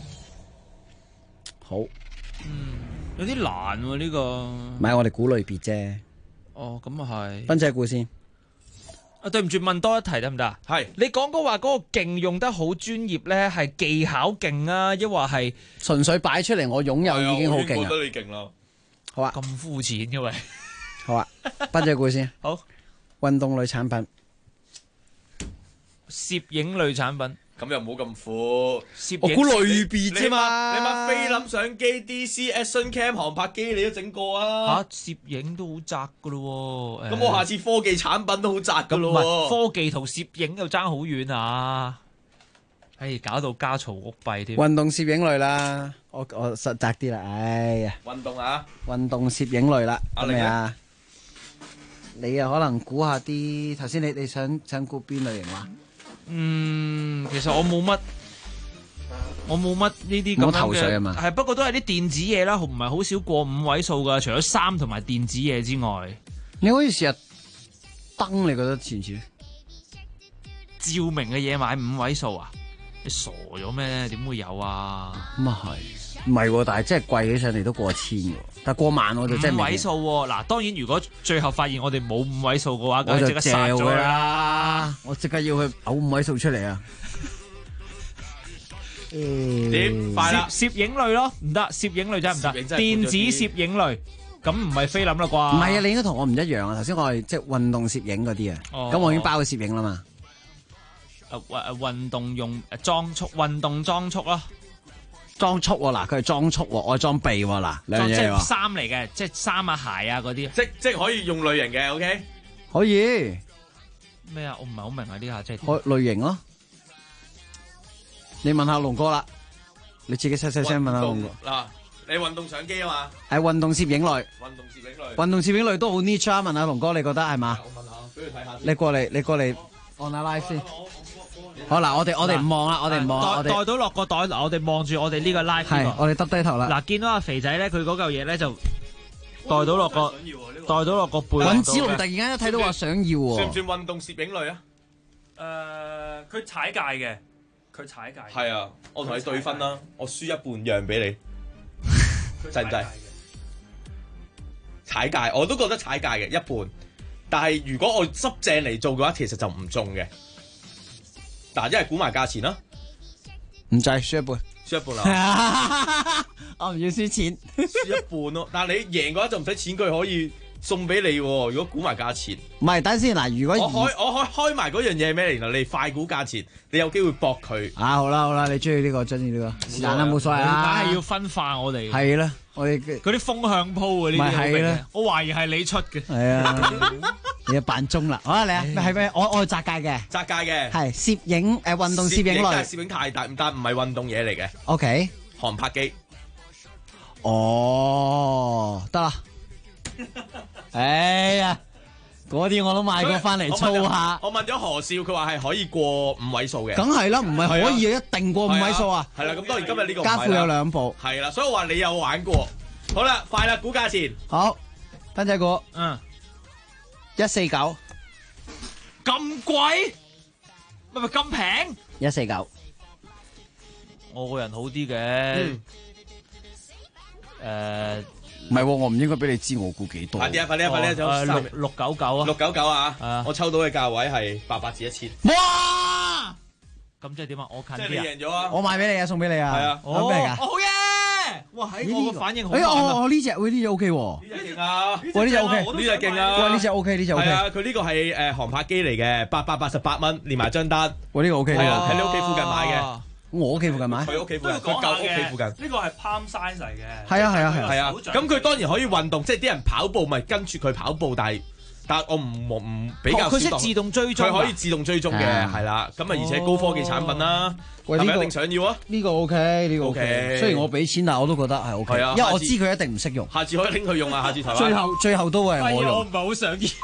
好， 有啲難喎呢個。 唔係我哋估類別啫。 哦，咁啊係。 斌仔估先。 啊，對唔住，問多一題得唔得啊？ 係。 你講過話嗰個勁用得好專業咧，係技巧勁啊，抑或係純粹擺出嚟我擁有已經好勁啊？ 我覺得你勁咯。 好啊。 咁膚淺嘅喂。 好啊，斌仔估先。 好。 運動類產品。 攝影類產品。 咁又冇咁苦， 我估類別啫嘛。 你買菲林相機、DC Action Cam 航拍機你都整過啊？ 攝影都好窄噶咯喎。 咁我下次科技產品都好窄噶咯喎。科技同攝影又爭好遠啊！搞到家嘈屋閉添。 運動攝影類啦，我實窄啲啦，哎呀。 運動啊！ 運動攝影類啦， 阿你啊？你又可能估下啲頭先你想估邊類型話？ 其實我冇乜呢啲咁樣嘅，冇頭緒啊嘛。係不過都係啲電子嘢啦，唔係好少過5位數噶。除咗衫同埋電子嘢之外， 你可以試下燈，你覺得似唔似？ 照明嘅嘢買5位數啊？你傻咗咩？點會有啊？ 咁啊係，唔係喎？但係真係貴起上嚟都過千喎，但係過萬我就真係 5位數喎。嗱，當然如果最後發現我哋冇5位數嘅話，咁就即刻殺咗啦！ 我即刻要去嘔5位數出嚟啊！ 點快啦？ 攝影類咯，唔得，攝影類真係唔得。電子攝影類，咁唔係菲林啦啩？ 唔係啊，你應該同我唔一樣啊！頭先我係即係運動攝影嗰啲啊，咁我已經包咗攝影啦嘛。 運動用裝束，運動裝束咯， 裝束喎嗱，佢係裝束喎，我係裝備喎嗱，兩樣嘢喎。 即係衫嚟嘅，即係衫啊鞋啊嗰啲， 即係可以用類型嘅 ，OK？ 可以咩啊？我唔係好明啊呢下即係。 類型咯，你問下龍哥啦，你自己細聲問下龍哥。 嗱，你運動相機啊嘛？ 係運動攝影類。 運動攝影類。 運動攝影類都好 niche 啊！問下龍哥，你覺得係嘛？ 我問下，俾佢睇下。 你過嚟按下 live 先。好嗱，我哋唔望啦，我哋唔望。 袋到落個袋，嗱，我哋望住我哋呢個 live。 係，我哋耷低頭啦。 嗱，見到阿肥仔咧，佢嗰嚿嘢咧就袋到落個背。 尹子龍突然間一睇到話想要喎。 算唔算運動攝影類啊？ 佢踩界嘅，佢踩界。 係啊，我同你對分啦，我輸一半讓俾你，制唔制？踩界，我都覺得踩界嘅一半，但係如果我執正嚟做嘅話，其實就唔中嘅。嗱，一係估埋價錢啦， 唔制輸一半， 輸一半啦， 我唔要輸錢， 輸一半咯。但係你贏嘅話就唔使錢，佢可以送俾你。如果估埋價錢， 唔係等先嗱，如果我開埋嗰樣嘢係咩嚟？然後你快估價錢，你有機會搏佢。 啊，好啦，你中意呢個，中意呢個，是但啦，冇所謂啦。 梗係要分化我哋。係啦，我哋嗰啲風向鋪嗰啲，係啦，我懷疑係你出嘅。 係啊，你又扮中啦，好啊，你啊，係咩？我係窄界嘅， 窄界嘅， 係攝影運動攝影類， 攝影太大，但唔係運動嘢嚟嘅。 OK， 航拍機。 哦，得啦。哎呀，嗰啲我都買過翻嚟操下。 我問咗何少，佢話係可以過5位數嘅。 梗係啦，唔係可以一定過5位數啊。 係啦，咁當然今日呢個家父有2部。 係啦，所以我話你有玩過。好啦，快啦，估價錢。 好，斌仔估149。 咁貴？咪咁平 ？149。 我個人好啲嘅。 唔係，我唔應該俾你知我估幾多。 快啲啊！就 699啊 ！699啊！我抽到嘅價位係800至1000。 哇！咁即係點啊？我近啲啊！ 即係你贏咗啊！ 我買俾你啊，送俾你啊！ 係啊！ 哦，咩嚟㗎？ 好嘢！哇！喺我個反應好慢啊！ 我呢隻 OK 喎。 呢隻勁啊！ 喂，呢隻 OK， 呢隻勁啊！ 喂，呢隻 OK，呢隻 OK。 係啊，佢呢個係航拍機嚟嘅，888蚊連埋張單。 喂，呢個 OK， 係啊，喺你屋企附近買嘅。 我屋企附近買， 佢屋企附近，佢舊屋企附近。 呢個係 palm size 嚟嘅。 係啊。 咁佢當然可以運動，即係啲人跑步咪跟住佢跑步，但係我唔比較。 佢識自動追蹤， 佢可以自動追蹤嘅，係啦。咁啊，而且高科技產品啦，係咪一定想要啊？ 呢個 OK，呢個 OK。雖然我俾錢，但係我都覺得係 OK，因為我知佢一定唔識用。 下次可以拎佢用啊！下次台灣。 最後都係我用。 我唔係好想要。